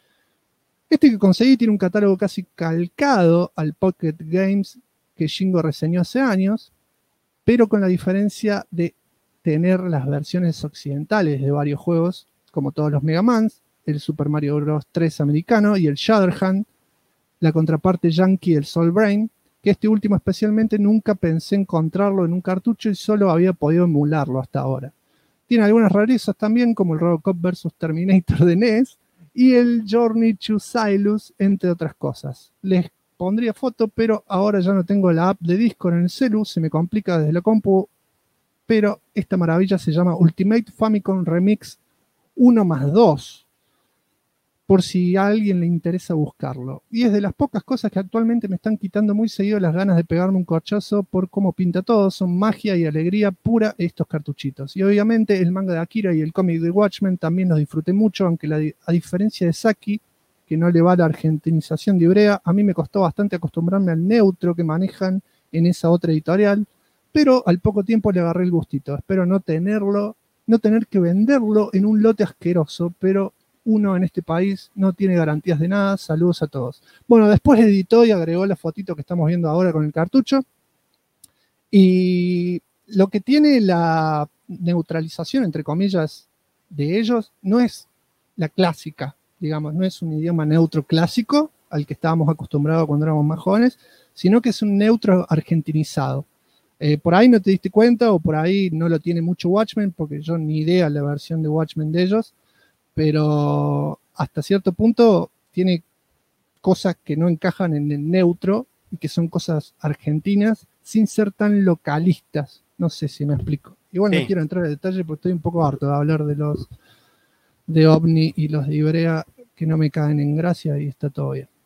Este que conseguí tiene un catálogo casi calcado al Pocket Games que Shingo reseñó hace años, pero con la diferencia de tener las versiones occidentales de varios juegos, como todos los Mega Mans, el Super Mario Bros. 3 americano y el Shatterhand, la contraparte yankee del Soul Brain, que este último especialmente nunca pensé encontrarlo en un cartucho y solo había podido emularlo hasta ahora. Tiene algunas rarezas también, como el Robocop vs. Terminator de NES y el Journey to Silos, entre otras cosas. Les pondría foto, pero ahora ya no tengo la app de Discord en el celu, se me complica desde la compu, pero esta maravilla se llama Ultimate Famicom Remix 1+2, por si a alguien le interesa buscarlo. Y es de las pocas cosas que actualmente me están quitando muy seguido las ganas de pegarme un corchazo por cómo pinta todo. Son magia y alegría pura estos cartuchitos. Y obviamente el manga de Akira y el cómic de Watchmen también los disfruté mucho, aunque a diferencia de Saki, que no le va la argentinización de Ibrea, a mí me costó bastante acostumbrarme al neutro que manejan en esa otra editorial, pero al poco tiempo le agarré el gustito. Espero no tener que venderlo en un lote asqueroso, pero uno en este país no tiene garantías de nada. Saludos a todos. Bueno, después editó y agregó la fotito que estamos viendo ahora con el cartucho. Y lo que tiene la neutralización, entre comillas, de ellos, no es la clásica, digamos, no es un idioma neutro clásico al que estábamos acostumbrados cuando éramos más jóvenes, sino que es un neutro argentinizado. Por ahí no te diste cuenta, o por ahí no lo tiene mucho Watchmen, porque yo ni idea la versión de Watchmen de ellos, pero hasta cierto punto tiene cosas que no encajan en el neutro y que son cosas argentinas sin ser tan localistas. No sé si me explico. Igual no quiero entrar en detalle porque estoy un poco harto de hablar de los de OVNI y los de Ibrea, que no me caen en gracia y está todo bien.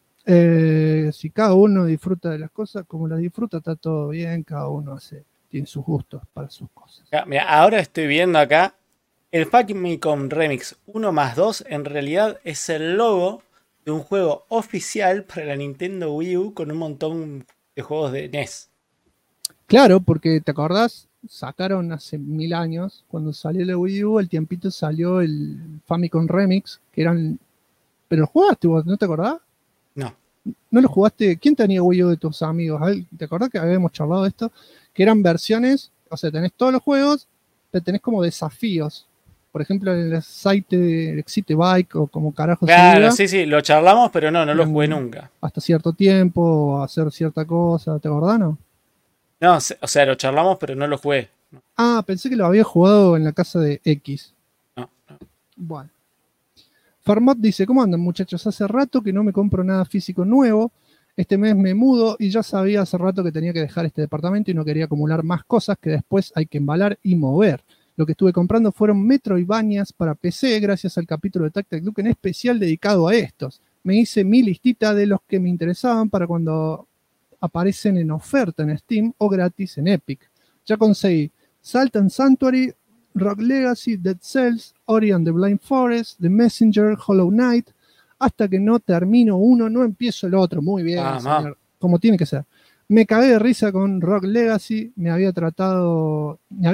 Si cada uno disfruta de las cosas como las disfruta, está todo bien. Cada uno tiene sus gustos para sus cosas. Mira, ahora estoy viendo acá el Famicom Remix 1+2 en realidad es el logo de un juego oficial para la Nintendo Wii U con un montón de juegos de NES. Claro, porque te acordás, sacaron hace 1000 años, cuando salió la Wii U, el tiempito salió el Famicom Remix, que eran... ¿Pero lo jugaste vos? ¿No te acordás? No. ¿No lo jugaste? ¿Quién tenía Wii U de tus amigos? ¿Te acordás que habíamos charlado de esto? Que eran versiones, o sea, tenés todos los juegos, pero tenés como desafíos. Por ejemplo, en el site de Excite Bike o como carajo. Claro, sí, lo charlamos, pero no lo jugué nunca. Hasta cierto tiempo, hacer cierta cosa, ¿te acordás, no? No, o sea, lo charlamos, pero no lo jugué. Ah, pensé que lo había jugado en la casa de X. No. Bueno. Farmot dice, ¿cómo andan, muchachos? Hace rato que no me compro nada físico nuevo. Este mes me mudo y ya sabía hace rato que tenía que dejar este departamento y no quería acumular más cosas que después hay que embalar y mover. Lo que estuve comprando fueron Metroidvanias para PC, gracias al capítulo de Tactic Duke en especial dedicado a estos. Me hice mi listita de los que me interesaban para cuando aparecen en oferta en Steam o gratis en Epic. Ya conseguí Salt and Sanctuary, Rogue Legacy, Dead Cells, Ori and the Blind Forest, The Messenger, Hollow Knight. Hasta que no termino uno, no empiezo el otro. Muy bien, señor. Como tiene que ser. Me cagué de risa con Rogue Legacy, me había trabado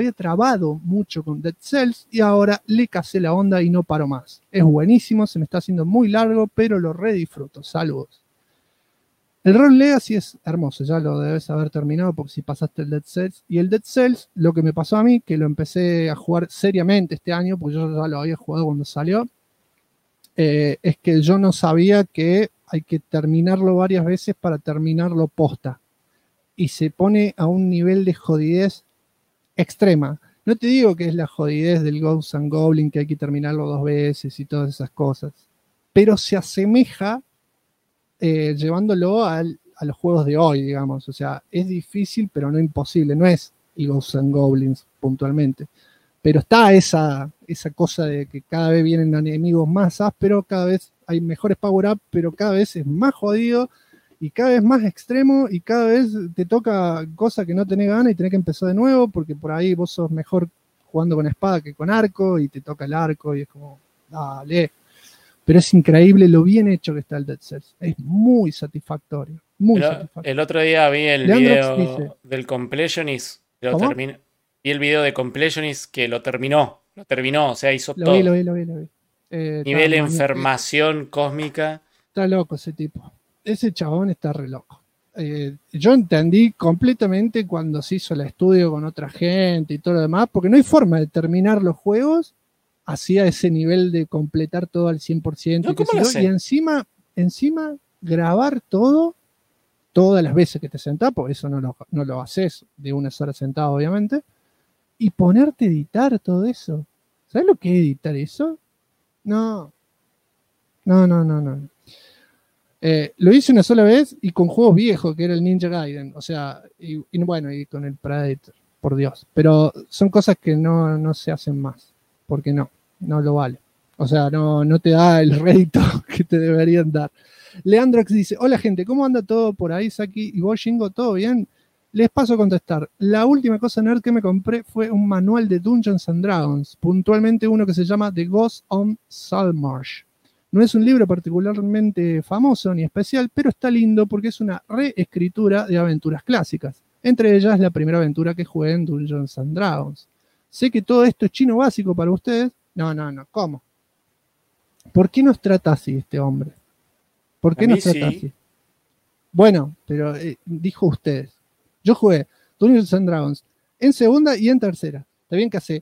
mucho con Dead Cells y ahora le casé la onda y no paro más. Es buenísimo, se me está haciendo muy largo, pero lo re disfruto. Saludos. El Rogue Legacy es hermoso, ya lo debes haber terminado porque si pasaste el Dead Cells. Y el Dead Cells, lo que me pasó a mí, que lo empecé a jugar seriamente este año, porque yo ya lo había jugado cuando salió, es que yo no sabía que hay que terminarlo varias veces para terminarlo posta. Y se pone a un nivel de jodidez extrema. No te digo que es la jodidez del Ghosts and Goblins, que hay que terminarlo 2 veces y todas esas cosas. Pero se asemeja llevándolo a los juegos de hoy, digamos. O sea, es difícil, pero no imposible. No es el Ghosts and Goblins puntualmente. Pero está esa cosa de que cada vez vienen enemigos más ásperos, cada vez hay mejores power-up, pero cada vez es más jodido y cada vez más extremo y cada vez te toca cosas que no tenés ganas y tenés que empezar de nuevo porque por ahí vos sos mejor jugando con espada que con arco y te toca el arco y es como, dale. Pero es increíble lo bien hecho que está el Dead Cells. Es muy satisfactorio. Muy satisfactorio. El otro día vi el video del Completionist. Lo terminé. Vi el video de Completionist que lo terminó. O sea, hizo todo. Lo vi. Nivel de enfermación cósmica. Está loco ese tipo. Ese chabón está re loco. Yo entendí completamente cuando se hizo el estudio con otra gente y todo lo demás, porque no hay forma de terminar los juegos así a ese nivel de completar todo al 100%. No, y encima grabar todo, todas las veces que te sentás, porque eso no lo haces de una sola sentada, obviamente, y ponerte a editar todo eso. ¿Sabes lo que es editar eso? No. Lo hice una sola vez y con juegos viejos, que era el Ninja Gaiden. O sea, y con el Predator, por Dios. Pero son cosas que no se hacen más. Porque no lo vale. O sea, no te da el rédito que te deberían dar. Leandrox dice, hola gente, ¿cómo anda todo por ahí, Saki y vos, Shingo? ¿Todo bien? Les paso a contestar. La última cosa nerd que me compré fue un manual de Dungeons and Dragons, puntualmente uno que se llama The Ghost on Saltmarsh. No es un libro particularmente famoso ni especial, pero está lindo porque es una reescritura de aventuras clásicas. Entre ellas la primera aventura que jugué en Dungeons and Dragons. Sé que todo esto es chino básico para ustedes. No, ¿cómo? ¿Por qué nos trata así este hombre? ¿Por qué nos trata así? Bueno, pero dijo ustedes. Yo jugué Dungeons and Dragons en segunda y en tercera. Está bien que hace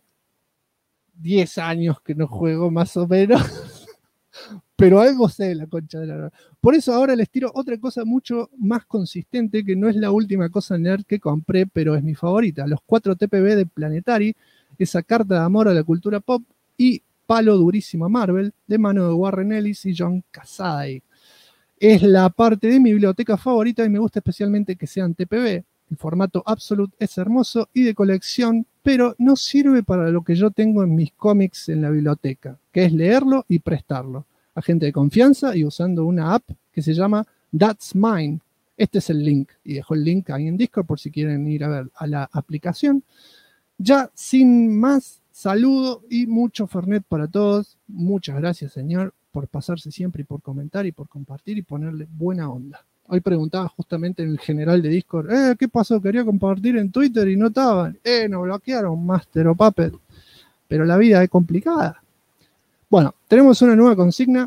10 años que no juego, más o menos. Pero algo sé de la concha de la verdad. Por eso ahora les tiro otra cosa mucho más consistente, que no es la última cosa nerd que compré, pero es mi favorita. Los 4 TPB de Planetary, esa carta de amor a la cultura pop y palo durísimo a Marvel, de mano de Warren Ellis y John Cassaday. Es la parte de mi biblioteca favorita y me gusta especialmente que sean TPB. El formato Absolute es hermoso y de colección, pero no sirve para lo que yo tengo en mis cómics en la biblioteca, que es leerlo y prestarlo a gente de confianza y usando una app que se llama That's Mine. Este es el link, y dejo el link ahí en Discord por si quieren ir a ver a la aplicación. Ya sin más, saludo y mucho Fernet para todos. Muchas gracias, señor, por pasarse siempre y por comentar y por compartir y ponerle buena onda. Hoy preguntaba justamente en el general de Discord, ¿qué pasó? Quería compartir en Twitter y no estaban. Nos bloquearon, Master o Puppet. Pero la vida es complicada. Bueno, tenemos una nueva consigna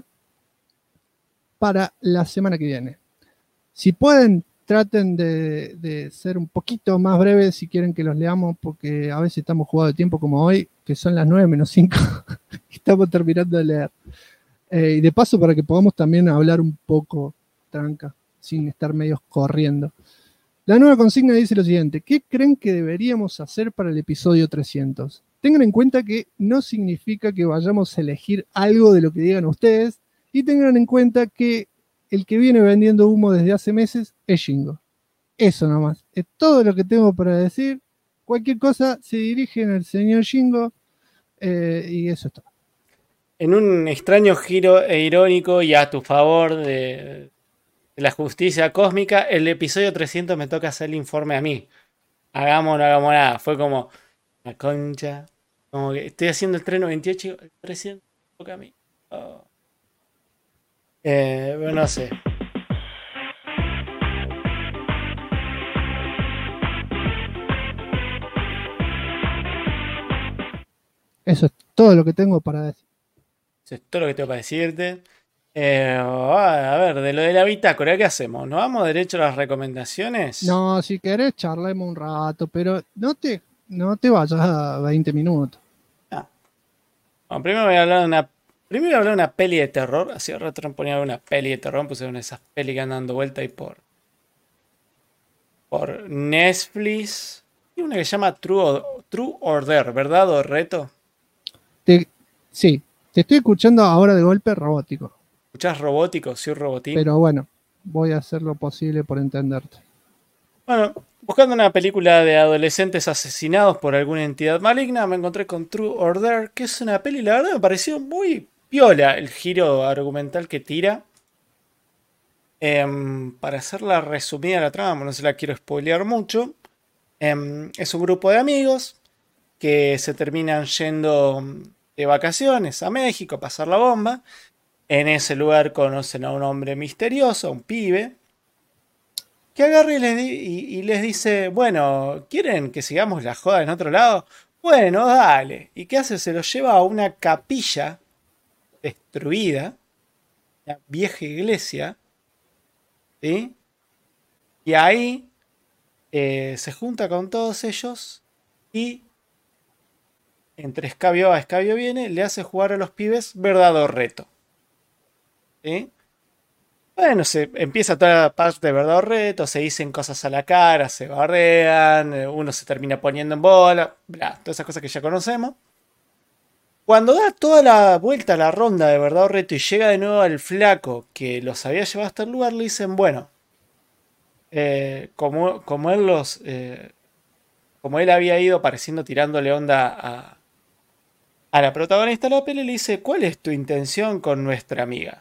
para la semana que viene. Si pueden, traten de ser un poquito más breves si quieren que los leamos, porque a veces estamos jugados de tiempo como hoy, que son las 9:05, y estamos terminando de leer. Y de paso para que podamos también hablar un poco tranca, sin estar medios corriendo. La nueva consigna dice lo siguiente: ¿qué creen que deberíamos hacer para el episodio 300? Tengan en cuenta que no significa que vayamos a elegir algo de lo que digan ustedes, y tengan en cuenta que el que viene vendiendo humo desde hace meses es Shingo. Eso nomás. Es todo lo que tengo para decir. Cualquier cosa se dirigen al señor Shingo y eso es todo. En un extraño giro e irónico y a tu favor de la justicia cósmica, el episodio 300 me toca hacer el informe a mí. Hagamos nada. Fue como la concha. Como que estoy haciendo el 398 y el 300 me toca a mí. Oh. Bueno, no sé. Eso es todo lo que tengo para decir. Eso es todo lo que tengo para decirte. A ver, de lo de la bitácora, ¿qué hacemos? ¿Nos vamos derecho a las recomendaciones? No, si querés charlemos un rato, pero no te vayas a 20 minutos. Bueno, primero voy a hablar de una Primero hablé de una peli de terror. Así rato ponía una peli de terror. Puse una de esas pelis que andan dando vuelta ahí por Netflix. Y una que se llama True Order, ¿verdad o reto? Sí, te estoy escuchando ahora de golpe robótico. ¿Escuchás robótico? Sí, robotín. Pero bueno, voy a hacer lo posible por entenderte. Bueno, buscando una película de adolescentes asesinados por alguna entidad maligna, me encontré con True Order, que es una peli, la verdad me pareció muy piola el giro argumental que tira. Para hacerla resumida la trama, no se la quiero spoilear mucho. Es un grupo de amigos que se terminan yendo de vacaciones a México a pasar la bomba. En ese lugar conocen a un hombre misterioso, un pibe, que agarra y les dice, bueno, ¿quieren que sigamos la joda en otro lado? Bueno, dale. ¿Y qué hace? Se los lleva a una capilla destruida, una vieja iglesia, ¿sí? Y ahí se junta con todos ellos y entre escabio va, escabio viene, le hace jugar a los pibes verdad o reto. ¿Sí? Bueno, se empieza toda la parte de verdad o reto, se dicen cosas a la cara, se barrean, uno se termina poniendo en bola, bla, todas esas cosas que ya conocemos. Cuando da toda la vuelta a la ronda de verdad o reto y llega de nuevo al flaco que los había llevado hasta el lugar, le dicen, bueno, como él había ido pareciendo tirándole onda a la protagonista de la peli, le dice, ¿cuál es tu intención con nuestra amiga?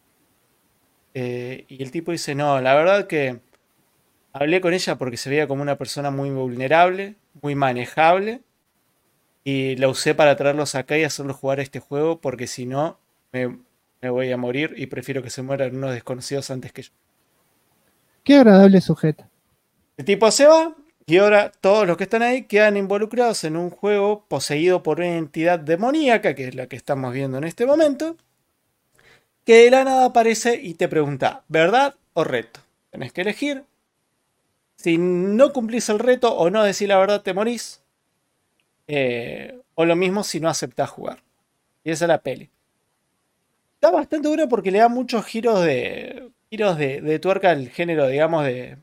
Y el tipo dice, no, la verdad que hablé con ella porque se veía como una persona muy vulnerable, muy manejable, y la usé para traerlos acá y hacerlos jugar a este juego porque si no me voy a morir y prefiero que se mueran unos desconocidos antes que yo. Qué agradable sujeto. El tipo se va y ahora todos los que están ahí quedan involucrados en un juego poseído por una entidad demoníaca, que es la que estamos viendo en este momento, que de la nada aparece y te pregunta, ¿verdad o reto? Tenés que elegir. Si no cumplís el reto o no decís la verdad, te morís. O lo mismo si no aceptás jugar. Y esa es la peli. Está bastante dura porque le da muchos giros de tuerca al género, digamos, de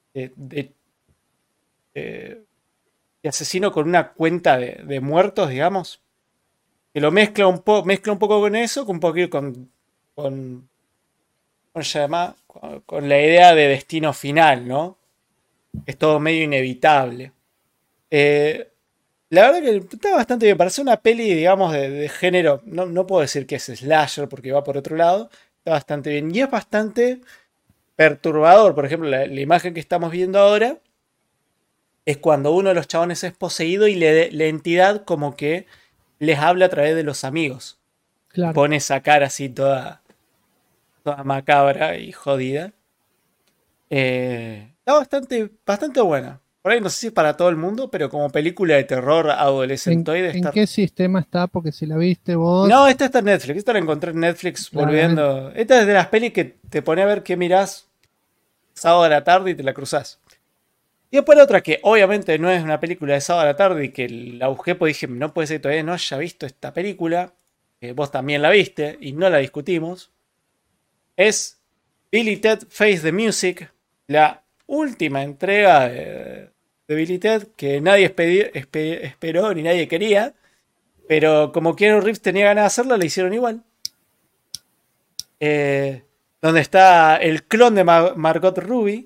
asesino con una cuenta de muertos, digamos. Que lo mezcla un poco con eso, con un poquito con la idea de destino final, ¿no? Es todo medio inevitable. La verdad que está bastante bien. Para ser una peli, digamos, de género, no puedo decir que es slasher porque va por otro lado. Está bastante bien. Y es bastante perturbador. Por ejemplo, la imagen que estamos viendo ahora es cuando uno de los chabones es poseído y la entidad como que les habla a través de los amigos. Claro. Pone esa cara así toda macabra y jodida. Está bastante buena. Por ahí no sé si es para todo el mundo, pero como película de terror adolescentoide. ¿En qué sistema está? Porque si la viste vos... No, esta está en Netflix. Esta la encontré en Netflix volviendo. Esta es de las pelis que te pone a ver qué mirás sábado a la tarde y te la cruzás. Y después la otra que obviamente no es una película de sábado a la tarde y que la busqué porque dije, no puede ser que todavía no haya visto esta película. Vos también la viste y no la discutimos. Es Bill y Ted Face the Music, la última entrega de Bill y Ted que nadie esperó ni nadie quería, pero como Keanu Reeves tenía ganas de hacerla, la hicieron igual. Donde está el clon de Margot Robbie.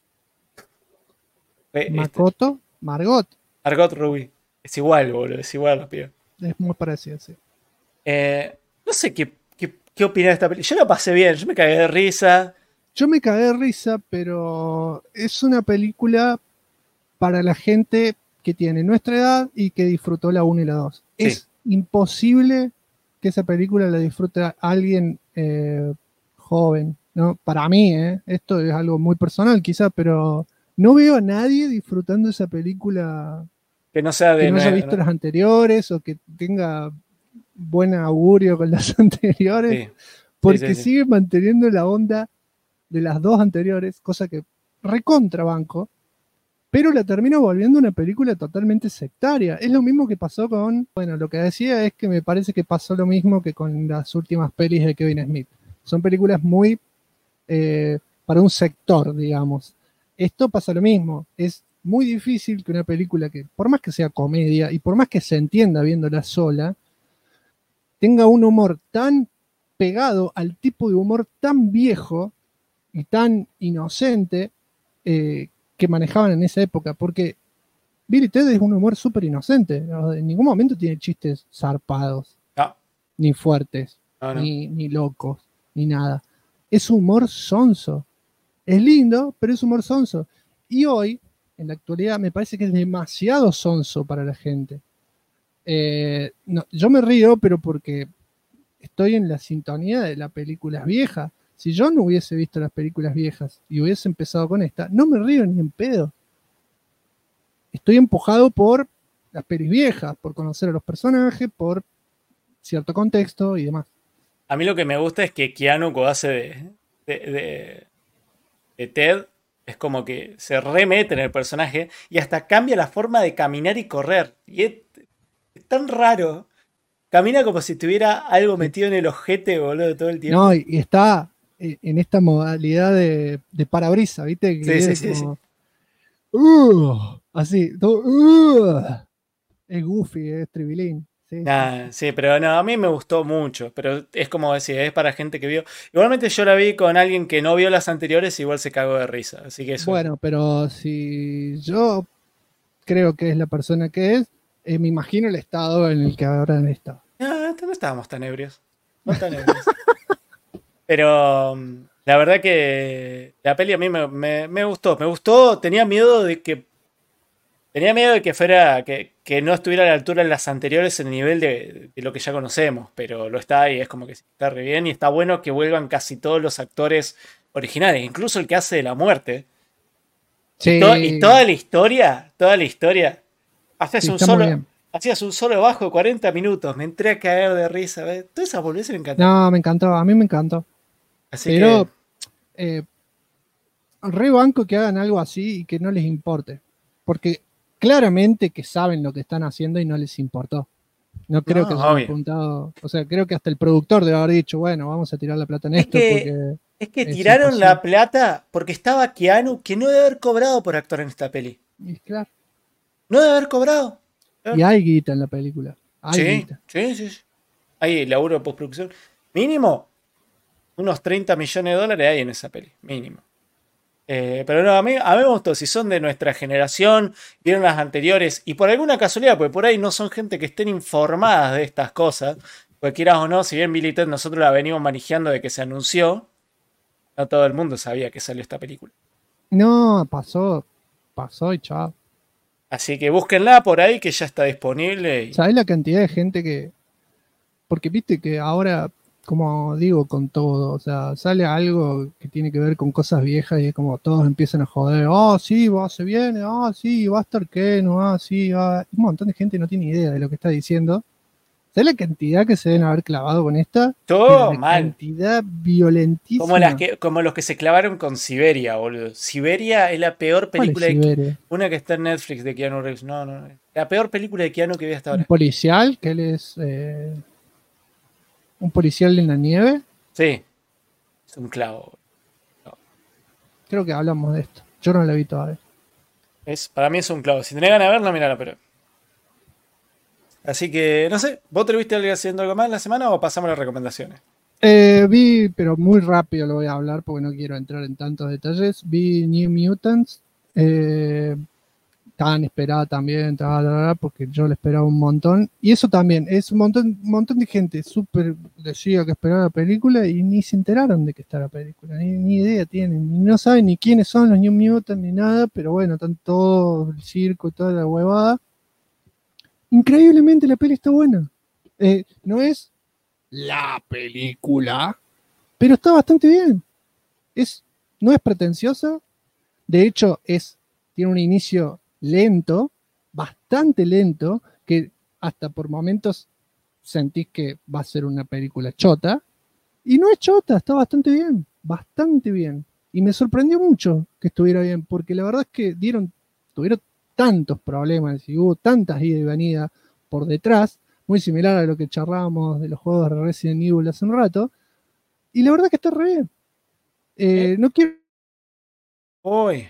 Margot Robbie. Es igual, boludo, es igual la piba. Es muy parecida, sí. No sé qué opinar de esta película. Yo la pasé bien, yo me cagué de risa. Yo me cagué de risa, pero es una película para la gente que tiene nuestra edad y que disfrutó la 1 y la 2. Sí. Es imposible que esa película la disfrute alguien joven, ¿no? Para mí, esto es algo muy personal quizá, pero no veo a nadie disfrutando esa película que no sea de que no haya visto las anteriores o que tenga buen augurio con las anteriores, porque sigue manteniendo la onda de las dos anteriores, cosa que recontra banco, pero la termina volviendo una película totalmente sectaria. Es lo mismo que pasó con, bueno, lo que decía es que me parece que pasó lo mismo que con las últimas pelis de Kevin Smith. Son películas muy para un sector, digamos. Esto pasa lo mismo. Es muy difícil que una película que, por más que sea comedia y por más que se entienda viéndola sola, tenga un humor tan pegado al tipo de humor tan viejo y tan inocente que manejaban en esa época, porque Bill y Ted es un humor súper inocente, ¿no? En ningún momento tiene chistes zarpados, ni fuertes, ni locos, ni nada. Es humor sonso. Es lindo, pero es humor sonso. Y hoy, en la actualidad, me parece que es demasiado sonso para la gente. No, yo me río, pero porque estoy en la sintonía de las películas viejas. Si yo no hubiese visto las películas viejas y hubiese empezado con esta, no me río ni en pedo. Estoy empujado por las pelis viejas, por conocer a los personajes, por cierto contexto y demás. A mí lo que me gusta es que Keanu, cuando hace de Ted, es como que se remete en el personaje y hasta cambia la forma de caminar y correr. Y es tan raro. Camina como si tuviera algo metido en el ojete, boludo, todo el tiempo. No, y está en esta modalidad de parabrisa, ¿viste? Que Sí. Así, todo, es goofy, es tribilín. Sí, pero no, a mí me gustó mucho, pero es como decía, es para gente que vio. Igualmente yo la vi con alguien que no vio las anteriores, igual se cagó de risa, así que eso. Bueno, pero si yo creo que es la persona que es, me imagino el estado en el que habrán estado. No estábamos tan ebrios. No tan ebrios. Pero la verdad que la peli a mí me gustó. Me gustó, tenía miedo de que fuera, que no estuviera a la altura de las anteriores en el nivel de lo que ya conocemos, pero lo está y es como que está re bien y está bueno que vuelvan casi todos los actores originales, incluso el que hace de la muerte. Sí. Y toda la historia, hacías un solo bajo de 40 minutos, me entré a caer de risa, ¿ves? Todas esas boludeces me encantaron. No, me encantó, a mí me encantó. Pero re banco que hagan algo así y que no les importe, porque claramente que saben lo que están haciendo y no les importó. No creo que se hayan apuntado. O sea, creo que hasta el productor debe haber dicho, bueno, vamos a tirar la plata en esto. Es que tiraron la plata porque estaba Keanu, que no debe haber cobrado por actuar en esta peli. Y claro. No debe haber cobrado. Y hay guita en la película. Sí. Hay laburo de postproducción. Mínimo, unos 30 millones de dólares hay en esa peli. Mínimo. Pero no, a mí me gustó. Si son de nuestra generación, vieron las anteriores y por alguna casualidad, porque por ahí no son gente que estén informadas de estas cosas, porque quieras o no, si bien Bill y Ted nosotros la venimos manejando de que se anunció, no todo el mundo sabía que salió esta película. No, pasó y chao. Así que búsquenla por ahí que ya está disponible. ¿Sabés la cantidad de gente que...? Porque viste que ahora, como digo, con todo, o sea, sale algo que tiene que ver con cosas viejas y es como todos empiezan a joder, sí, se viene, sí, va a estar Ken, sí, va... Un montón de gente no tiene idea de lo que está diciendo. ¿Sabes la cantidad que se deben haber clavado con esta? Todo mal. Cantidad violentísima. Como los que se clavaron con Siberia, boludo. Siberia es la peor película de una que está en Netflix de Keanu Reeves. No. La peor película de Keanu que vi hasta ahora. Un policial, que él es un policial en la nieve. Sí. Es un clavo. No. Creo que hablamos de esto. Yo no la vi todavía. Para mí es un clavo. Si tenés ganas de verla, mirala, pero... Así que, no sé, ¿vos te viste haciendo algo más en la semana o pasamos a las recomendaciones? Vi, pero muy rápido lo voy a hablar porque no quiero entrar en tantos detalles. Vi New Mutants, tan esperada también, porque yo la esperaba un montón. Y eso también, es un montón de gente súper decía que esperaba la película y ni se enteraron de que está la película, ni idea tienen, ni no saben ni quiénes son los New Mutants ni nada, pero bueno, están todo el circo y toda la huevada. Increíblemente la peli está buena. No es la película, pero está bastante bien. No es pretenciosa. De hecho, tiene un inicio lento, bastante lento, que hasta por momentos sentís que va a ser una película chota. Y no es chota, está bastante bien. Bastante bien. Y me sorprendió mucho que estuviera bien, porque la verdad es que dieron tuvieron tantos problemas y hubo tantas idas y venidas por detrás, muy similar a lo que charlábamos de los juegos de Resident Evil hace un rato, y la verdad que está re bien. No quiero... Uy.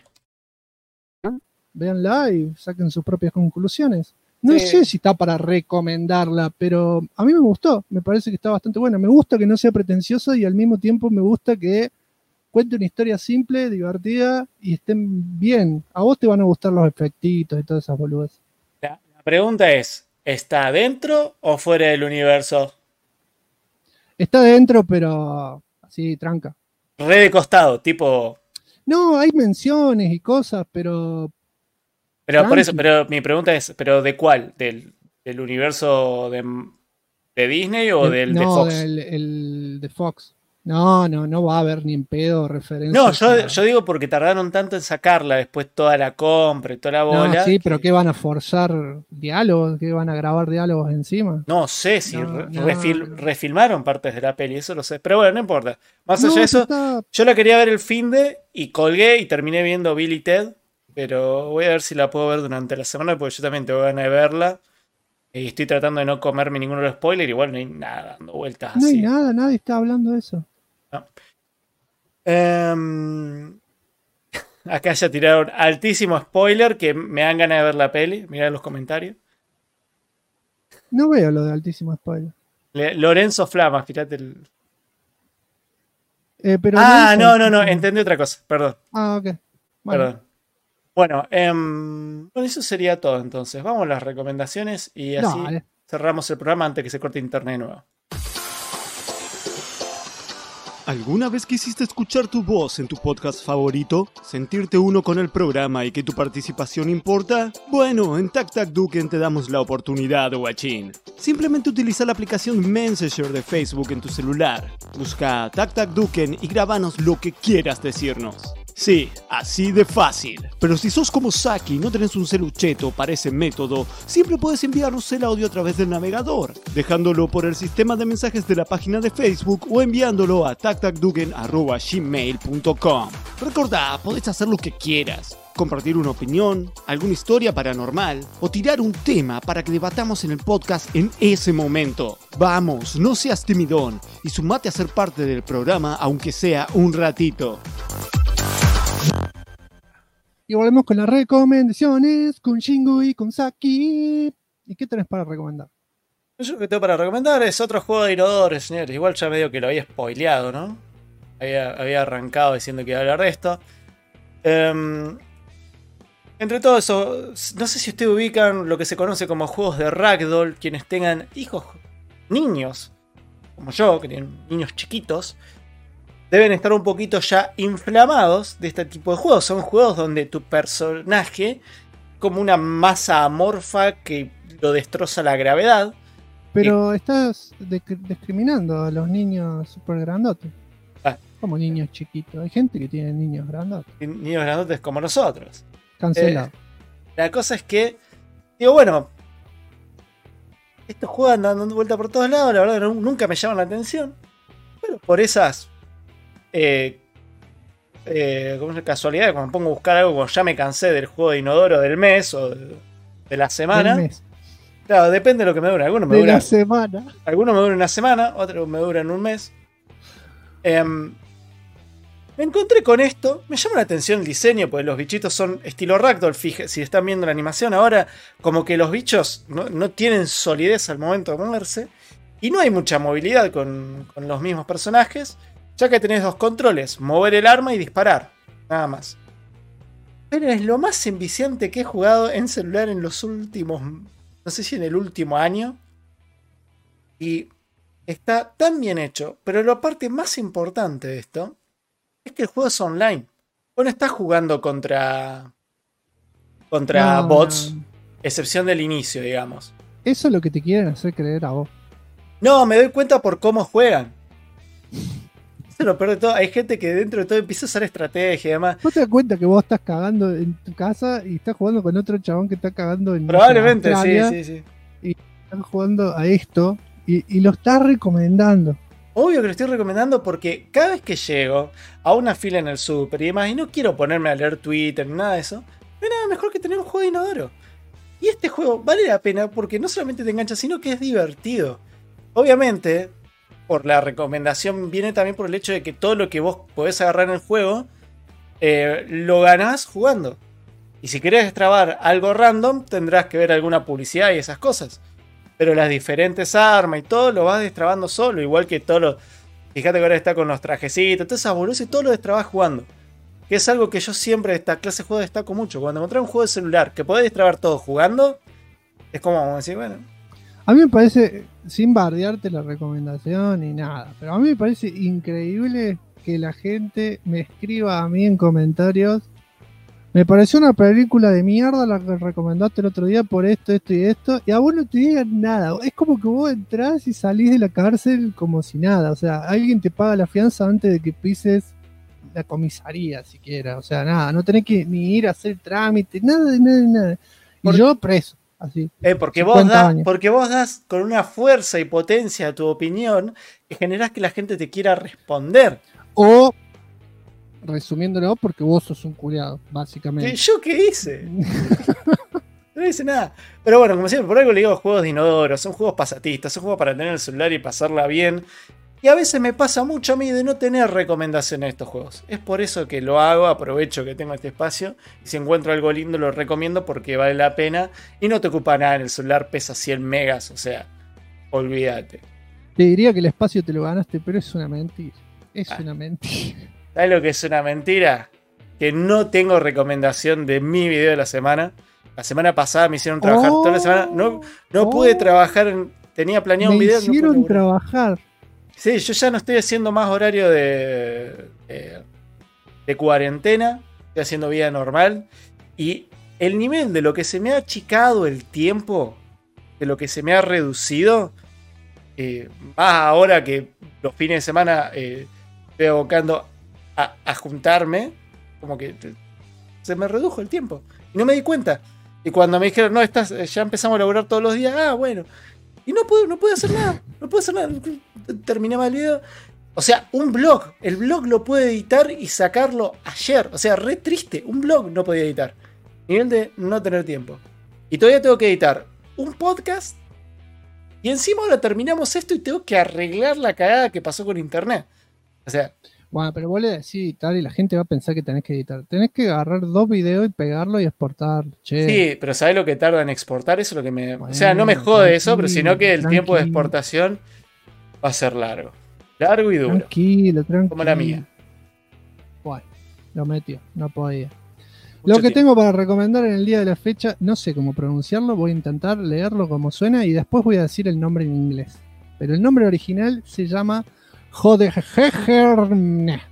Véanla y saquen sus propias conclusiones. No sé si está para recomendarla, pero a mí me gustó, me parece que está bastante buena. Me gusta que no sea pretenciosa y al mismo tiempo me gusta que cuente una historia simple, divertida y estén bien. A vos te van a gustar los efectitos y todas esas boludas. La pregunta es, ¿está dentro o fuera del universo? Está dentro, pero así, tranca. Re de costado, tipo... No, hay menciones y cosas, pero... Pero por eso, pero mi pregunta es, ¿pero de cuál? ¿Del universo de Disney o del de Fox? El de Fox. No va a haber ni en pedo referencia. No, yo digo porque tardaron tanto en sacarla, después toda la compra y toda la bola. No, sí, pero ¿qué van a forzar diálogos? ¿Qué van a grabar diálogos encima? No sé si refilmaron partes de la peli, eso lo sé. Pero bueno, no importa. Más allá de eso, yo la quería ver el finde y colgué y terminé viendo Bill y Ted. Pero voy a ver si la puedo ver durante la semana, porque yo también tengo ganas de verla. Y estoy tratando de no comerme ninguno de los spoilers. Igual no hay nada dando vueltas no así. No hay nada, nadie está hablando de eso. No. Acá ya tiraron altísimo spoiler, que me dan ganas de ver la peli. Mirá en los comentarios. No veo lo de altísimo spoiler. Lorenzo Flamas, fíjate el... pero no, entendí otra cosa, perdón. Ok. Bueno. Perdón. Bueno, eso sería todo entonces. Vamos a las recomendaciones y así cerramos el programa antes que se corte internet de nuevo. ¿Alguna vez quisiste escuchar tu voz en tu podcast favorito? ¿Sentirte uno con el programa y que tu participación importa? Bueno, en TacTacDuken te damos la oportunidad, guachín. Simplemente utiliza la aplicación Messenger de Facebook en tu celular. Busca TacTacDuken y grabanos lo que quieras decirnos. Sí, así de fácil. Pero si sos como Saki y no tenés un celucheto para ese método, siempre puedes enviarnos el audio a través del navegador, dejándolo por el sistema de mensajes de la página de Facebook o enviándolo a tactacduken@gmail.com. Recordá, podés hacer lo que quieras. Compartir una opinión, alguna historia paranormal o tirar un tema para que debatamos en el podcast en ese momento. Vamos, no seas timidón y sumate a ser parte del programa aunque sea un ratito. Y volvemos con las recomendaciones, con Shingo y con Saki. ¿Y qué tenés para recomendar? Yo lo que tengo para recomendar es otro juego de inodores, señores. Igual ya medio que lo había spoileado, ¿no? Había arrancado diciendo que iba a hablar de esto. Entre todo eso, no sé si ustedes ubican lo que se conoce como juegos de Ragdoll. Quienes tengan hijos, niños, como yo, que tienen niños chiquitos, deben estar un poquito ya inflamados de este tipo de juegos. Son juegos donde tu personaje, como una masa amorfa que lo destroza la gravedad. Pero estás discriminando a los niños super grandotes. Como niños chiquitos. Hay gente que tiene niños grandotes. Niños grandotes como nosotros. Cancelado. La cosa es que, digo, bueno, estos juegos andan dando vuelta por todos lados. La verdad que nunca me llaman la atención. Pero por esas... como es casualidad, cuando pongo a buscar algo, como ya me cansé del juego de inodoro del mes o de la semana. Del mes. Claro, depende de lo que me dura. Algunos me duran una semana, otros me duran un mes. Me encontré con esto. Me llama la atención el diseño, porque los bichitos son estilo Ragdoll. Si están viendo la animación ahora, como que los bichos no tienen solidez al momento de moverse. Y no hay mucha movilidad con los mismos personajes, ya que tenés dos controles, mover el arma y disparar, nada más. Pero es lo más enviciante que he jugado en celular en los últimos, no sé si en el último año. Y está tan bien hecho, pero la parte más importante de esto es que el juego es online. Vos no estás jugando contra bots, excepción del inicio, digamos. Eso es lo que te quieren hacer creer a vos. No, me doy cuenta por cómo juegan. Eso lo peor de todo. Hay gente que dentro de todo empieza a usar estrategia y demás. ¿Vos te das cuenta que vos estás cagando en tu casa y estás jugando con otro chabón que está cagando en Probablemente, Australia, sí. Y están jugando a esto y lo estás recomendando. Obvio que lo estoy recomendando porque cada vez que llego a una fila en el súper y demás, y no quiero ponerme a leer Twitter ni nada de eso, mejor que tener un juego de inodoro. Y este juego vale la pena porque no solamente te engancha, sino que es divertido. Obviamente, por la recomendación viene también por el hecho de que todo lo que vos podés agarrar en el juego, lo ganás jugando. Y si querés destrabar algo random, tendrás que ver alguna publicidad y esas cosas. Pero las diferentes armas y todo lo vas destrabando solo. Igual que todo lo... Fíjate que ahora está con los trajecitos, todas esas boludeces y todo lo destrabás jugando. Que es algo que yo siempre de esta clase de juego destaco mucho. Cuando encontrás un juego de celular que podés destrabar todo jugando, es como vamos a decir, bueno. A mí me parece, sin bardearte la recomendación ni nada, pero a mí me parece increíble que la gente me escriba a mí en comentarios. Me pareció una película de mierda la que recomendaste el otro día por esto, esto y esto, y a vos no te digan nada. Es como que vos entrás y salís de la cárcel como si nada. O sea, alguien te paga la fianza antes de que pises la comisaría siquiera. O sea, nada, no tenés que ni ir a hacer trámite, nada. Y yo preso, así. Porque vos das con una fuerza y potencia a tu opinión que generás que la gente te quiera responder. O... resumiéndolo, porque vos sos un culiado, básicamente. ¿Yo qué hice? No hice nada. Pero bueno, como siempre, por algo le digo juegos de inodoro, son juegos pasatistas, son juegos para tener el celular y pasarla bien. Y a veces me pasa mucho a mí de no tener recomendaciones de estos juegos. Es por eso que lo hago, aprovecho que tengo este espacio. Y si encuentro algo lindo lo recomiendo porque vale la pena. Y no te ocupa nada en el celular, pesa 100 megas, o sea, olvídate. Te diría que el espacio te lo ganaste, pero es una mentira. Es una mentira. ¿Sabes lo que es una mentira? Que no tengo recomendación de mi video de la semana. La semana pasada me hicieron trabajar toda la semana. No pude trabajar, tenía planeado un video. Me hicieron trabajar. Sí, yo ya no estoy haciendo más horario de cuarentena. Estoy haciendo vida normal. Y el nivel de lo que se me ha achicado el tiempo, de lo que se me ha reducido, más ahora que los fines de semana estoy abocando a juntarme, como que se me redujo el tiempo y no me di cuenta. Y cuando me dijeron, no, ya empezamos a laburar todos los días, bueno, y no puedo hacer nada, terminaba el video. O sea, el blog lo puedo editar y sacarlo ayer, o sea, re triste, un blog no podía editar, nivel de no tener tiempo. Y todavía tengo que editar un podcast y encima ahora terminamos esto y tengo que arreglar la cagada que pasó con internet. O sea, bueno, pero vos le decís editar y la gente va a pensar que tenés que editar. Tenés que agarrar 2 videos y pegarlo y exportar. Che. Sí, pero ¿sabés lo que tarda en exportar? Eso es lo que me... Bueno, o sea, no me jode eso, pero sino que el tiempo de exportación va a ser largo. Largo y duro. Tranquilo. Como la mía. Bueno, lo metió, no podía. Lo que tengo para recomendar en el día de la fecha, no sé cómo pronunciarlo, voy a intentar leerlo como suena y después voy a decir el nombre en inglés. Pero el nombre original se llama... Jodeherne.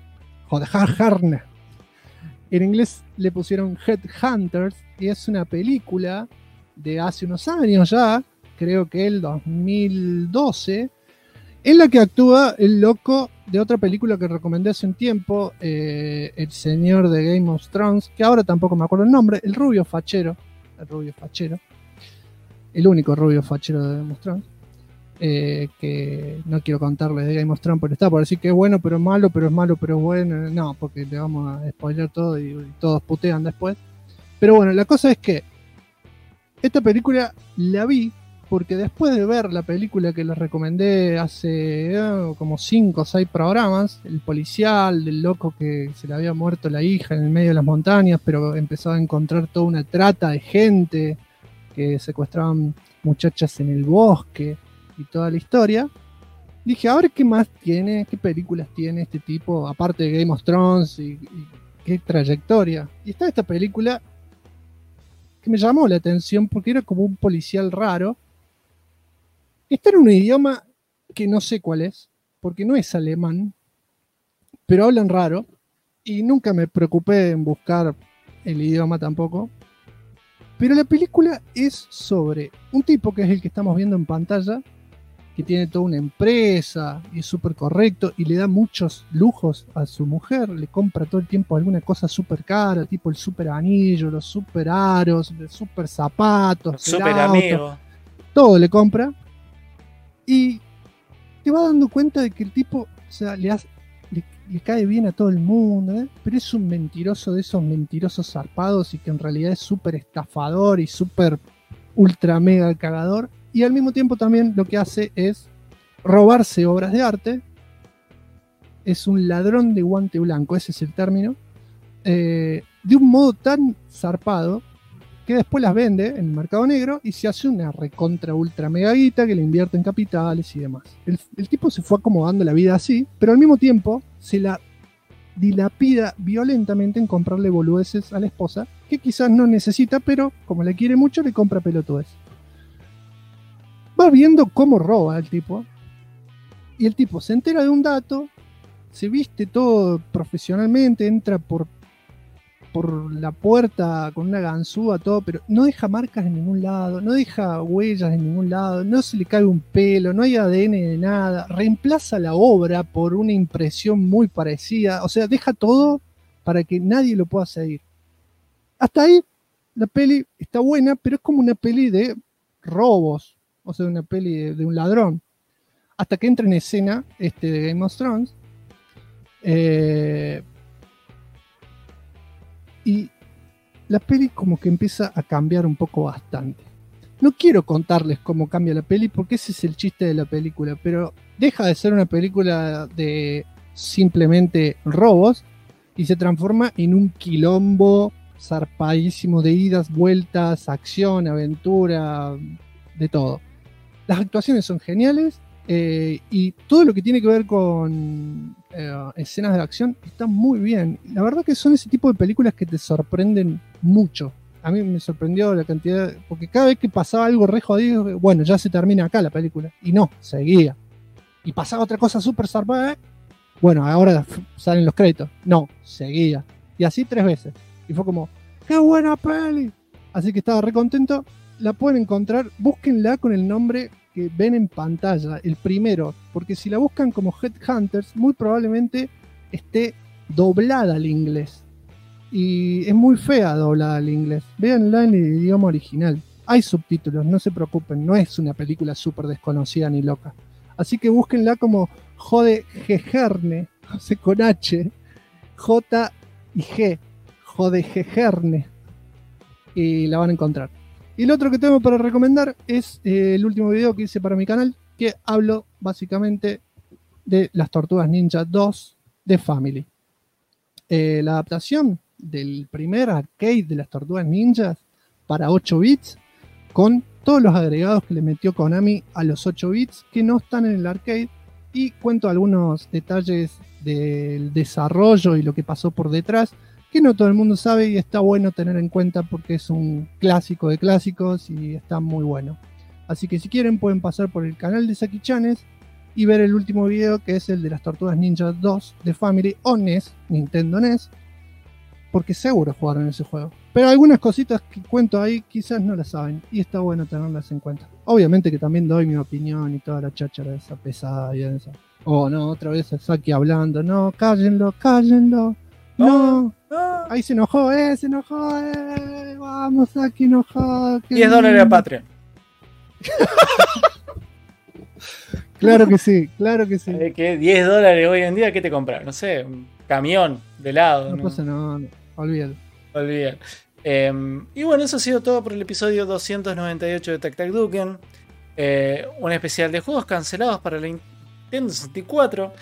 En inglés le pusieron Headhunters y es una película de hace unos años ya, creo que el 2012, en la que actúa el loco de otra película que recomendé hace un tiempo, el señor de Game of Thrones, que ahora tampoco me acuerdo el nombre, el rubio fachero, el único rubio fachero de Game of Thrones. Que no quiero contarles de Game of Thrones, pero está por decir que es bueno, pero es malo, pero es malo, pero es bueno. No, porque le vamos a spoiler todo y todos putean después. Pero bueno, la cosa es que esta película la vi porque después de ver la película que les recomendé hace como 5 o 6 programas, el policial del loco que se le había muerto la hija en el medio de las montañas, pero empezaba a encontrar toda una trata de gente que secuestraban muchachas en el bosque y toda la historia, dije, a ver qué más tiene, qué películas tiene este tipo, aparte de Game of Thrones y qué trayectoria. Y está esta película que me llamó la atención porque era como un policial raro. Está en un idioma que no sé cuál es, porque no es alemán, pero hablan raro y nunca me preocupé en buscar el idioma tampoco. Pero la película es sobre un tipo que es el que estamos viendo en pantalla, que tiene toda una empresa y es súper correcto y le da muchos lujos a su mujer, le compra todo el tiempo alguna cosa súper cara, tipo el súper anillo, los súper aros, los súper zapatos, súper amigo, todo le compra y te va dando cuenta de que el tipo, o sea, le cae bien a todo el mundo, ¿eh? Pero es un mentiroso de esos mentirosos zarpados y que en realidad es súper estafador y súper ultra mega cagador. Y al mismo tiempo también lo que hace es robarse obras de arte. Es un ladrón de guante blanco, ese es el término. De un modo tan zarpado que después las vende en el mercado negro y se hace una recontra ultra mega guita que le invierte en capitales y demás. El tipo se fue acomodando la vida así, pero al mismo tiempo se la dilapida violentamente en comprarle boludeces a la esposa, que quizás no necesita, pero como le quiere mucho, le compra pelotudes. Va viendo cómo roba el tipo, y el tipo se entera de un dato, se viste todo profesionalmente, entra por la puerta con una ganzúa, todo, pero no deja marcas en ningún lado, no deja huellas en ningún lado, no se le cae un pelo, no hay ADN de nada, reemplaza la obra por una impresión muy parecida, o sea, deja todo para que nadie lo pueda seguir. Hasta ahí la peli está buena, pero es como una peli de robos, o sea, una peli de un ladrón. Hasta que entra en escena de Game of Thrones, y la peli como que empieza a cambiar un poco bastante. No quiero contarles cómo cambia la peli porque ese es el chiste de la película, pero deja de ser una película de simplemente robos y se transforma en un quilombo zarpadísimo de idas, vueltas, acción, aventura, de todo. Las actuaciones son geniales y todo lo que tiene que ver con escenas de acción está muy bien. La verdad que son ese tipo de películas que te sorprenden mucho. A mí me sorprendió la cantidad, porque cada vez que pasaba algo re jodido, bueno, ya se termina acá la película. Y no, seguía. Y pasaba otra cosa súper zarpada, bueno, ahora salen los créditos. No, seguía. Y así 3 veces. Y fue como, ¡qué buena peli! Así que estaba re contento. La pueden encontrar, búsquenla con el nombre que ven en pantalla, el primero, porque si la buscan como Headhunters, muy probablemente esté doblada al inglés. Y es muy fea doblada al inglés. Véanla en el idioma original. Hay subtítulos, no se preocupen, no es una película súper desconocida ni loca. Así que búsquenla como Jode Gejerne, con H, J y G, Jode Gejerne, y la van a encontrar. Y lo otro que tengo para recomendar es el último video que hice para mi canal, que hablo básicamente de las Tortugas Ninja 2 de Family. La adaptación del primer arcade de las Tortugas Ninjas para 8 bits, con todos los agregados que le metió Konami a los 8 bits que no están en el arcade, y cuento algunos detalles del desarrollo y lo que pasó por detrás, que no todo el mundo sabe y está bueno tener en cuenta porque es un clásico de clásicos y está muy bueno. Así que si quieren pueden pasar por el canal de Saki Chanes y ver el último video, que es el de las Tortugas Ninja 2 de Family o NES, Nintendo NES, porque seguro jugaron ese juego. Pero algunas cositas que cuento ahí quizás no las saben y está bueno tenerlas en cuenta. Obviamente que también doy mi opinión y toda la cháchara esa pesada y esa. Oh no, otra vez Saki hablando, no, cállenlo, cállenlo. No, ahí se enojó, vamos, Saki enojado. $10 a Patreon. Claro que sí, claro que sí. Que $10 hoy en día, ¿qué te compras? No sé, un camión de helado. No pasa nada, no, olvídalo. Y bueno, eso ha sido todo por el episodio 298 de Tac Tac Duken. Un especial de juegos cancelados para la Nintendo 64.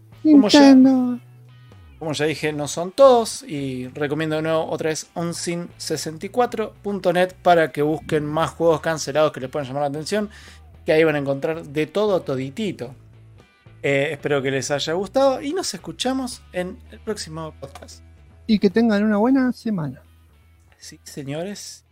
Como ya dije, no son todos, y recomiendo de nuevo otra vez onsin64.net para que busquen más juegos cancelados que les puedan llamar la atención, que ahí van a encontrar de todo toditito. Espero que les haya gustado y nos escuchamos en el próximo podcast. Y que tengan una buena semana. Sí, señores.